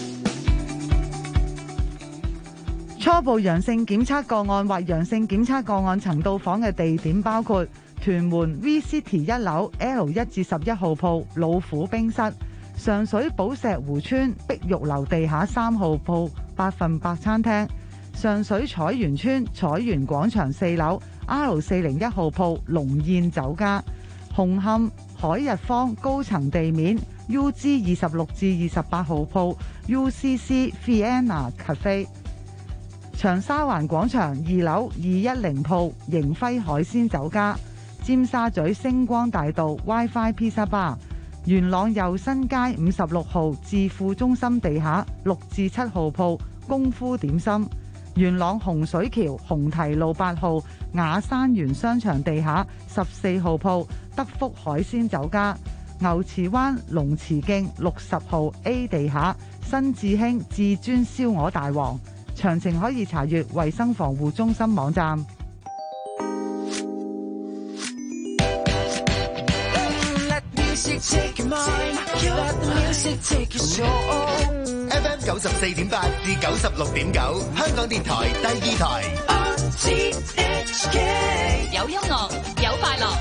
初步陽性檢測個案或陽性檢測個案曾到訪嘅地點包括屯門 V City 一樓 L 一至十一號鋪老虎冰室，上水寶石湖村碧玉樓地下三號鋪百分百餐廳，上水彩園村彩園廣場四樓 R 四零一號鋪龍宴酒家，紅磡海逸坊高層地面 U G 二十六至二十八號鋪 U C C Vienna Cafe， 長沙灣廣場二樓二一零鋪盈輝海鮮酒家，尖沙咀星光大道 WiFi Pizza Bar，元朗佑新街五十六號置富中心地下六至七號鋪功夫點心，元朗洪水橋紅堤路八號雅山園商場地下十四號鋪德福海鮮酒家，牛池灣龍池徑六十號 A 地下新智興至尊燒鵝大王。詳情可以查閱衛生防護中心網站。 F M 九十四點八至九十六點九，香港電台第二台。 有音樂，有快樂。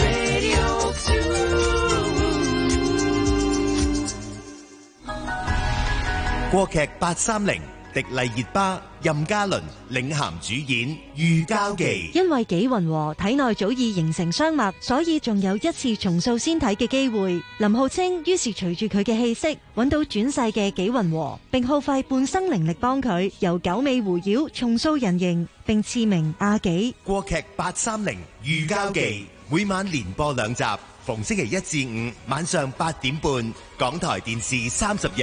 國劇八三零，迪麗熱巴、任嘉倫領銜主演《御膠記》。 因為紀雲和體內早已形成雙脈，所以仲有一次重塑仙體嘅機會。林浩清於是隨住佢嘅氣息，揾到轉世嘅紀雲和，並耗費半生靈力幫佢由九尾狐妖重塑人形，並賜名阿紀。 國劇八三零《御膠記》每晚連播兩集，逢星期一至五晚上八點半，港台電視三十日。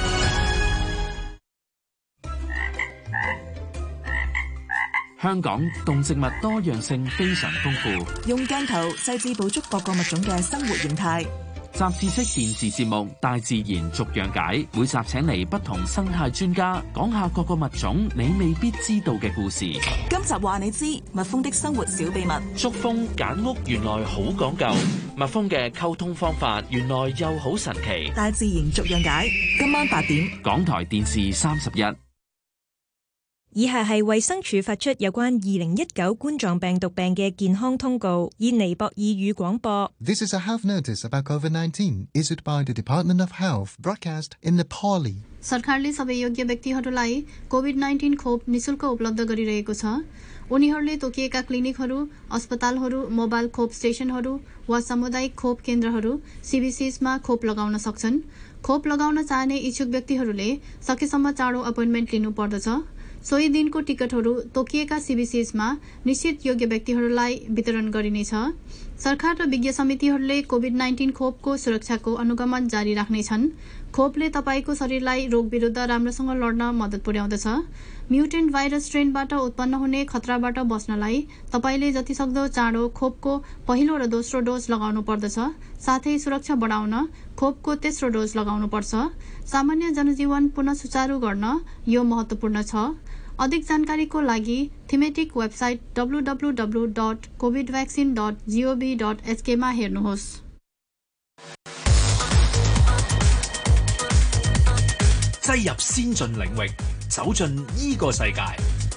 香港動植物多樣性非常豐富， 用鏡頭細緻捕捉各個物種嘅生活形態。 雜誌式電視節目《大自然逐樣解》，每集請嚟不同生態專家，講下各個物種你未必知道嘅故事。 今集話你知蜜蜂的生活小秘密。 捉蜂揀屋原來好講究，蜜蜂嘅溝通方法原來又好神奇。 大自然逐樣解，今晚八點， 港台電視三十一。 以下係衛生署發出有關二零一九冠狀病毒病嘅健康通告，以尼泊爾語廣播。 This is a health notice about COVID nineteen issued by the Department of Health, broadcast in Nepali. सरकारले सबै योग्य व्यक्तिहरूलाई covid nineteen खोप निशुल्क उपलब्ध गरिरहेको छ। उनीहरूले तोकिएका क्लिनिकहरू, अस्पतालहरू, मोबाइल खोप स्टेशनहरू वा सामुदायिक खोप केन्द्रहरू सीबीसीसमा खोप लगाउन सक्छन्। खोप लगाउन चाहने इच्छुक व्यक्तिहरूले सकेसम्म चाँडो अपोइन्टमेन्ट लिनुपर्दछ। सोही दिनको टिकटहरू तोकिएका सीबीसीसमा निश्चित योग्य व्यक्तिहरूलाई वितरण गरिनेछ। सरकार र विज्ञ समितिहरूले कोभिड नाइन्टीन खोपको सुरक्षाको अनुगमन जारी राख्नेछन्। खोपले तपाईको शरीरलाई रोग विरुद्ध राम्रोसँग लड्न मद्दत पुर्याउँदछ। म्युटेन्ट भाइरस स्ट्रेनबाट उत्पन्न हुने खतराबाट बस्नलाई तपाईले जतिसक्दो चाँडो खोपको पहिलो र दोस्रो डोज लगाउनु पर्दछ। साथै सुरक्षा बढाउन खोपको तेस्रो डोज लगाउनु पर्छ। सामान्य जनजीवन पुनः सुचारू गर्न यो महत्त्वपूर्ण छ। अधिक जानकारीको लागि thematic website W W W dot covid vaccine dot G O V dot HK मा हेर्नुहोस्। 擠入先進領域，走進呢個世界。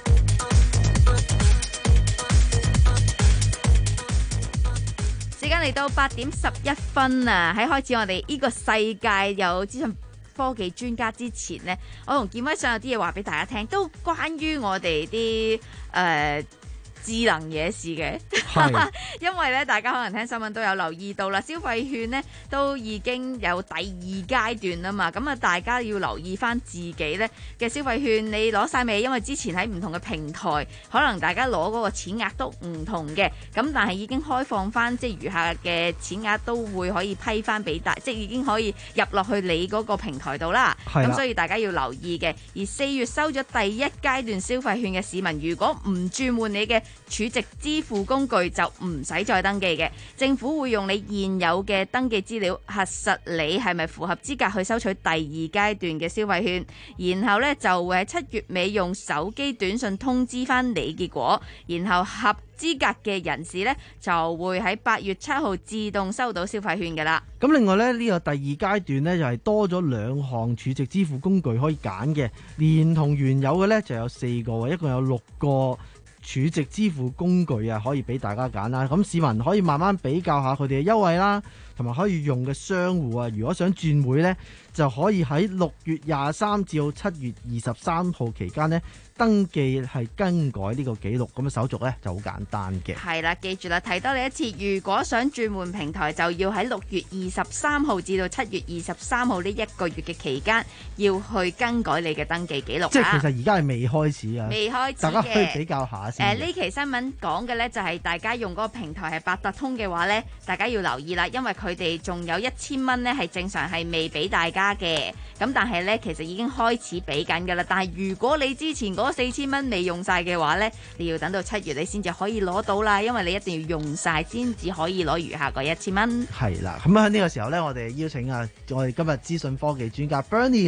時間嚟到八點十一分啊！喺開始我哋呢個世界有資訊科技專家之前呢，我同建威想有啲嘢話俾大家聽，都關於我哋啲誒智能嘢事嘅，因為咧大家可能聽新聞都有留意到啦，消費券呢都已經有第二階段啦嘛，咁啊大家要留意翻自己咧嘅消費券，你攞晒未？因為之前喺唔同嘅平台，可能大家攞嗰個錢額都唔同嘅，咁但係已經開放翻，即係餘下嘅錢額都會可以批翻俾大，即係已經可以入落去你嗰個平台度啦。咁所以大家要留意嘅。而四月收咗第一階段消費券嘅市民，如果唔轉換你嘅儲值支付工具就唔使再登記嘅，政府會用你現有嘅登記資料核實你係咪符合資格去收取第二階段嘅消費券，然後呢，就會喺七月尾用手機短信通知翻你結果，然後合資格嘅人士呢，就會喺八月七號自動收到消費券㗎啦。 咁另外呢，呢個第二階段呢，就係多咗兩項儲值支付工具可以揀嘅，連同原有嘅呢，就有四個，一共有六個儲值支付工具啊，可以俾大家揀啦。咁市民可以慢慢比較下佢哋嘅優惠啦，同埋可以用嘅商戶啊，如果想轉會呢，就可以喺六月廿三至到七月二十三號期間呢，登記係更改呢個記錄，咁嘅手續呢就好簡單嘅。 係啦，記住啦，提多你一次，如果想轉換平台，就要喺六月二十三號至到七月二十三號呢一個月嘅期間，要去更改你嘅登記記錄。 即係其實而家係未開始啊， 未開始嘅， 大家可以比較下先。 誒、呃，呢期新聞講嘅呢，就係大家用嗰個平台係八達通嘅話呢，大家要留意啦，因為佢哋仲有一千蚊呢係正常係未俾大家嘅，咁但係呢，其實已經開始俾緊㗎啦。但係如果你之前嗰四千蚊未用晒嘅話呢，你要等到七月你先至可以攞到啦，因為你一定要用晒先至可以攞餘下嗰一千蚊。 係啦，咁喺呢個時候呢，我哋邀請啊，我哋今日資訊科技專家 Bernie 啊，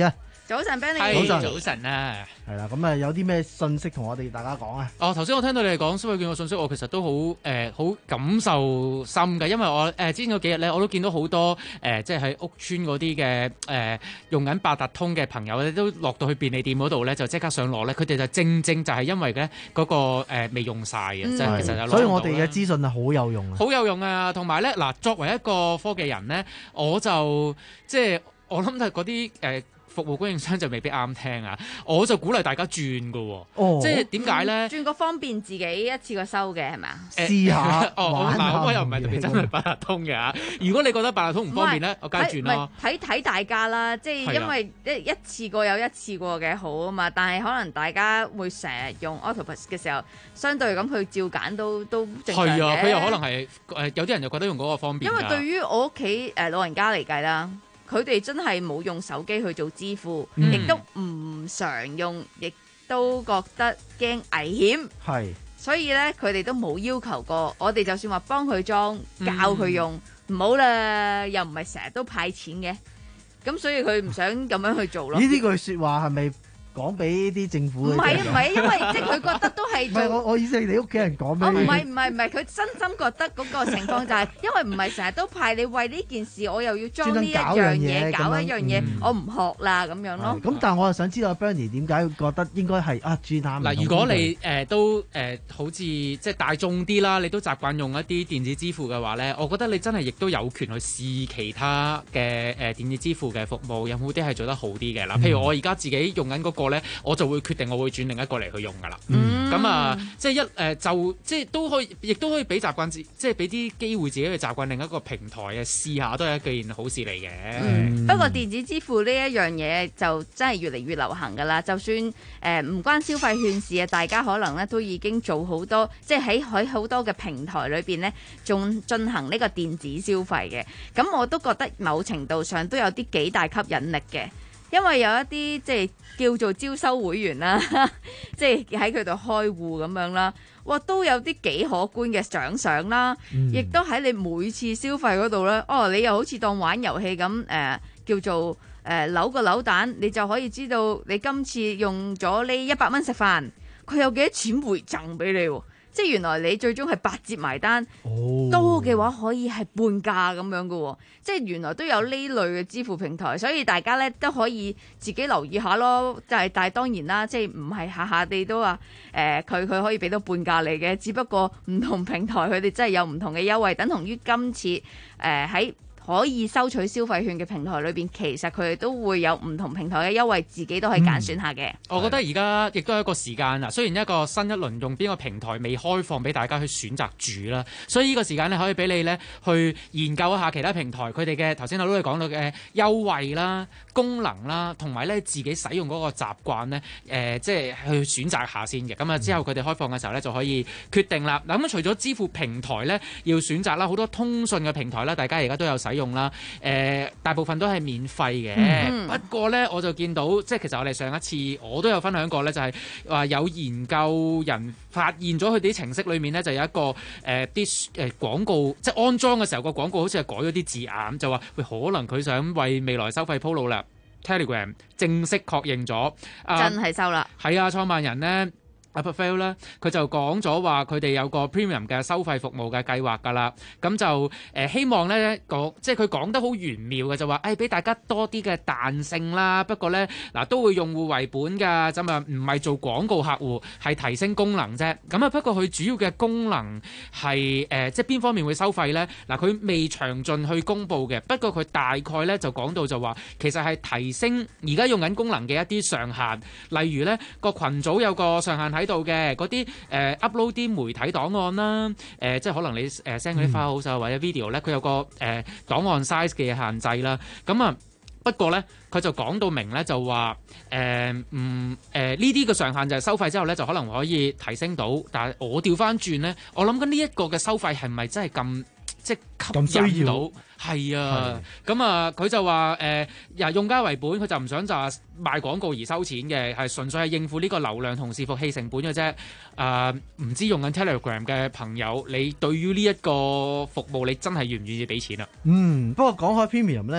早晨 Benny， 早晨，早晨啊，係啦，咁啊有啲咩信息同我哋大家講啊？ 哦，頭先我聽到你哋講消費券嘅信息，我其實都好誒好感受深嘅，因為我誒、呃、之前嗰幾日咧，我都見到好多誒、呃、即係喺屋村嗰啲嘅誒用緊八達通嘅朋友咧，都落到去便利店嗰度咧，就即刻上落咧，佢哋就正正就係因為咧嗰個誒未用晒嘅，即係、嗯、其實有。 所以我哋嘅資訊係好有用啊， 好有用啊，同埋咧嗱，作為一個科技人咧，我就即係我諗係嗰啲誒。呃服務供應商就未必啱聽啊！我就鼓勵大家轉㗎喎，哦、即係點解咧？ 轉個方便自己一次過收嘅係咪啊？ 試下哦，嗱，我又唔係特別真係八達通嘅嚇。如果你覺得八達通唔方便咧，我梗係轉咯。 睇睇大家啦，即係因為一一次過有一次過嘅好啊嘛。但係可能大家會成日用 Octopus 嘅時候，相對咁佢照揀都都正常嘅。係啊， 佢又可能係誒有啲人就覺得用嗰個方便。 因為對於我屋企誒老人家嚟計啦。佢哋真係冇用手機去做支付，亦、嗯、都唔常用，亦都覺得驚危險。係，所以咧佢哋都冇要求過。我哋就算話幫佢裝，教佢用，唔好啦，又唔係成日都派錢嘅，咁所以佢唔想咁樣去做咯。 呢啲句説話係咪講俾啲政府？唔係唔係，因為即係佢覺得都係。唔係我我意思係你屋企人講俾。 我唔係唔係唔係，佢真心覺得嗰個情況就係，因為唔係成日都派你為呢件事，我又要裝呢一樣嘢，搞一樣嘢，我唔學啦咁樣咯。 咁但係我又想知道 Bernie 點解覺得應該係啊轉啱？ 嗱，如果你誒都誒好似即係大眾啲啦，你都習慣用一啲電子支付嘅話咧，我覺得你真係亦都有權去試其他嘅誒電子支付嘅服務，有冇啲係做得好啲嘅啦？譬如我而家自己用緊嗰個咧，我就會決定我會轉另一個嚟去用㗎啦。咁、嗯、啊，即係一誒、呃、就即係都可以，亦都可以俾習慣自，即係俾啲機會自己去習慣另一個平台嘅試下，都係一件好事嚟嘅。 嗯、不過電子支付呢一樣嘢就真係越嚟越流行㗎啦。就算誒唔、呃、關消費券事啊，大家可能咧都已經做好多，即係喺喺好多嘅平台裏邊咧，仲進行呢個電子消費嘅。咁我都覺得某程度上都有啲幾大吸引力嘅。因為有一啲即係叫做招收會員啦，即係喺佢度開戶咁樣啦，哇都有啲幾可觀嘅獎賞啦，亦、嗯、都喺你每次消費嗰度咧，哦你又好似當玩遊戲咁誒、呃，叫做誒、呃、扭個扭蛋，你就可以知道你今次用咗呢一百蚊食飯，佢有幾多錢回贈俾你喎。即係原來你最終係八折埋單，哦、多嘅話可以係半價咁樣嘅喎。即係原來都有呢類嘅支付平台，所以大家咧都可以自己留意下咯。就係但係當然啦，即係唔係下下地都話誒佢佢可以俾到半價嚟嘅，只不過唔同平台佢哋真係有唔同嘅優惠，等同於今次誒喺。呃可以收取消費券嘅平台裏邊，其實佢哋都會有唔同平台嘅優惠，自己都可以揀選下嘅、嗯。 我覺得而家亦都係一個時間啊，雖然一個新一輪用邊個平台未開放俾大家去選擇住啦，所以呢個時間咧可以俾你咧去研究一下其他平台佢哋嘅頭先我都講到嘅優惠啦、功能啦，同埋咧自己使用嗰個習慣咧，誒、呃、即係去選擇下先嘅。咁啊之後佢哋開放嘅時候咧就可以決定啦。嗱咁除咗支付平台咧要選擇啦，好多通訊嘅平台啦，大家而家都有使用啦，誒、呃、大部分都係免費嘅、嗯。不過咧，我就見到即係其實我哋上一次我都有分享過咧，就係、是、話有研究人發現咗佢哋啲程式裏面咧就有一個誒啲誒廣告，即係安裝嘅時候個廣告好似係改咗啲字眼，就話喂可能佢想為未來收費鋪路啦。Telegram 正式確認咗， 真係收啦。係啊，創辦人咧。Apple 咧，佢就講咗話佢哋有個 premium 嘅收費服務嘅計劃㗎啦，咁就誒、呃、希望咧講，即係佢講得好玄妙嘅，就話誒俾大家多啲嘅彈性啦。不過咧嗱都會用戶為本㗎，咁啊唔係做廣告客戶，係提升功能啫。咁啊不過佢主要嘅功能係誒、呃、即係邊方面會收費咧？嗱佢未詳盡去公佈嘅，不過佢大概咧就講到就話其實係提升而家用緊功能嘅一啲上限，例如咧個群組有個上限喺。喺度嘅嗰啲誒 upload 啲媒體檔案啦，誒、呃、即係可能你誒 send 嗰啲 file 好或者 video 咧，佢有個誒、呃、檔案 size 嘅限制啦。咁啊，不過咧佢就講到明咧，就話誒唔誒呢啲嘅上限就係收費之後咧，就可能可以提升到。但係我調翻轉咧，我諗緊呢一個嘅收費係咪真係咁即係吸引到？係啊，咁啊佢就話誒，由、呃、用家為本，佢就唔想就係賣廣告而收錢嘅，係純粹係應付呢個流量同伺服器成本嘅啫。啊、呃，唔知用緊 Telegram 嘅朋友，你對於呢一個服務，你真係願唔願意俾錢啊？ 嗯，不過講開 Premium 咧，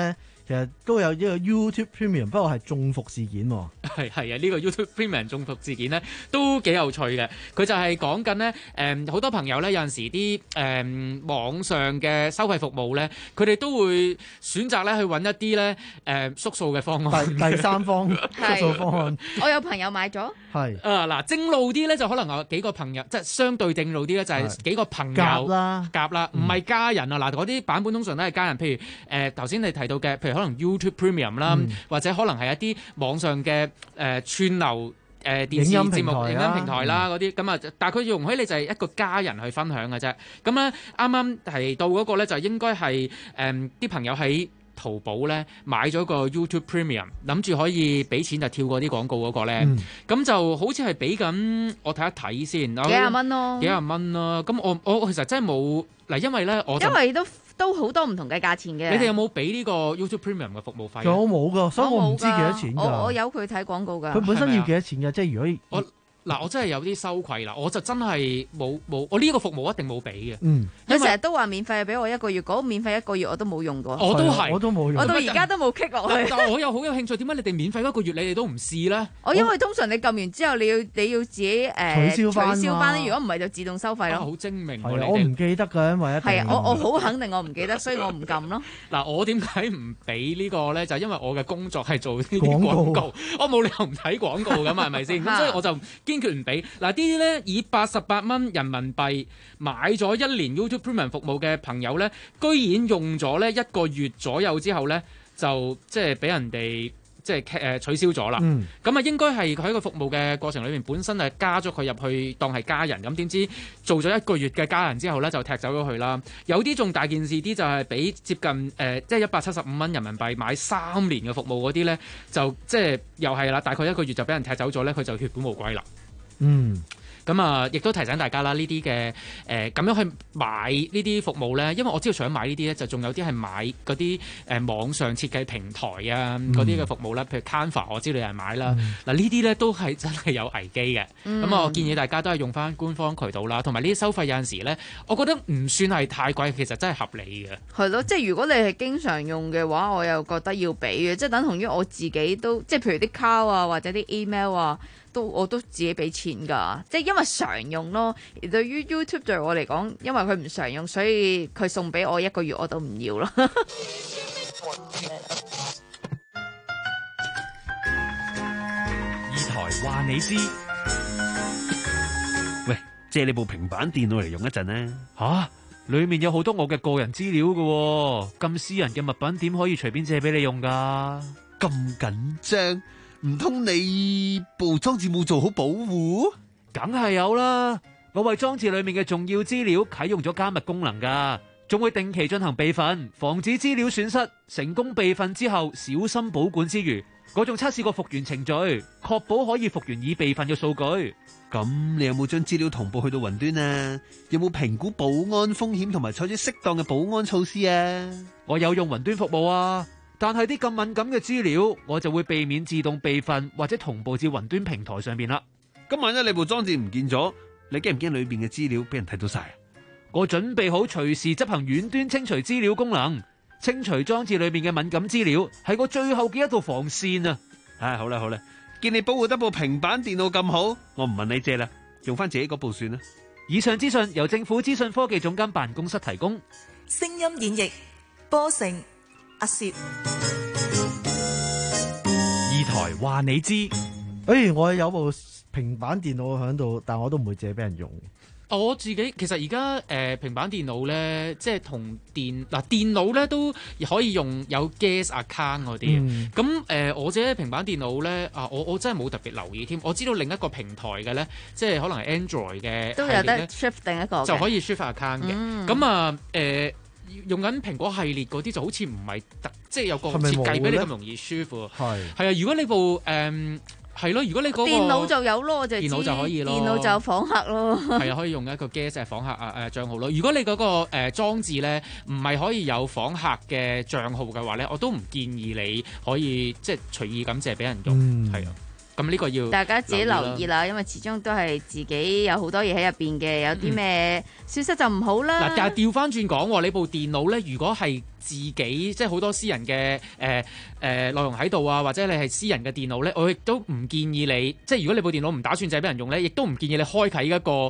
其實都有呢個 YouTube Premium，不過係中伏事件喎。 係係啊，呢個 YouTube Premium 中伏事件咧都幾有趣嘅。佢就係講緊咧誒好多朋友咧有陣時啲誒、嗯、網上嘅收費服務咧，佢哋都會選擇咧去揾一啲咧誒縮數嘅方案， 第第三方縮數方案。 我有朋友買咗。 係啊嗱，正路啲咧就可能有幾個朋友，即係相對正路啲咧就係幾個朋友夾啦， 夾啦，唔係家人啊嗱，嗰啲版本通常都係家人，譬如誒頭先你提到嘅，譬如可能 YouTube Premium 啦、嗯，或者可能係一啲網上嘅誒、呃、串流誒、呃、電視節目、影音平台啦嗰啲，咁啊，但係佢容許你就係一個家人去分享嘅啫。咁咧啱啱提到嗰個咧就應該係誒啲朋友喺淘寶咧買咗個 YouTube Premium， 諗住可以俾錢就跳過啲廣告嗰個咧，咁、嗯、就好似係俾緊我睇一睇先， 幾廿蚊咯， 幾廿蚊咯。咁我我其實真係冇嗱，因為咧我因為都都好多唔同嘅價錢嘅。 你哋有冇俾呢個 YouTube Premium 嘅服務費？ 我冇噶，所以我唔知幾多錢㗎。 我我有佢睇廣告㗎。 佢本身要幾多錢㗎？即係如果我。嗱，我真係有啲羞愧啦，我就真係冇冇，我呢個服務一定冇俾嘅。 嗯，佢成日都話免費俾我一個月，嗰、那個、免費一個月我都冇用過。 我都係， 我都冇用。 我到而家都冇 click 落去。 但係我又好有興趣，點解你哋免費一個月你哋都唔試咧？ 我因為通常你撳完之後，你要你要自己誒、呃、取消翻，取消翻。如果唔係就自動收費咯。 好、啊、精明喎、 啊！我唔記得㗎，因為一係啊，我我好肯定我唔記得，所以我唔撳咯。 嗱，我點解唔俾呢個咧？就係、因為我嘅工作係做呢啲廣告，我冇理由唔睇廣告㗎嘛，係咪先？咁所以我就堅決唔俾。嗱，呢啲咧以八十八蚊人民幣買咗一年 YouTube Premium 服務嘅朋友咧，居然用咗咧一個月左右之後咧，就即係俾人哋即係誒取消咗啦。咁、嗯、啊，應該係佢喺個服務嘅過程裏面本身係加咗佢入去當係家人，咁點知做咗一個月嘅家人之後咧，就踢走咗佢啦。有啲仲大件事啲就係俾接近誒、呃、即係一百七十五蚊人民幣買三年嘅服務嗰啲咧，就即係又係啦，大概一個月就俾人踢走咗咧，佢就血本無歸啦。嗯，咁啊，亦都提醒大家啦，呢啲嘅誒咁樣去買呢啲服務咧，因為我知道除咗買呢啲咧，就仲有啲係買嗰啲誒網上設計平台啊嗰啲嘅服務啦，譬如 Canva， 我知道有人買啦。嗱、嗯、呢啲咧都係真係有危機嘅。咁、嗯、啊，我建議大家都係用翻官方渠道啦，同埋呢啲收費有陣時咧，我覺得唔算係太貴，其實真係合理嘅。係咯，即係如果你係經常用嘅話，我又覺得要俾嘅，即係等同於我自己都，即係譬如啲卡啊或者啲 email 啊。都我都自己俾錢㗎，即係因為常用咯。而對於 YouTube 對我嚟講，因為佢唔常用，所以佢送俾我一個月我都唔要咯。 二台話你知，喂，借你部平板電腦嚟用一陣呢？ 吓、啊，裏面有好多我嘅個人資料㗎，咁私人嘅物品點可以隨便借俾你用㗎？ 咁緊張？唔通你部裝置冇做好保護？ 梗係有啦，我為裝置裏面嘅重要資料啟用咗加密功能噶，仲會定期進行備份，防止資料損失。成功備份之後，小心保管之餘，我仲測試過復原程序，確保可以復原已備份嘅數據。 咁你有冇將資料同步去到雲端啊？有冇評估保安風險同埋採取適當嘅保安措施啊？ 我有用雲端服務啊。但係啲咁敏感嘅資料，我就會避免自動備份或者同步至雲端平台上面啦。 咁萬一你部裝置唔見咗，你驚唔驚裏邊嘅資料俾人睇到晒？ 我準備好隨時執行遠端清除資料功能，清除裝置裏面嘅敏感資料，係我最後嘅一道防線啊！ 唉，好啦好啦，見你保護得部平板電腦咁好，我唔問你借啦，用翻自己嗰部算啦。 以上資訊由政府資訊科技總監辦公室提供。 聲音演繹波成阿薛， 二台話你知。 誒、哎，我有部平板電腦喺度，但我都唔會借俾人用。 我自己其實而家誒平板電腦咧，即係同電嗱、啊、電腦咧都可以用有 guest account 嗰啲。咁、嗯、誒、呃，我自己平板電腦咧啊，我我真係冇特別留意添。我知道另一個平台嘅咧，即係可能係 Android 嘅都有得 shift 定一個， 就可以 shift account 嘅。咁、嗯、啊誒。呃用緊蘋果系列嗰啲就好似唔係特，即係有個設計俾你咁容易舒服。係係啊，如果你部誒係咯，如果你嗰、嗰個電腦就有咯，我就知電腦就可以咯， 電腦就有訪客咯。 係啊，可以用一個 guest 訪客啊誒帳號咯。如果你嗰、嗰個誒、呃、裝置咧唔係可以有訪客嘅帳號嘅話咧，我都唔建議你可以即係隨意咁借俾人用。係、嗯、啊。 咁呢個要大家自己留意啦，因為始終都係自己有好多嘢喺入邊嘅，有啲咩消失就唔好啦。 嗱、嗯，但係調翻轉講，你部電腦咧，如果係自己即係好多私人嘅誒誒內容喺度啊，或者你係私人嘅電腦咧，我亦都唔建議你，即係如果你部電腦唔打算借俾人用咧，亦都唔建議你開啟一個誒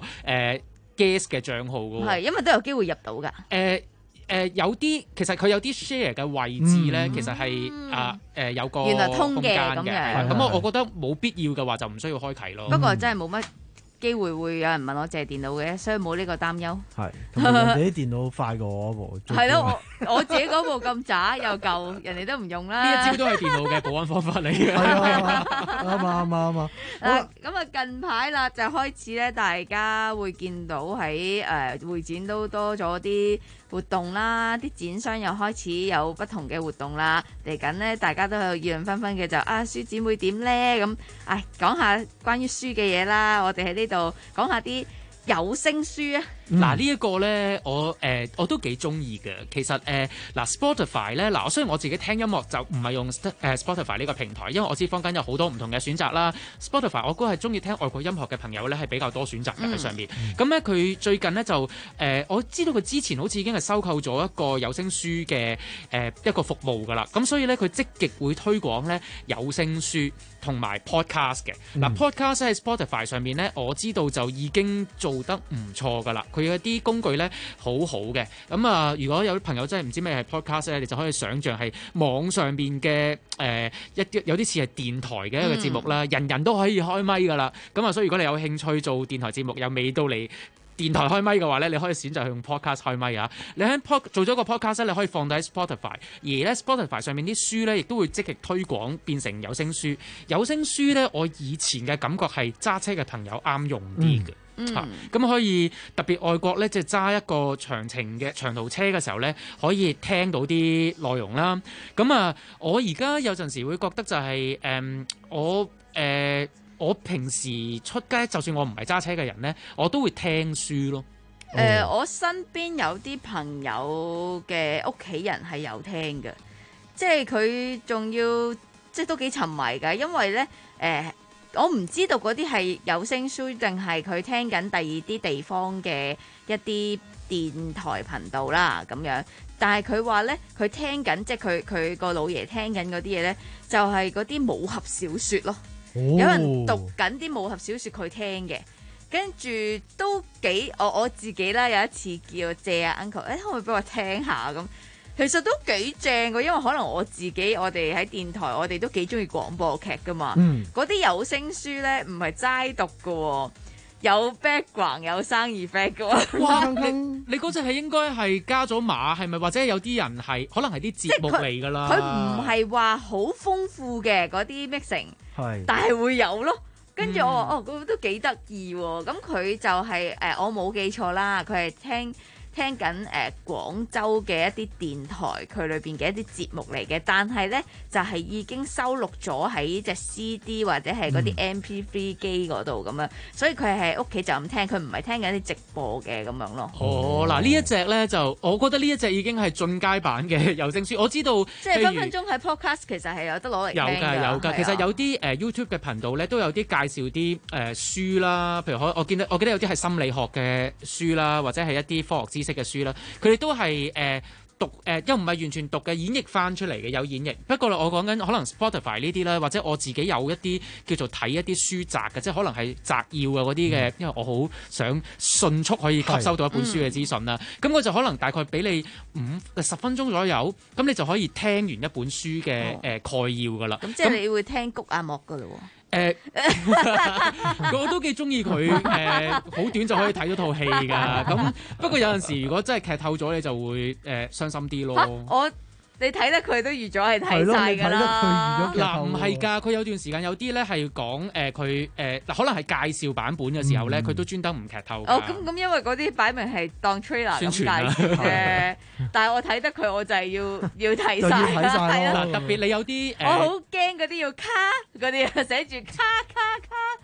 guest 嘅帳號㗎喎。 係，因為都有機會入到㗎。誒、 呃。誒、呃、有啲其實佢有啲 share 嘅位置咧、嗯，其實係、嗯、啊誒、呃、有個原來通嘅咁樣，咁我我覺得冇必要嘅話就唔需要開啟咯。 不過真係冇乜機會會有人問我借電腦嘅，所以冇呢個擔憂。 係，同埋人哋啲電腦快過我部。 係咯，我我自己嗰部咁渣又舊，人哋都唔用啦。 呢一招都係電腦嘅保安方法嚟嘅。 係啊，啱啊啱啊啱啊！ 嗱，咁啊近排啦就開始咧，大家會見到喺誒、呃、會展都多咗啲活動啦，啲展商又開始有不同嘅活動啦。嚟緊呢，大家都喺度議論紛紛嘅就啊，書展會點呢？咁，唉，講下關於書嘅嘢啦。我哋喺呢度講下啲有聲書啊。 嗱、嗯啊這個、呢一個咧，我誒、呃、我都幾中意嘅。其實誒嗱、呃、Spotify 咧，嗱我雖然我自己聽音樂就唔係用誒 Spotify 呢個平台，因為我知坊間有好多唔同嘅選擇啦。Spotify 我估係中意聽外國音樂嘅朋友咧，係比較多選擇嘅喺上面。咁咧佢最近咧就誒、呃、我知道佢之前好似已經係收購咗一個有聲書嘅誒、呃、一個服務㗎啦。咁所以咧佢積極會推廣咧有聲書同埋 podcast 嘅。嗱、嗯、podcast 喺 Spotify 上面咧，我知道就已經做得唔錯㗎啦。佢有啲工具咧好好嘅，咁啊，如果有啲朋友真係唔知咩係 podcast 咧，你就可以想像係網上邊嘅誒一啲有啲似係電台嘅一個節目啦、嗯，人人都可以開咪噶啦。咁啊，所以如果你有興趣做電台節目又未到嚟電台開咪嘅話咧，你可以選擇用 podcast 開咪啊。你喺 pod 做咗個 podcast 咧，你可以放喺 Spotify， 而咧 Spotify 上面啲書咧亦都會積極推廣變成有聲書。有聲書咧，我以前嘅感覺係揸車嘅朋友啱用啲嘅。嗯嗯， 咁、啊、可以特別外國咧，即係揸一個長程嘅長途車嘅時候咧，可以聽到啲內容啦。咁啊，我而家有陣時會覺得就係、是、誒、嗯，我誒、呃，我平時出街，就算我唔係揸車嘅人咧，我都會聽書咯。 誒、呃哦，我身邊有啲朋友嘅屋企人係有聽嘅，即係佢仲要即係都幾沉迷㗎，因為咧誒。呃我唔知道嗰啲係有聲書定係佢聽緊第二啲地方嘅一啲電台頻道啦咁樣，但係佢話呢，佢聽緊即係佢佢個老爺聽緊嗰啲嘢呢，就係嗰啲武俠小説咯、哦。有人讀緊啲武俠小説佢聽嘅，跟住都幾我我自己啦，有一次叫借阿 uncle，誒、欸、可唔可以俾我聽下咁？其實都幾正嘅，因為可能我自己我哋喺電台，我哋都幾中意廣播劇噶嘛。嗰、嗯、啲有聲書咧，唔係齋讀嘅，有 background 有生意 effect 嘅。 哇！你你嗰隻係應該係加咗碼，係咪？或者有啲人係可能係啲節目嚟㗎啦。 佢唔係話好豐富嘅嗰啲 mixing，但係會有咯。跟住我話、嗯、哦，嗰都幾得意喎。咁佢就係、是、誒、呃，我冇記錯啦，佢係聽。聽緊誒、呃、廣州嘅一啲電台，佢裏邊嘅一啲節目嚟嘅，但係呢就係、是、已經收錄咗喺隻 C D 或者係嗰啲 M P 三 機嗰度咁樣，所以佢係屋企就咁聽，佢唔係聽緊啲直播嘅咁樣咯。 哦，嗱呢一隻呢，就，我覺得呢一隻已經係進階版嘅有聲書。我知道即係分分鐘喺 podcast 其實係有得攞嚟聽㗎。有㗎有㗎，其實有啲誒、呃、YouTube 嘅頻道呢，都有啲介紹啲誒、呃、書啦，譬如我我見到我記得有啲係心理學嘅書啦，或者係一啲科學知識嘅書啦，佢哋都係誒、呃、讀誒、呃，又唔係完全讀嘅，演繹翻出嚟嘅，有演繹。不過我講緊可能 Spotify 呢啲啦，或者我自己有一啲叫做睇一啲書摘嘅，即係可能係摘要啊嗰啲嘅，因為我好想迅速可以吸收到一本書嘅資訊啦。咁、嗯、我就可能大概俾你五十分鐘左右，咁你就可以聽完一本書嘅誒、哦呃、概要噶啦。咁即係你會聽谷阿莫噶咯喎。 誒、呃，我都幾中意佢誒，好、呃、短就可以睇到套戲㗎。咁不過有陣時，如果真係劇透咗，你就會誒、呃、傷心啲咯。 我你睇得佢都預咗係睇晒㗎啦。 嗱，唔係㗎，佢有段時間有啲咧係講誒佢誒嗱，可能係介紹版本嘅時候咧，佢、嗯、都專登唔劇透。 哦，咁咁，因為嗰啲擺明係當 trailer 咁介紹啫。但係我睇得佢，我就係要要睇晒啦。係啦， 特別你有啲誒， 我好驚嗰啲要卡嗰啲，寫住卡卡卡。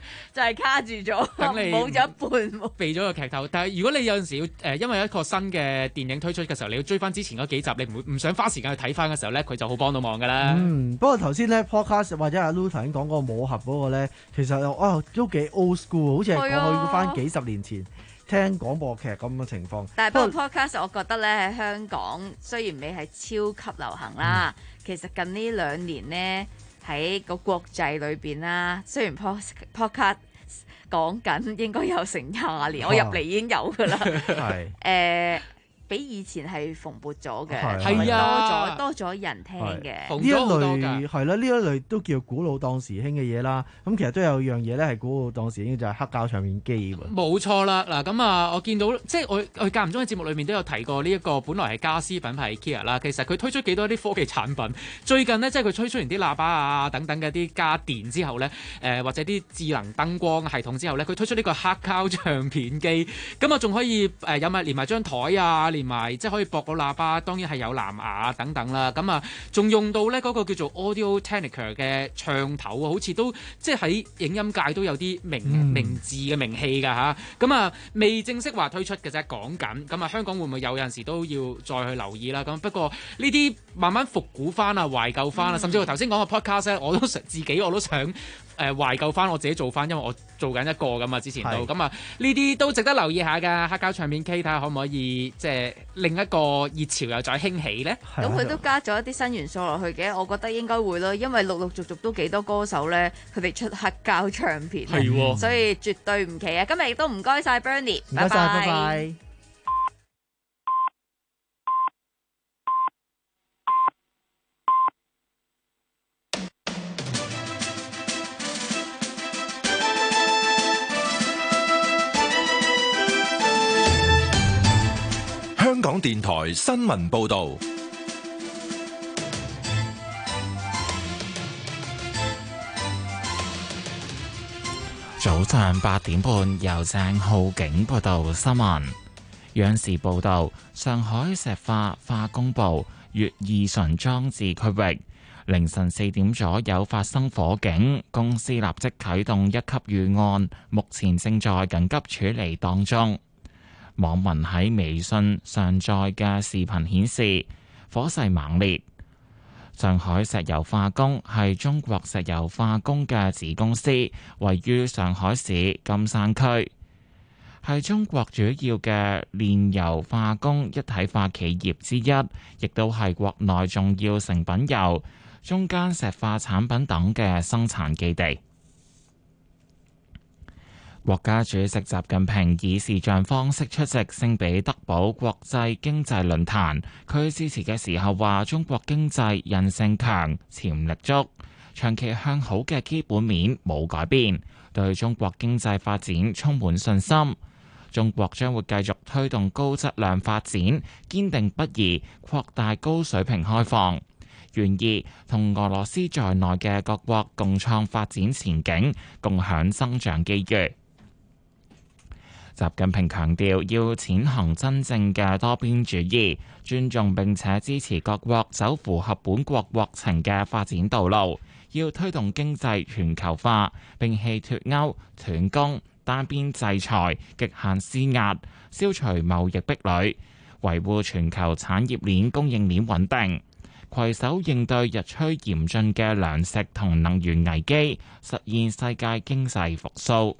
就係卡住咗， 等你冇咗一半， 避咗個劇透。但係如果你有陣時要誒、呃，因為一個新嘅電影推出嘅時候，你要追翻之前嗰幾集，你唔會唔想花時間去睇翻嘅時候咧，佢就好幫到忙㗎啦。 嗯，不過頭先咧 podcast 或者阿 Lu 頭先講嗰個魔盒嗰個咧，其實哦都幾 old school， 好似係講去翻幾十年前。聽廣播劇咁嘅情況， 但係不過 podcast 我覺得咧喺香港雖然未係超級流行啦，嗯、其實近呢兩年咧喺個國際裏邊啦，雖然 podcast 講緊應該有成廿年，啊、我入嚟已經有㗎啦，係誒、呃。比以前係蓬勃咗嘅，係啊，多咗多咗人聽嘅。 呢一類係啦，呢一類都叫古老當時興嘅嘢啦。咁其實都有樣嘢咧係古老當時興，就係黑膠唱片機喎。 冇錯啦，嗱咁啊，我見到即係我我間唔中喺節目裏面都有提過呢一個本來係家私品牌 IKEA 啦。其實佢推出幾多啲科技產品，最近呢，即係佢推出完啲喇叭啊等等嘅啲家電之後咧，誒、呃、或者啲智能燈光系統之後咧，佢推出呢個黑膠唱片機，咁啊仲可以誒、呃、有埋連埋張台啊。連埋即係可以駁到喇叭，當然係有藍牙等等啦。咁啊，仲用到咧嗰個叫做 Audio Technica 嘅唱頭啊，好似都即係喺影音界都有啲名、嗯、名字嘅名氣㗎嚇。咁啊，未正式話推出嘅啫，講緊。咁啊，香港會唔會有陣時都要再去留意啦？咁不過呢啲慢慢復古翻啊，懷舊翻啊，嗯、甚至我頭先講個 podcast 咧，我都想自己我都想誒、呃、懷舊翻，我自己做翻，因為我做緊一個㗎嘛，之前都咁啊，呢啲都值得留意下㗎。黑膠唱片機睇下可唔可以即係另一個熱潮又再興起咧？ 咁佢都加咗一啲新元素落去嘅，我覺得應該會咯，因為陸陸續續都幾多歌手咧，佢哋出黑膠唱片，係，所以絕對唔奇啊！今日亦都唔該晒 Bernie， 唔該晒，拜拜。 香港電台新聞報道。 早上八點半，由鄭浩景報道新聞。央視報道，上海石化化工部乙二醇裝置區域凌晨四點左右發生火警，公司立即啟動一級預案，目前正在緊急處理當中。網民喺微信上載嘅視頻顯示，火勢猛烈。上海石油化工係中國石油化工嘅子公司，位於上海市金山區，係中國主要嘅煉油化工一體化企業之一，亦都係國內重要成品油、中間石化產品等嘅生產基地。國家主席習近平以視像方式出席聖彼得堡國際經濟論壇。佢致辭嘅時候話：中國經濟韌性強、潛力足，長期向好嘅基本面冇改變，對中國經濟發展充滿信心。中國將會繼續推動高質量發展，堅定不移擴大高水平開放，願意同俄羅斯在內嘅各國共創發展前景，共享增長機遇。習近平強調，要踐行真正嘅多邊主義，尊重並且支持各國走符合本國國情嘅發展道路，要推動經濟全球化，摒棄脫鈎、斷供、單邊制裁、極限施壓，消除貿易壁壘，維護全球產業鏈供應鏈穩定，攜手應對日趨嚴峻嘅糧食同能源危機，實現世界經濟復甦。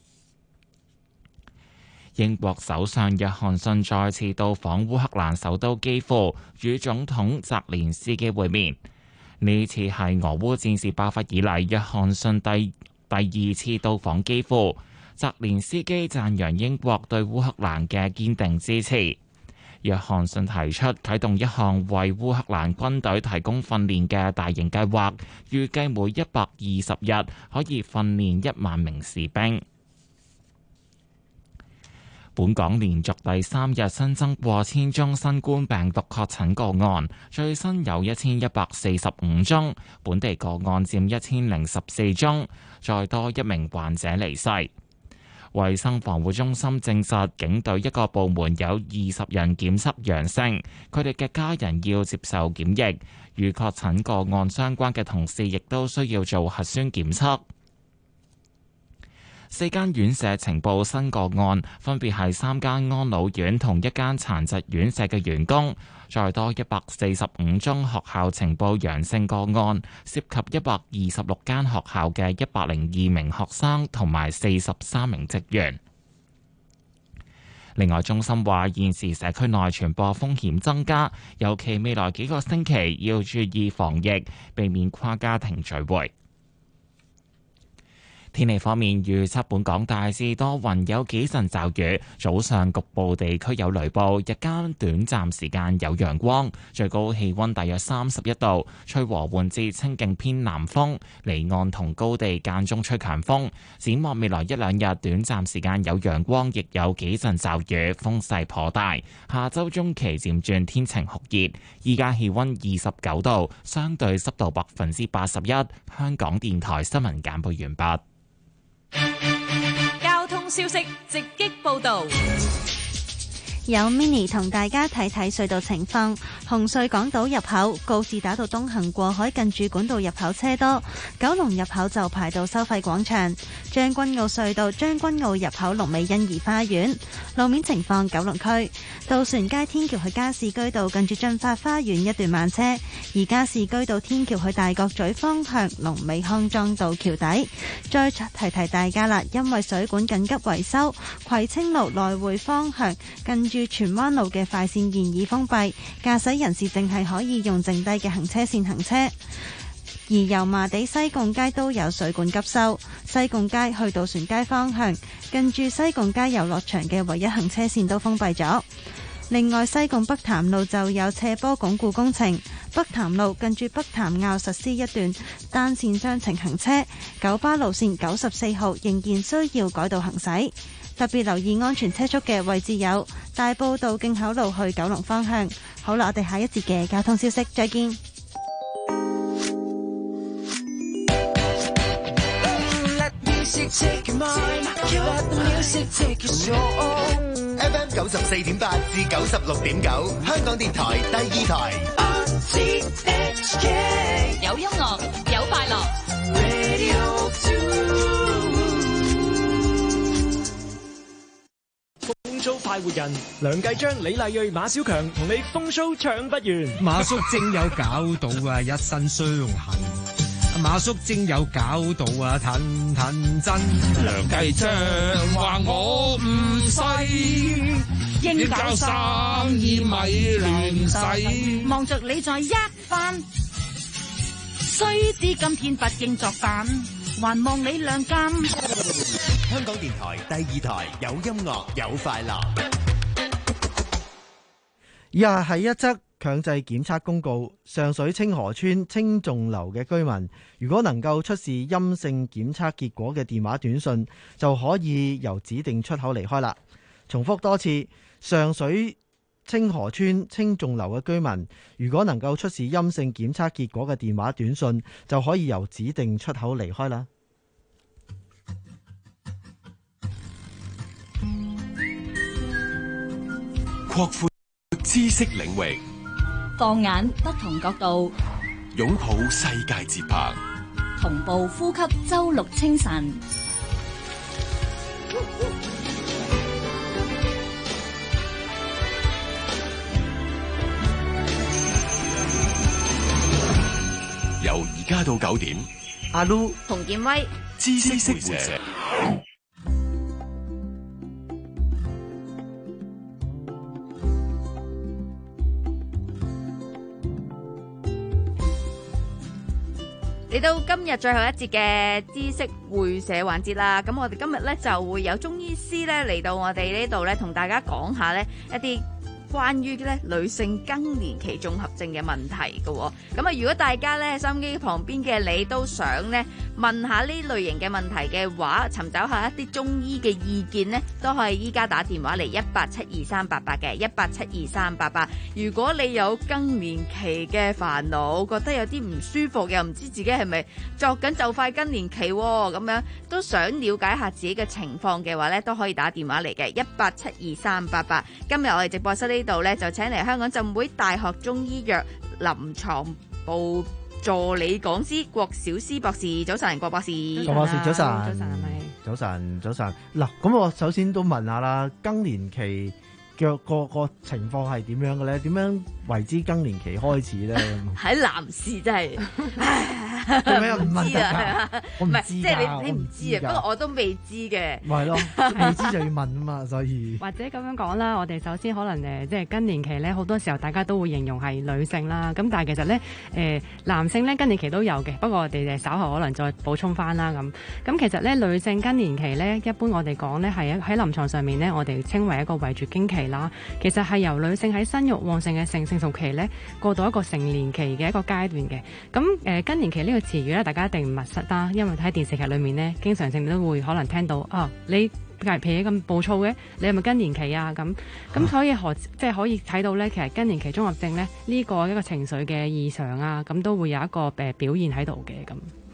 英國首相約翰遜再次到訪烏克蘭首都基輔，與總統澤連斯基會面。呢次係俄烏戰事爆發以嚟約翰遜第第二次到訪基輔。澤連斯基讚揚英國對烏克蘭嘅堅定支持。約翰遜提出啟動一項為烏克蘭軍隊提供訓練嘅大型計劃，預計每一百二十日可以訓練一萬名士兵。本港連續第三日新增過千宗新冠病毒確診個案，最新有一千一百四十五宗，本地個案佔一千零十四宗，再多一名患者離世。衛生防護中心證實，警隊一個部門有二十人檢測陽性，佢哋嘅家人要接受檢疫，與確診個案相關嘅同事亦都需要做核酸檢測。 四間院舍呈報新個案，分別係三間安老院同一間殘疾院舍嘅員工。再多一百四十五宗學校呈報陽性個案，涉及一百二十六間學校嘅一百零二名學生同埋四十三名職員。另外，中心話現時社區內傳播風險增加，尤其未來幾個星期要注意防疫，避免跨家庭聚會。天氣方面，預測本港大致多雲，有幾陣驟雨，早上局部地區有雷暴，日間短暫時間有陽光，最高氣溫大約三十一度，吹和緩至清勁偏南風，離岸同高地間中吹強風。展望未來一兩日，短暫時間有陽光，亦有幾陣驟雨，風勢頗大。下周中期漸轉天晴酷熱，依家氣溫二十九度，相對濕度百分之八十一。香港電台新聞簡報完畢。 交通消息直擊報道。 有 mini 同大家睇睇隧道情況。紅隧港島入口告士打道東行過海近住管道入口車多，九龍入口就排到收費廣場。將軍澳隧道將軍澳入口龍尾欣怡花園。路面情況，九龍區渡船街天橋去加士居道近住進發花園一段慢車，而加士居道天橋去大角咀方向龍尾康莊道橋底。再提提大家啦，因為水管緊急維修，葵青路來回方向近住荃灣路嘅快線現已封閉，駕駛人士淨係可以用剩低嘅行車線行車。而油麻地西貢街都有水管急修，西貢街去渡船街方向近住西貢街遊樂場嘅唯一行車線都封閉咗。另外，西貢北潭路就有斜坡鞏固工程，北潭路近住北潭坳實施一段單線雙程行車，九巴路線九十四號仍然需要改道行駛。特別留意安全車速嘅位置有大埔道徑口路去九龍方向。好啦，我哋下一節嘅交通消息再見。 F M 九十四點八至九十六點九，香港電台第二台。 有音樂，有快樂。 風騷快活人梁繼章、李麗蕊、馬小強同你風騷唱不完。 馬叔正有搞到啊，一身傷痕。馬叔正有搞到啊，騰騰震。梁繼章話我唔細，應搞生意咪亂使。 望着你在一番，須知今天不應作反，還望你亮金。 香港電台第二台有音樂有快樂。 以下係一則強制檢測公告，上水清河村青頌樓嘅居民，如果能夠出示陰性檢測結果嘅電話短信，就可以由指定出口離開啦。重複多次，上水清河村青頌樓嘅居民，如果能夠出示陰性檢測結果嘅電話短信，就可以由指定出口離開啦。 擴闊知識領域， 放眼不同角度， 擁抱世界節拍， 同步呼吸周六清晨。 由而家到九點， 阿 Lu 洪建威， 知識會社。 嚟到今日最後一節嘅知識會社環節啦，咁我哋今日咧就會有中醫師咧嚟到我哋呢度咧，同大家講下咧一啲關於咧女性更年期綜合症嘅問題嘅。咁啊，如果大家咧收音機旁邊嘅你都想咧問下呢類型嘅問題嘅話，尋找下一啲中醫嘅意見呢，都可以依家打電話嚟一八七二三八八嘅一八七二三八八。如果你有更年期嘅煩惱，覺得有啲唔舒服，又唔知自己係咪作緊就快更年期咁樣，都想了解下自己嘅情況嘅話咧，都可以打電話嚟嘅一八七二三八八。今日我哋直播室呢度咧就請嚟香港浸會大學中醫藥臨床部助理講師郭小詩博士。早晨，郭博士。 郭博士早晨。 早晨係咪？ 早晨，早晨。嗱，咁我首先都問下啦，更年期嘅個個情況係點樣嘅咧？點樣為之更年期開始咧？ 喺男士真係， 做咩唔問啊？ 我唔知㗎， 即係你你唔知啊，不過我都未知嘅。 咪係咯，未知就要問啊嘛，所以或者咁樣講啦，我哋首先可能誒，即係更年期咧，好多時候大家都會形容係女性啦。咁但係其實咧，誒男性咧更年期都有嘅，不過我哋誒稍後可能再補充翻啦咁。咁其實咧女性更年期咧，一般我哋講咧係喺臨床上面咧，我哋稱為一個圍絕經期啦。其實係由女性喺生育旺盛嘅性成熟期咧，過到一個成年期嘅一個階段嘅。咁誒、呃、更年期呢個詞語咧，大家一定唔陌生啦，因為喺電視劇裏面咧，經常性都會可能聽到啊，你脾氣咁暴躁嘅，你係咪更年期啊？咁咁所以何即係可以睇到咧，其實更年期綜合症咧呢、呢個一個情緒嘅異常啊，咁都會有一個誒表現喺度嘅咁。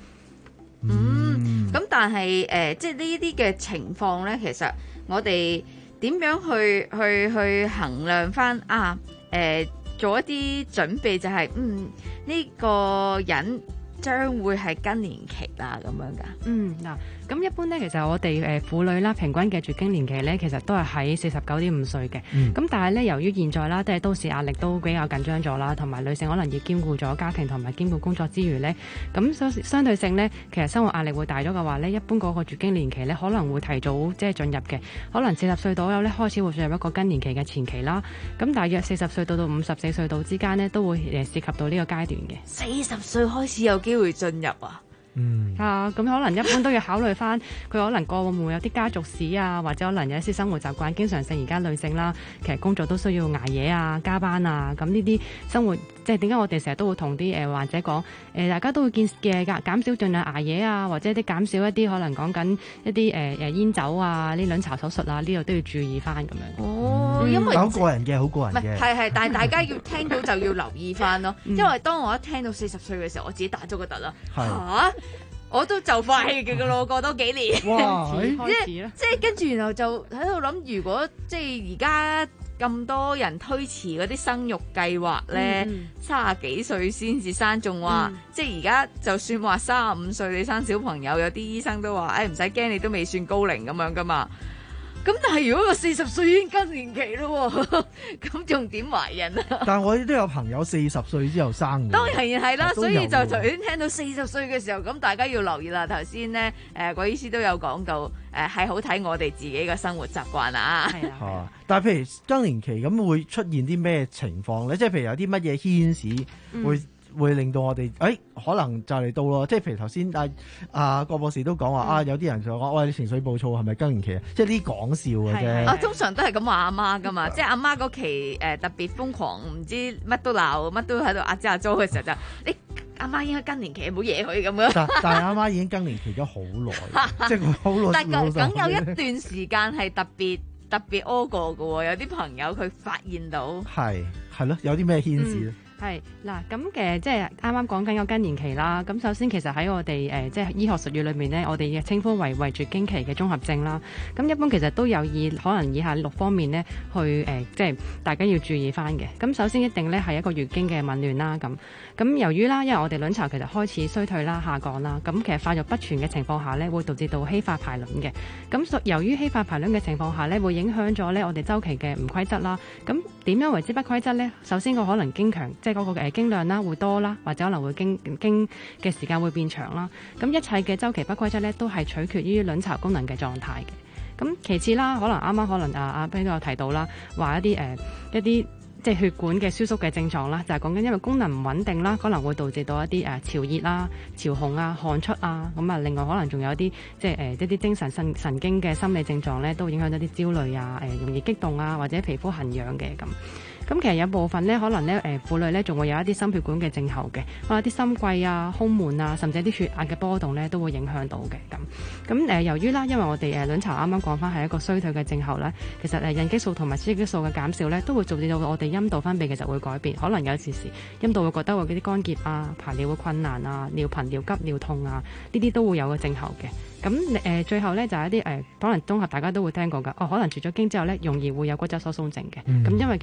嗯，咁但係誒、呃，即係呢啲嘅情況咧，其實我哋點樣去去去衡量翻啊？誒、呃，做一啲準備就係、是，嗯，呢、這個人將會係更年期啦，咁樣噶。 嗯，嗱。咁一般咧，其實我哋誒婦女啦，平均嘅絕經年期咧，其實都係喺四十九點五歲嘅。咁、嗯、但係咧，由於現在啦，即係都市壓力都比較緊張咗啦，同埋女性可能要兼顧咗家庭同埋兼顧工作之餘咧，咁相相對性咧，其實生活壓力會大咗嘅話咧，一般嗰個絕經年期咧，可能會提早即係進入嘅，可能四十歲左右咧開始會進入一個更年期嘅前期啦。咁大約四十歲到到五十四歲度之間咧，都會誒涉及到呢個階段嘅。 四十歲開始有機會進入啊？ 嗯啊，咁可能一般都要考慮翻，佢可能過往會有啲家族史啊，或者可能有一啲生活習慣，經常性而家女性啦，其實工作都需要捱夜啊、加班啊，咁呢啲生活，即係點解我哋成日都會同啲誒患者講，誒、呃、大家都會見嘅減減少盡量捱夜啊，或者啲減少一啲可能講緊一啲誒誒煙酒啊、呢卵巢手術啊，呢度都要注意翻咁樣。 哦， 嗯、 因為好個人嘅，好個人嘅， 係係，但係大家要聽到就要留意翻咯，因為當我一聽到四十歲嘅時候，我自己打咗個突啦，嚇！我都就快嘅咯，過多幾年， 哇即係即係跟住然後就喺度諗，如果即係而家咁多人推遲嗰啲生育計劃咧，三十幾歲先至生，仲話、嗯、即係而家就算話三十五歲你生小朋友，有啲醫生都話，誒唔使驚，你都未算高齡咁樣噶嘛。咁但係如果個四十歲已經更年期咯，咁仲點懷孕啊？ 但係我都有朋友四十歲之後生嘅。 當然係啦，所以就頭先聽到四十歲嘅時候，咁大家要留意啦。頭先咧，誒郭醫師都有講到，誒、呃、係好睇我哋自己嘅生活習慣啊。係啊。 啊但係譬如更年期咁會出現啲咩情況咧？即係譬如有啲乜嘢牽使會？嗯會令到我哋，誒、哎、可能就嚟到咯，即係譬如頭先啊啊郭博士都講話、嗯、啊，有啲人就講，喂，你情緒暴躁係咪更年期啊？即係呢啲講笑嘅啫。 啊，通常都係咁話阿媽噶嘛，即係阿媽嗰期誒、呃、特別瘋狂，唔知乜都鬧，乜都喺度壓支壓租嘅時候就，你阿媽應該更年期，唔好惹佢咁樣。但但係阿媽已經更年期咗好耐，即係好耐。 但係梗有一段時間係特別特別屙過嘅喎，有啲朋友佢發現到。 係係咯，有啲咩牽涉咧？嗯係嗱，咁嘅即係啱啱講緊個更年期啦。咁首先其實喺我哋誒、呃、即係醫學術語裏面咧，我哋嘅稱呼為圍絕經期嘅綜合症啦。咁一般其實都有以可能以下六方面咧去誒、呃，即係大家要注意翻嘅。咁首先一定咧係一個月經嘅紊亂啦。咁咁由於啦，因為我哋卵巢其實開始衰退啦、下降啦，咁其實發育不全嘅情況下咧，會導致到稀發排卵嘅。咁由於稀發排卵嘅情況下咧，會影響咗咧我哋週期嘅唔規則啦。咁點樣為之不規則咧？首先個可能經強，即係嗰個誒經量啦會多啦，或者可能會經經嘅時間會變長啦。咁一切嘅週期不規則咧，都係取決於卵巢功能嘅狀態嘅。咁其次啦，可能啱啱可能啊阿 Ben 都有提到啦，話一啲誒、呃、一啲。即係血管嘅收縮嘅症狀啦，就係講緊因為功能唔穩定啦，可能會導致到一啲誒潮熱啦、潮紅啊、汗出啊，咁啊，另外可能仲有一啲即係誒一啲精神神神經嘅心理症狀咧，都會影響到啲焦慮啊、誒、呃、容易激動啊，或者皮膚痕癢嘅咁。咁其實有部分咧，可能咧誒婦女咧仲會有一啲心血管嘅症候嘅，或者啲心悸啊、胸悶啊，甚至啲血壓嘅波動咧都會影響到嘅咁。咁誒、呃、由於啦，因為我哋誒卵巢啱啱講翻係一個衰退嘅症候咧，其實誒孕激素同埋雌激素嘅減少咧，都會導致到我哋陰道分泌其實會改變，可能有時時陰道會覺得會嗰啲乾結啊、排尿會困難啊、尿頻、尿急、尿痛啊，呢啲都會有個症候嘅。咁誒、呃、最後咧就係、是、一啲誒可能綜合大家都會聽過㗎，哦可能絕咗經之後咧容易會有骨質疏鬆症嘅。咁、嗯、因為其實咧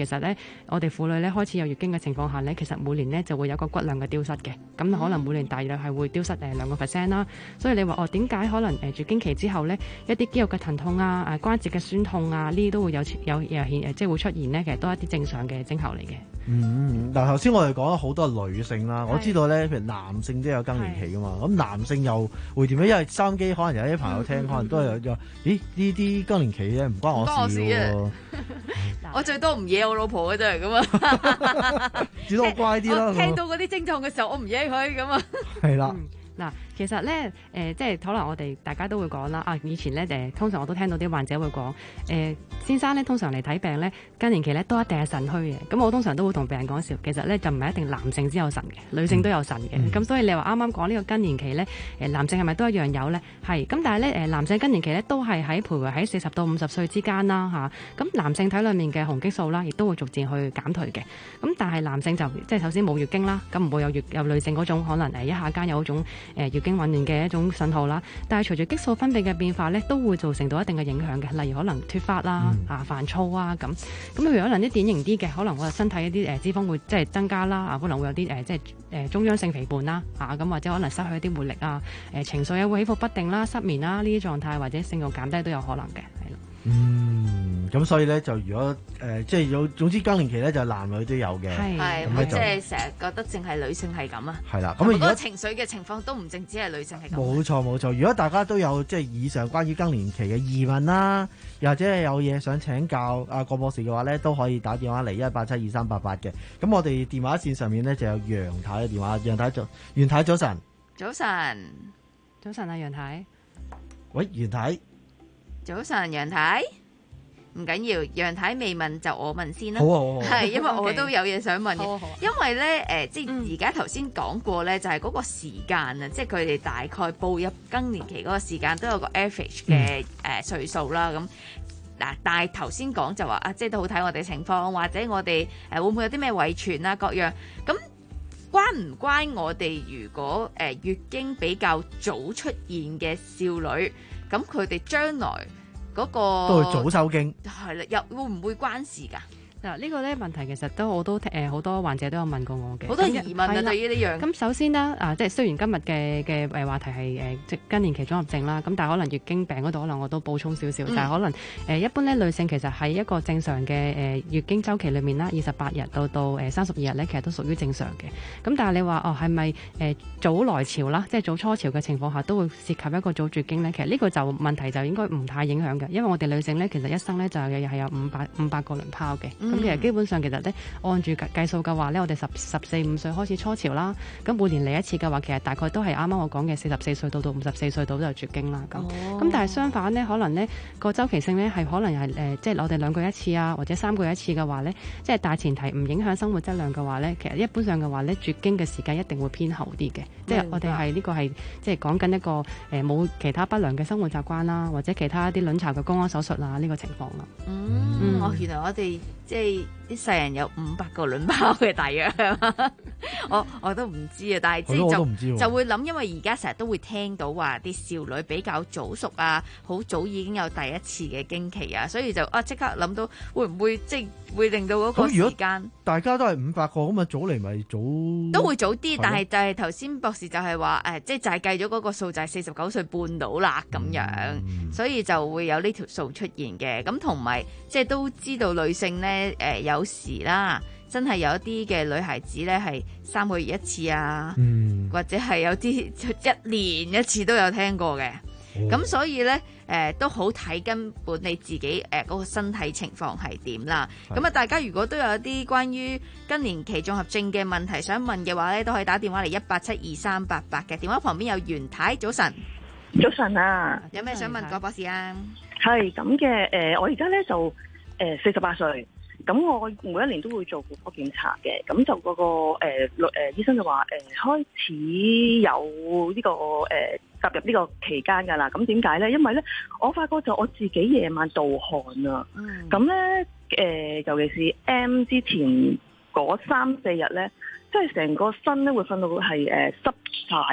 我哋婦女咧開始有月經嘅情況下咧，其實每年咧就會有個骨量嘅丟失嘅，咁可能每年大約係會丟失誒兩個 percent 啦。所以你話哦，點解可能誒月經期之後咧一啲肌肉嘅疼痛啊、誒關節嘅酸痛啊，呢啲都會有有有顯即係會出現咧，其實都係一啲正常嘅徵候嚟嘅。 嗯，嗱頭先我哋講咗好多女性啦，我知道咧，譬如男性都有更年期噶嘛，咁男性又會點樣？因為收音機可能有啲朋友聽，嗯、可能都係有，有咦呢啲更年期咧唔關我事喎。 我最多唔惹我老婆嘅啫，咁啊， 至多我乖啲啦。 我聽到嗰啲症狀嘅時候，我唔惹佢咁啊。 係啦。嗱，其實咧，誒、呃，即係可能我哋大家都會講啦。啊，以前咧，誒，通常我都聽到啲患者會講，誒、呃，先生咧，通常嚟睇病咧，更年期咧都一定係腎虛嘅。咁我通常都會同病人講笑，其實咧就唔係一定男性先有腎嘅，女性都有腎嘅。咁、嗯、所以你話啱啱講呢個更年期咧，誒，男性係咪都一樣有咧？係。咁但係咧，誒，男性更年期咧都係喺徘徊喺四十到五十歲之間啦，嚇。咁男性體裡面嘅雄激素啦，亦都會逐漸去減退嘅。咁但係男性就即係首先冇月經啦，咁唔會有月有女性嗰種可能誒一下間有嗰種。誒月經紊亂嘅一種信號啦，但係隨住激素分泌嘅變化咧，都會造成到一定嘅影響嘅，例如可能脫髮啦、嗯、啊煩躁啊咁。咁譬如可能啲典型啲嘅，可能我哋身體一啲誒脂肪會即係增加啦，啊可能會有啲誒即係誒中央性肥胖啦，啊咁或者可能失去一啲活力啊，誒情緒又會起伏不定啦、失眠啦呢啲狀態，或者性慾減低都有可能嘅，係咯。 嗯，咁所以咧就如果誒、呃、即係有總之更年期咧就男女都有嘅， 係咁即係成日覺得淨係女性係咁啊， 係啦， 咁如果情緒嘅情況都唔淨止係女性係咁。 冇錯冇錯，如果大家都有即係以上關於更年期嘅疑問啦，又或者係有嘢想請教阿郭博士嘅話咧，都可以打電話嚟一八七二三八八嘅。咁我哋電話線上面咧就有楊太嘅電話，楊太早，袁太早晨， 早晨， 早晨啊楊太， 喂袁太。 早晨，楊太，唔緊要，楊太未問就我問先啦。 好啊， 係因為我都有嘢想問嘅。 好啊好啊， 因為咧，誒、呃，即係而家頭先講過咧，就係、是、嗰個時間啊，即係佢哋大概步入更年期嗰個時間都有個 average 嘅誒歲數啦。咁嗱，但係頭先講就話啊，即係都好睇我哋情況，或者我哋誒會唔會有啲咩遺傳啊，各樣咁關唔關我哋如果誒、呃、月經比較早出現嘅少女？咁佢哋將來嗰、那個都會早收經， 係啦，又會唔會關事㗎？ 嗱，呢個咧問題其實都我都誒好多患者都有問過我嘅， 好多疑問啊對於呢樣。 咁首先啦，啊即係雖然今日嘅嘅誒話題係誒即更年期綜合症啦，咁但係可能月經病嗰度可能我都補充少少，嗯、就係可能誒、呃、一般咧女性其實喺一個正常嘅誒、呃、月經週期裏面啦，二十八日到到誒三十二日咧，其實都屬於正常嘅。咁但係你話哦係咪誒早來潮啦，即係早初潮嘅情況下都會涉及一個早絕經咧？其實呢個就問題就應該唔太影響嘅，因為我哋女性咧其實一生咧就係係有五百五百個卵泡嘅。咁、嗯、其實基本上其實咧，按住計數嘅話咧，我哋十十四五歲開始初潮啦。咁每年嚟一次嘅話，其實大概都係啱啱我講嘅四十四歲到到五十四歲到都有絕經啦。咁咁、哦、但係相反咧，可能咧個周期性咧係可能係誒、呃，即係我哋兩個月一次啊，或者三個月一次嘅話咧，即係大前提唔影響生活質量嘅話咧，其實一般上嘅話咧，絕經嘅時間一定會偏後啲嘅。即係我哋係呢個係即係講緊一個誒冇、呃、其他不良嘅生活習慣啦，或者其他一啲卵巢嘅宮安手術啊呢、這個情況啦。 嗯，嗯哦，原來我哋即係啲世人有五百個卵泡嘅大約，我我都唔知啊。但係即係就就會諗，因為而家成日都會聽到話啲少女比較早熟啊，好早已經有第一次嘅經期啊，所以就啊即刻諗到會唔會即係會令到嗰個時間大家都係五百個咁啊，早嚟咪早都會早啲，但係就係頭先博士就係話誒，即係就係計咗嗰個數就係四十九歲半到啦咁樣，嗯、所以就會有呢條數出現嘅。咁同埋即係都知道女性咧誒、呃、有時啦，真係有一啲嘅女孩子咧係三個月一次啊，嗯、或者係有啲一年一次都有聽過嘅。咁、哦、所以咧誒、呃、都好睇根本你自己誒嗰、呃嗰個身體情況係點啦。咁啊，大家如果都有一啲關於更年期綜合症嘅問題想問嘅話咧，都可以打電話嚟一八七二三八八嘅。電話旁邊有袁太，早晨。 早晨啊， 有咩想問郭博士啊？ 係咁嘅，誒、呃，我而家咧就誒四十八歲，咁、呃、我每一年都會做婦科檢查嘅，咁就嗰、那個誒誒、呃、醫生就話誒、呃、開始有呢、這個誒踏、呃、入呢個期間噶啦，咁點解咧？因為咧我發覺就我自己夜晚盜汗啊，咁咧誒尤其是 M 之前嗰三四日咧，即係成個身咧會瞓到係誒濕晒嘅。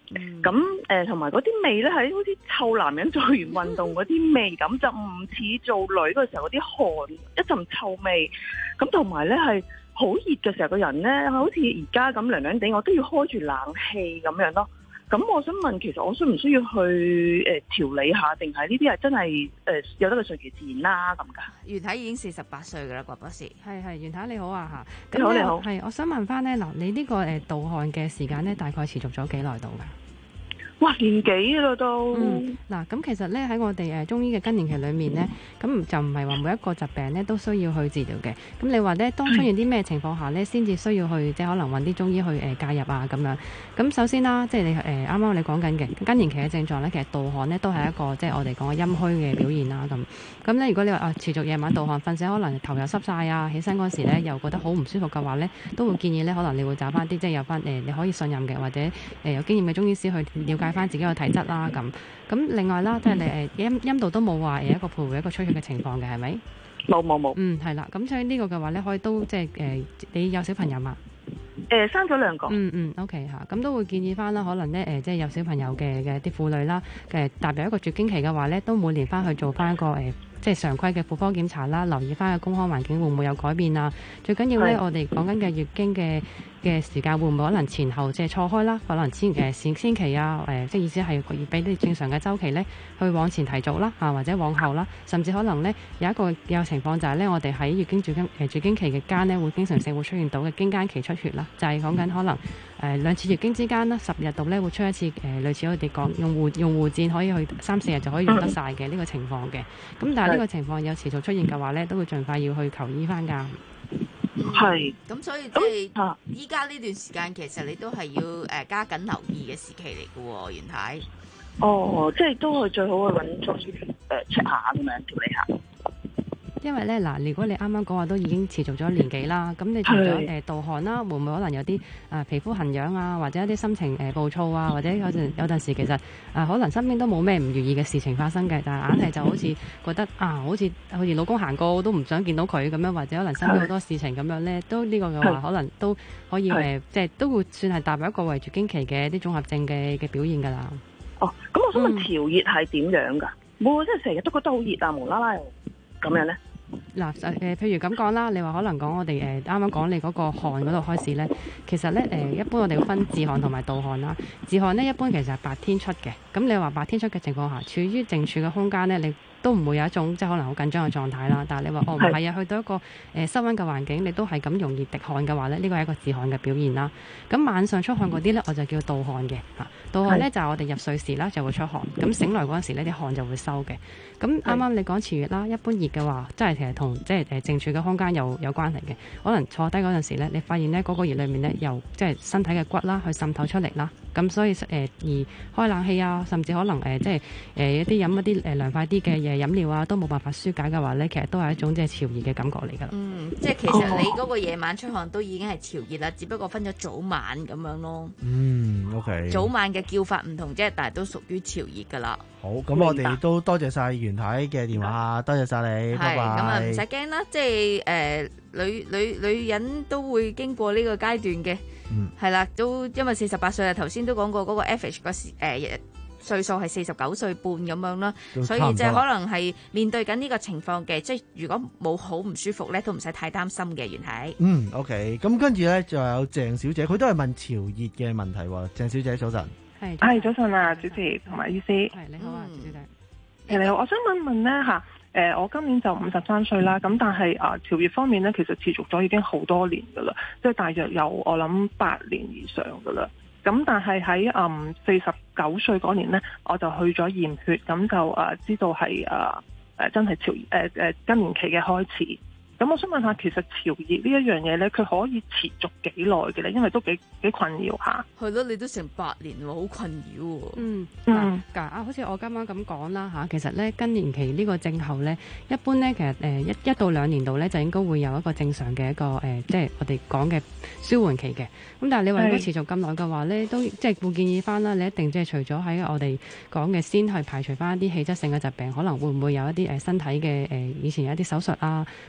咁誒同埋嗰啲味咧係好似臭男人做完運動嗰啲味咁，就唔似做女嗰時候嗰啲汗一陣臭味。咁同埋咧係好熱嘅時候，個人咧好似而家咁涼涼地，我都要開住冷氣咁樣咯。咁我想問，其實我需唔需要去誒、呃、調理下，定係呢啲係真係誒、呃、有得佢順其自然啦咁㗎？ 袁太已經四十八歲㗎啦，郭博士。 係係，袁太你好啊嚇。 你好你好。 係，我想問翻咧嗱，你呢個誒盜汗嘅時間咧，大概持續咗幾耐到㗎？ 哇，年幾啦都。 嗯，嗱，咁其實咧喺我哋誒中醫嘅更年期裏面咧，咁就唔係話每一個疾病咧都需要去治療嘅。咁你話咧，當出現啲咩情況下咧，先至需要去即係可能揾啲中醫去誒介入啊咁樣。咁首先啦，即係你誒啱啱你講緊嘅更年期嘅症狀咧，其實盜汗咧都係一個即係我哋講嘅陰虛嘅表現啦。咁咁咧，如果你話啊持續夜晚盜汗，瞓醒可能頭又濕晒啊，起身嗰時咧又覺得好唔舒服嘅話咧，都會建議咧可能你會找翻啲即係有翻誒你可以信任嘅或者誒有經驗嘅中醫師去了解翻自己個體質啦。咁咁另外啦，即係你誒陰陰道都冇話誒一個徘徊一個出血嘅情況嘅係咪？ 冇冇冇。 嗯，係啦。咁所以呢個嘅話咧，可以都即係誒你有小朋友嘛？ 誒、呃、生咗兩個。 嗯嗯 ，OK 嚇，咁都會建議翻啦，可能咧誒、呃、即係有小朋友嘅嘅啲婦女啦，誒踏入一個絕經期嘅話咧，都每年翻去做翻一個誒。呃即係常規嘅婦科檢查啦，留意翻個公康環境會唔會有改變啊？最緊要咧，我哋講緊嘅月經嘅嘅時間會唔會可能前後即係錯開啦？可能先誒先先期啊，誒、呃、即係意思係要俾啲正常嘅週期咧，去往前提早啦，啊或者往後啦，甚至可能咧有一個有情況就係咧，我哋喺月經絕經誒絕經期嘅間咧，會經常性會出現到嘅經間期出血啦，就係講緊可能誒、呃、兩次月經之間啦，十日度咧會出一次誒、呃、類似我哋講用護用護墊可以去三四日就可以用得晒嘅呢個情況嘅。咁但係呢個情況有持續出現嘅話咧，都會盡快要去求醫翻㗎。 係。 咁所以即係依家呢段時間，其實你都係要誒加緊留意嘅時期嚟嘅喎，袁太。 哦，即係都係最好去揾中醫誒 check 下咁樣調理下。 因為咧嗱，如果你啱啱講話都已經持續咗年幾啦，咁你除咗誒盜汗啦，會唔會可能有啲誒、呃、皮膚痕癢啊，或者一啲心情誒、呃、暴躁啊，或者有陣有陣時其實誒、呃、可能身邊都冇咩唔如意嘅事情發生嘅，但係硬係就好似覺得啊，好似好似老公行過都唔想見到佢咁樣，或者可能身邊好多事情咁樣咧，都呢個嘅話可能都可以誒、呃，即係都會算係踏入一個為絕經期嘅啲綜合症嘅嘅表現㗎啦。 哦，咁我想問調熱係點樣㗎？冇、嗯，即係成日都覺得好熱啊，無啦啦又咁樣咧？ 嗱誒、呃，譬如咁講啦，你話可能講我哋誒啱啱講你嗰個汗嗰度開始咧，其實咧誒、呃、一般我哋會分自汗同埋盜汗啦。自汗咧一般其實係白天出嘅，咁你話白天出嘅情況下，處於靜處嘅空間咧，你都唔會有一種即係可能好緊張嘅狀態啦。但係你話哦唔係啊，去到一個誒、呃、室溫嘅環境，你都係咁容易滴汗嘅話咧，呢個係一個自汗嘅表現啦。咁晚上出汗嗰啲咧，我就叫盜汗嘅嚇。盜汗咧就係、是、我哋入睡時啦就會出汗，咁醒來嗰陣時咧啲汗就會收嘅。咁啱啱你講潮熱啦，一般熱嘅話，即係其實同即係誒靜處嘅空間有有關係嘅。可能坐低嗰陣時咧，你發現咧嗰個熱裏面咧，由即係身體嘅骨啦去滲透出嚟啦。咁所以誒、呃、而開冷氣啊，甚至可能誒、呃、即係誒、呃、一啲飲一啲誒涼快啲嘅嘢飲料啊，都冇辦法舒解嘅話咧，其實都係一種即係潮熱嘅感覺嚟㗎啦。 嗯，即係其實你嗰個夜晚出汗都已經係潮熱啦，只不過分咗早晚咁樣咯。 嗯 ，OK。早晚嘅叫法唔同啫，但係都屬於潮熱㗎啦。 好，咁我哋都多謝晒袁太嘅電話，多謝晒你，拜拜。 咁啊，唔使驚啦，即係誒、呃、女女女人都會經過呢個階段嘅，係、嗯、啦，都因為四十八歲啊，頭先都講過嗰個 average 個時誒歲數係四十九歲半咁樣啦，所以即係可能係面對緊呢個情況嘅，即係如果冇好唔舒服咧，都唔使太擔心嘅，袁太。 嗯 ，OK，咁跟住咧就有鄭小姐，佢都係問潮熱嘅問題喎。鄭小姐早晨。 係，係早晨啊，主持同埋醫師。 係你好啊，小姐。 誒你好，我想問問咧嚇，誒我今年就五十三歲啦，咁但係啊潮熱方面咧，其實持續咗已經好多年噶啦，即係大約有我諗八年以上噶啦。咁但係喺嗯四十九歲嗰年咧，我就去咗驗血，咁就誒、呃、知道係誒誒真係潮誒誒更年期嘅開始。咁我想問下，其實潮熱呢一樣嘢咧，佢可以持續幾耐嘅咧？因為都幾幾困擾下。 係咯，你都成八年喎，好困擾喎。 嗯嗯，啊，好似我啱啱咁講啦嚇，其實咧更年期呢個症候咧，一般咧其實誒一一到兩年度咧就應該會有一個正常嘅一個誒、呃，即係我哋講嘅舒緩期嘅。咁但係你話如果持續咁耐嘅話咧，都即係會建議翻啦，你一定即係除咗喺我哋講嘅先去排除翻一啲氣質性嘅疾病，可能會唔會有一啲誒身體嘅誒、呃、以前有一啲手術啊，或者一啲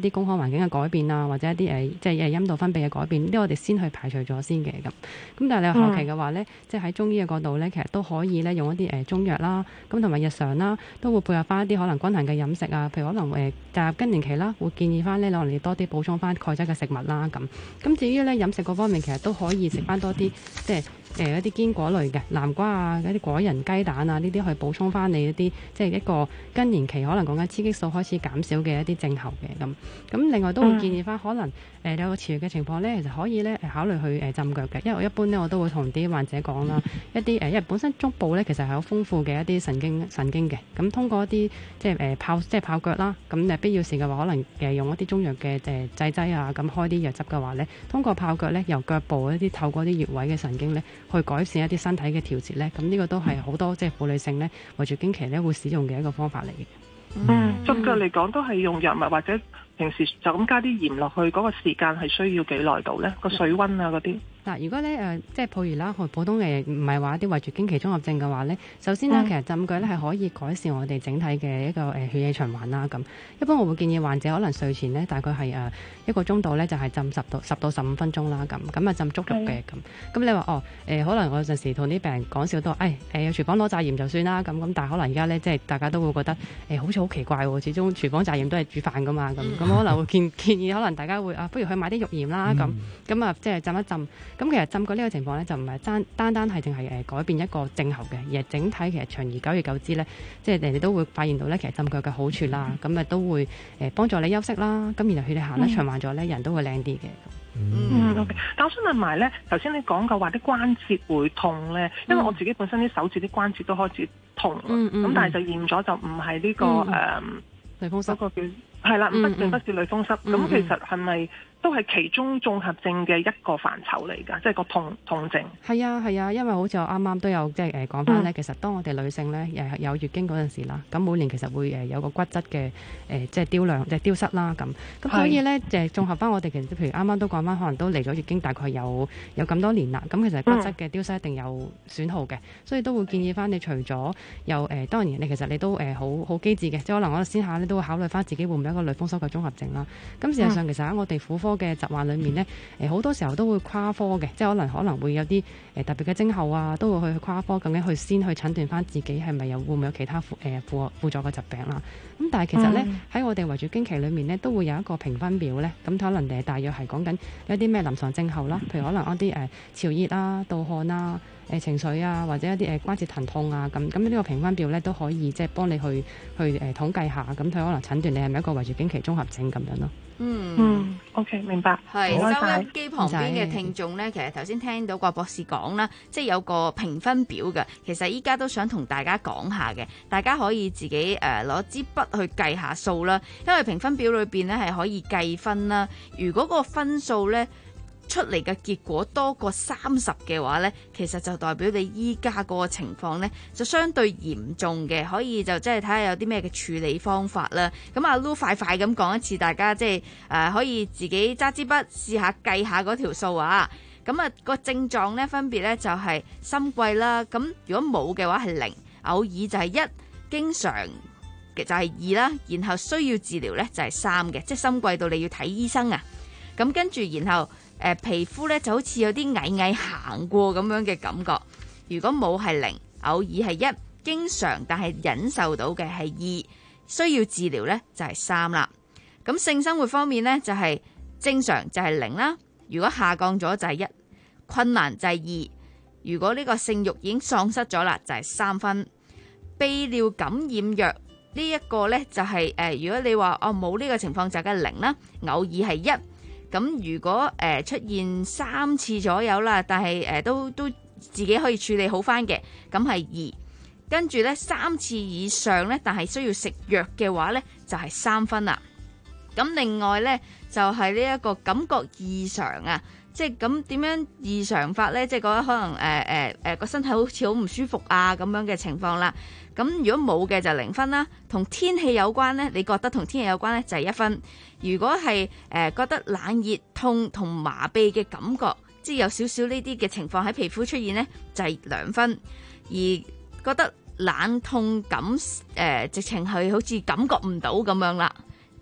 啲口腔環境嘅改變啊，或者一啲誒即係誒陰道分泌嘅改變，呢啲我哋先去排除咗先嘅咁。咁但係你話後期嘅話咧，嗯、即係喺中醫嘅角度咧，其實都可以咧用一啲誒中藥啦，咁同埋日常啦，都會配合翻一啲可能均衡嘅飲食啊，譬如可能誒踏入更年期啦，會建議翻咧，可能你多啲補充翻鈣質嘅食物啦咁。咁至於咧飲食嗰方面，其實都可以食翻多啲即係。誒、呃、一啲堅果類嘅南瓜啊，一啲果仁、雞蛋啊，呢啲去補充翻你一啲即係一個更年期可能講緊雌激素開始減少嘅一啲症候嘅咁。咁另外都會建議翻可能誒、呃、有個潮熱嘅情況咧，其實可以咧考慮去誒、呃、浸腳嘅，因為我一般咧我都會同啲患者講啦，一啲誒、呃、因為本身足部咧其實係有豐富嘅一啲神經神經嘅，咁通過一啲即係誒、呃、泡即係泡腳啦，咁誒必要時嘅話，可能誒用一啲中藥嘅誒製劑啊，咁開啲藥汁嘅話咧，通過泡腳咧由腳部一啲透過啲穴位嘅神經咧。去改善一啲身體嘅調節咧，咁呢個都係好多即係婦女性咧，圍住經期咧會使用嘅一個方法嚟嘅。 嗯，足腳嚟講都係用藥物或者平時就咁加啲鹽落去，嗰、嗰個時間係需要幾耐度咧？個水溫啊嗰啲。嗱，如果咧誒、呃，即係譬如啦，普通嘅唔係話一啲圍住經期綜合症嘅話咧，首先咧、嗯、其實浸腳咧係可以改善我哋整體嘅一個誒、呃、血液循環啦。咁一般我會建議患者可能睡前咧大概係誒、呃、一個鐘度咧就係、是、浸十到十到十五分鐘啦。咁咁啊浸足浴嘅咁。咁你話哦誒、呃，可能我有陣時同啲病人講笑都話，誒誒有廚房攞炸鹽就算啦。咁咁但係可能而家咧即係大家都會覺得誒、呃、好似好奇怪喎，始終廚房炸鹽都係煮飯噶嘛。咁咁、嗯、可能會建建議可能大家會啊，不如去買啲浴鹽啦。咁咁啊即係浸一浸。咁其實浸過呢個情況咧，就唔係單單單係淨係誒改變一個症候嘅，而係整體其實長而久而久之咧，即係人哋都會發現到咧，其實浸腳嘅好處啦，咁啊、嗯、都會誒幫助你休息啦，咁然後血液行得循環咗咧，人都會靚啲嘅。嗯 OK， 但我想問埋咧，頭先你講過話啲關節會痛咧，因為我自己本身啲手指啲關節都開始痛，咁、嗯嗯、但係就驗咗就唔係呢個誒， 類風濕嗰個叫係啦，不並不是類風濕，咁、嗯嗯、其實係咪？都係其中綜合症嘅一個範疇嚟㗎，即係個痛痛症。 係啊係啊，因為好似我啱啱都有即係誒講翻咧，其實當我哋女性咧誒有月經嗰陣時啦，咁每年其實會誒有個骨質嘅誒即係雕量即係丟失啦咁。咁所以咧誒綜合翻我哋其實譬如啱啱都講翻，可能都嚟咗月經大概有有咁多年啦。咁其實骨質嘅丟失一定有損耗嘅，嗯、所以都會建議翻你除咗有誒、呃、當然你其實你都誒好好機智嘅，即係可能我先下咧都會考慮翻自己會唔會一個類風濕嘅綜合症啦。咁事實上其實喺我哋婦科嘅疾患裏面咧，誒好多時候都會跨科嘅，即係可能可能會有啲誒特別嘅症候啊，都會去跨科，咁樣去先去診斷翻自己係咪有會唔會有其他輔誒輔輔助嘅疾病啦。咁但係其實咧喺、嗯、我哋圍住經期裏面咧，都會有一個評分表咧，咁可能誒大約係講緊有啲咩臨床症候啦，譬如可能一啲誒潮熱啊、盜汗啊、誒、呃、情緒啊，或者一啲誒關節疼痛啊，咁咁呢個評分表咧都可以即係幫你去去誒、呃、統計下，咁佢可能診斷你係咪一個圍住經期綜合症咁樣咯。 嗯嗯 OK 明白。 係收音機旁邊嘅聽眾呢，其實頭先聽到郭博士講啦，即係有個評分表嘅。其實依家都想同大家講下嘅，大家可以自己誒攞支筆去計下數啦。因為評分表裏邊呢係可以計分啦。如果個分數呢出嚟嘅結果多過三十嘅話呢，其實就代表你依家嗰個情況呢就相對嚴重嘅，可以就即係睇下有啲咩嘅處理方法啦。咁阿 Lu 快快咁講一次，大家即係誒可以自己揸支筆試下計下嗰條數啊。咁啊個症狀呢分別呢就係心悸啦，咁如果冇嘅話係零，偶爾就係一，經常嘅就係二啦，然後需要治療呢就係三嘅，即係心悸到你要睇醫生啊。咁跟住然後。誒、呃、皮膚咧就好似有啲蟻蟻行過咁樣嘅感覺。如果冇係零，偶爾係一，經常但係忍受到嘅係二，需要治療咧就係三啦。咁性生活方面咧就係、是、正常就係零啦，如果下降咗就係一，困難就係二。如果呢個性慾已經喪失咗啦，就係、是、三分。泌尿感染藥呢一個咧就係、是、誒、呃，如果你話哦冇呢個情況就係零啦，偶爾係一。咁如果誒、呃、出現三次左右啦，但係誒、呃、都都自己可以處理好翻嘅，咁係二。跟住咧三次以上咧，但係需要食藥嘅話咧，就係、是、三分啦。咁另外咧就係呢一個感覺異常啊，即係咁點樣異常法咧？即係覺得可能誒誒誒個身體好似好唔舒服啊咁樣嘅情況啦。咁如果冇嘅就零分啦，同天氣有關呢，你覺得同天氣有關呢，就係一分。如果係誒、呃、覺得冷熱痛同麻痹嘅感覺，即係有少少呢啲嘅情況喺皮膚出現呢，就係、是、兩分。而覺得冷痛感誒、呃、直情係好似感覺唔到咁樣啦，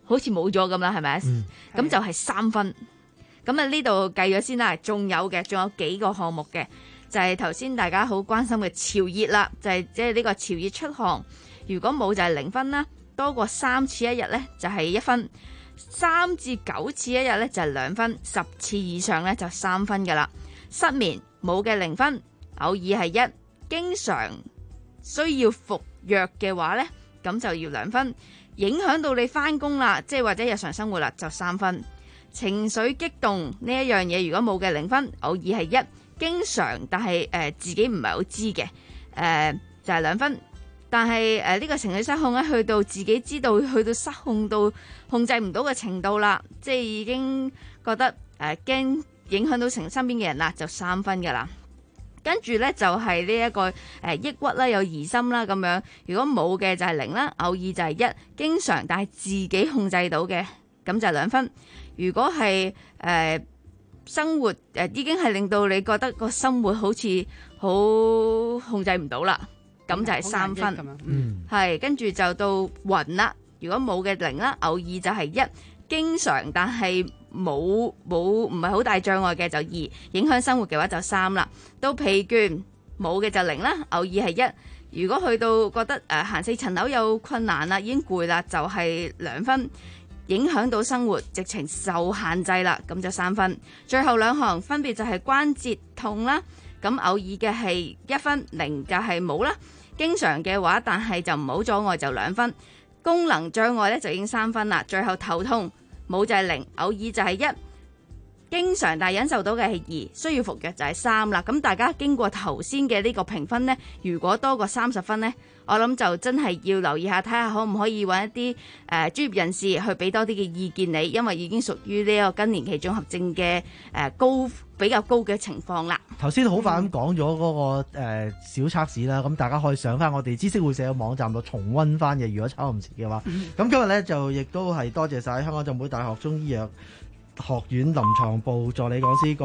好似冇咗咁啦，係咪？咁、嗯、就係三分。咁啊呢度計咗先啦，仲有嘅，仲有幾個項目嘅，就係頭先大家好關心嘅潮熱啦，就係即係呢個潮熱出汗，如果冇就係零分啦，多過三次一日呢，就係一分，三至九次一日呢，就係兩分，十次以上呢，就三分噶啦。失眠冇嘅零分，偶爾係一，經常需要服藥嘅話呢，咁就要兩分，影響到你翻工啦，即係或者日常生活啦，就三分。情緒激動呢一樣嘢，如果冇嘅零分，偶爾係一，經常但係誒、呃、自己唔係好知嘅，誒、呃、就係、是、兩分。但係誒呢個情緒失控咧，去到自己知道去到失控到控制唔到嘅程度啦，即係已經覺得誒驚、呃、影響到成身邊嘅人啦，就三分噶啦。跟住呢，就係呢一個誒、呃、抑鬱啦，有疑心啦咁樣。如果冇嘅就係零啦，偶爾就係一，經常但係自己控制到嘅，咁就係兩分。如果係誒、呃、生活誒、呃、已經係令到你覺得個生活好似好控制唔到啦，咁就係三分。嗯，係跟住就到暈啦。如果冇嘅零啦，偶爾就係一，經常但係冇冇唔係好大障礙嘅就二，影響生活嘅話就三啦。到疲倦冇嘅就零啦，偶爾係一。如果去到覺得誒、呃、行四層樓有困難啦，已經攰啦，就係、是、兩分。影響到生活，直情受限制啦，咁就三分。最後兩項分別就係關節痛啦，咁偶爾嘅係一分，零就係冇啦。經常嘅話，但係就唔好阻礙就兩分。功能障礙咧就已經三分啦。最後頭痛冇就係零，偶爾就係一。經常但係忍受到嘅係二，需要服藥就係三啦。咁大家經過頭先嘅呢個評分呢，如果多過三十分呢，我諗就真係要留意下，睇下可唔可以揾一啲誒、呃、專業人士去俾多啲嘅意見你，因為已經屬於呢個更年期綜合症嘅誒、呃、高比較高嘅情況啦。 頭先好快咁講咗嗰個、呃、小測試啦，咁大家可以上翻我哋知識會社嘅網站度重溫翻嘅。如果抄唔切嘅話，咁、嗯、今日呢，就亦都係多謝晒香港浸會大學中醫藥學院臨床部助理講師。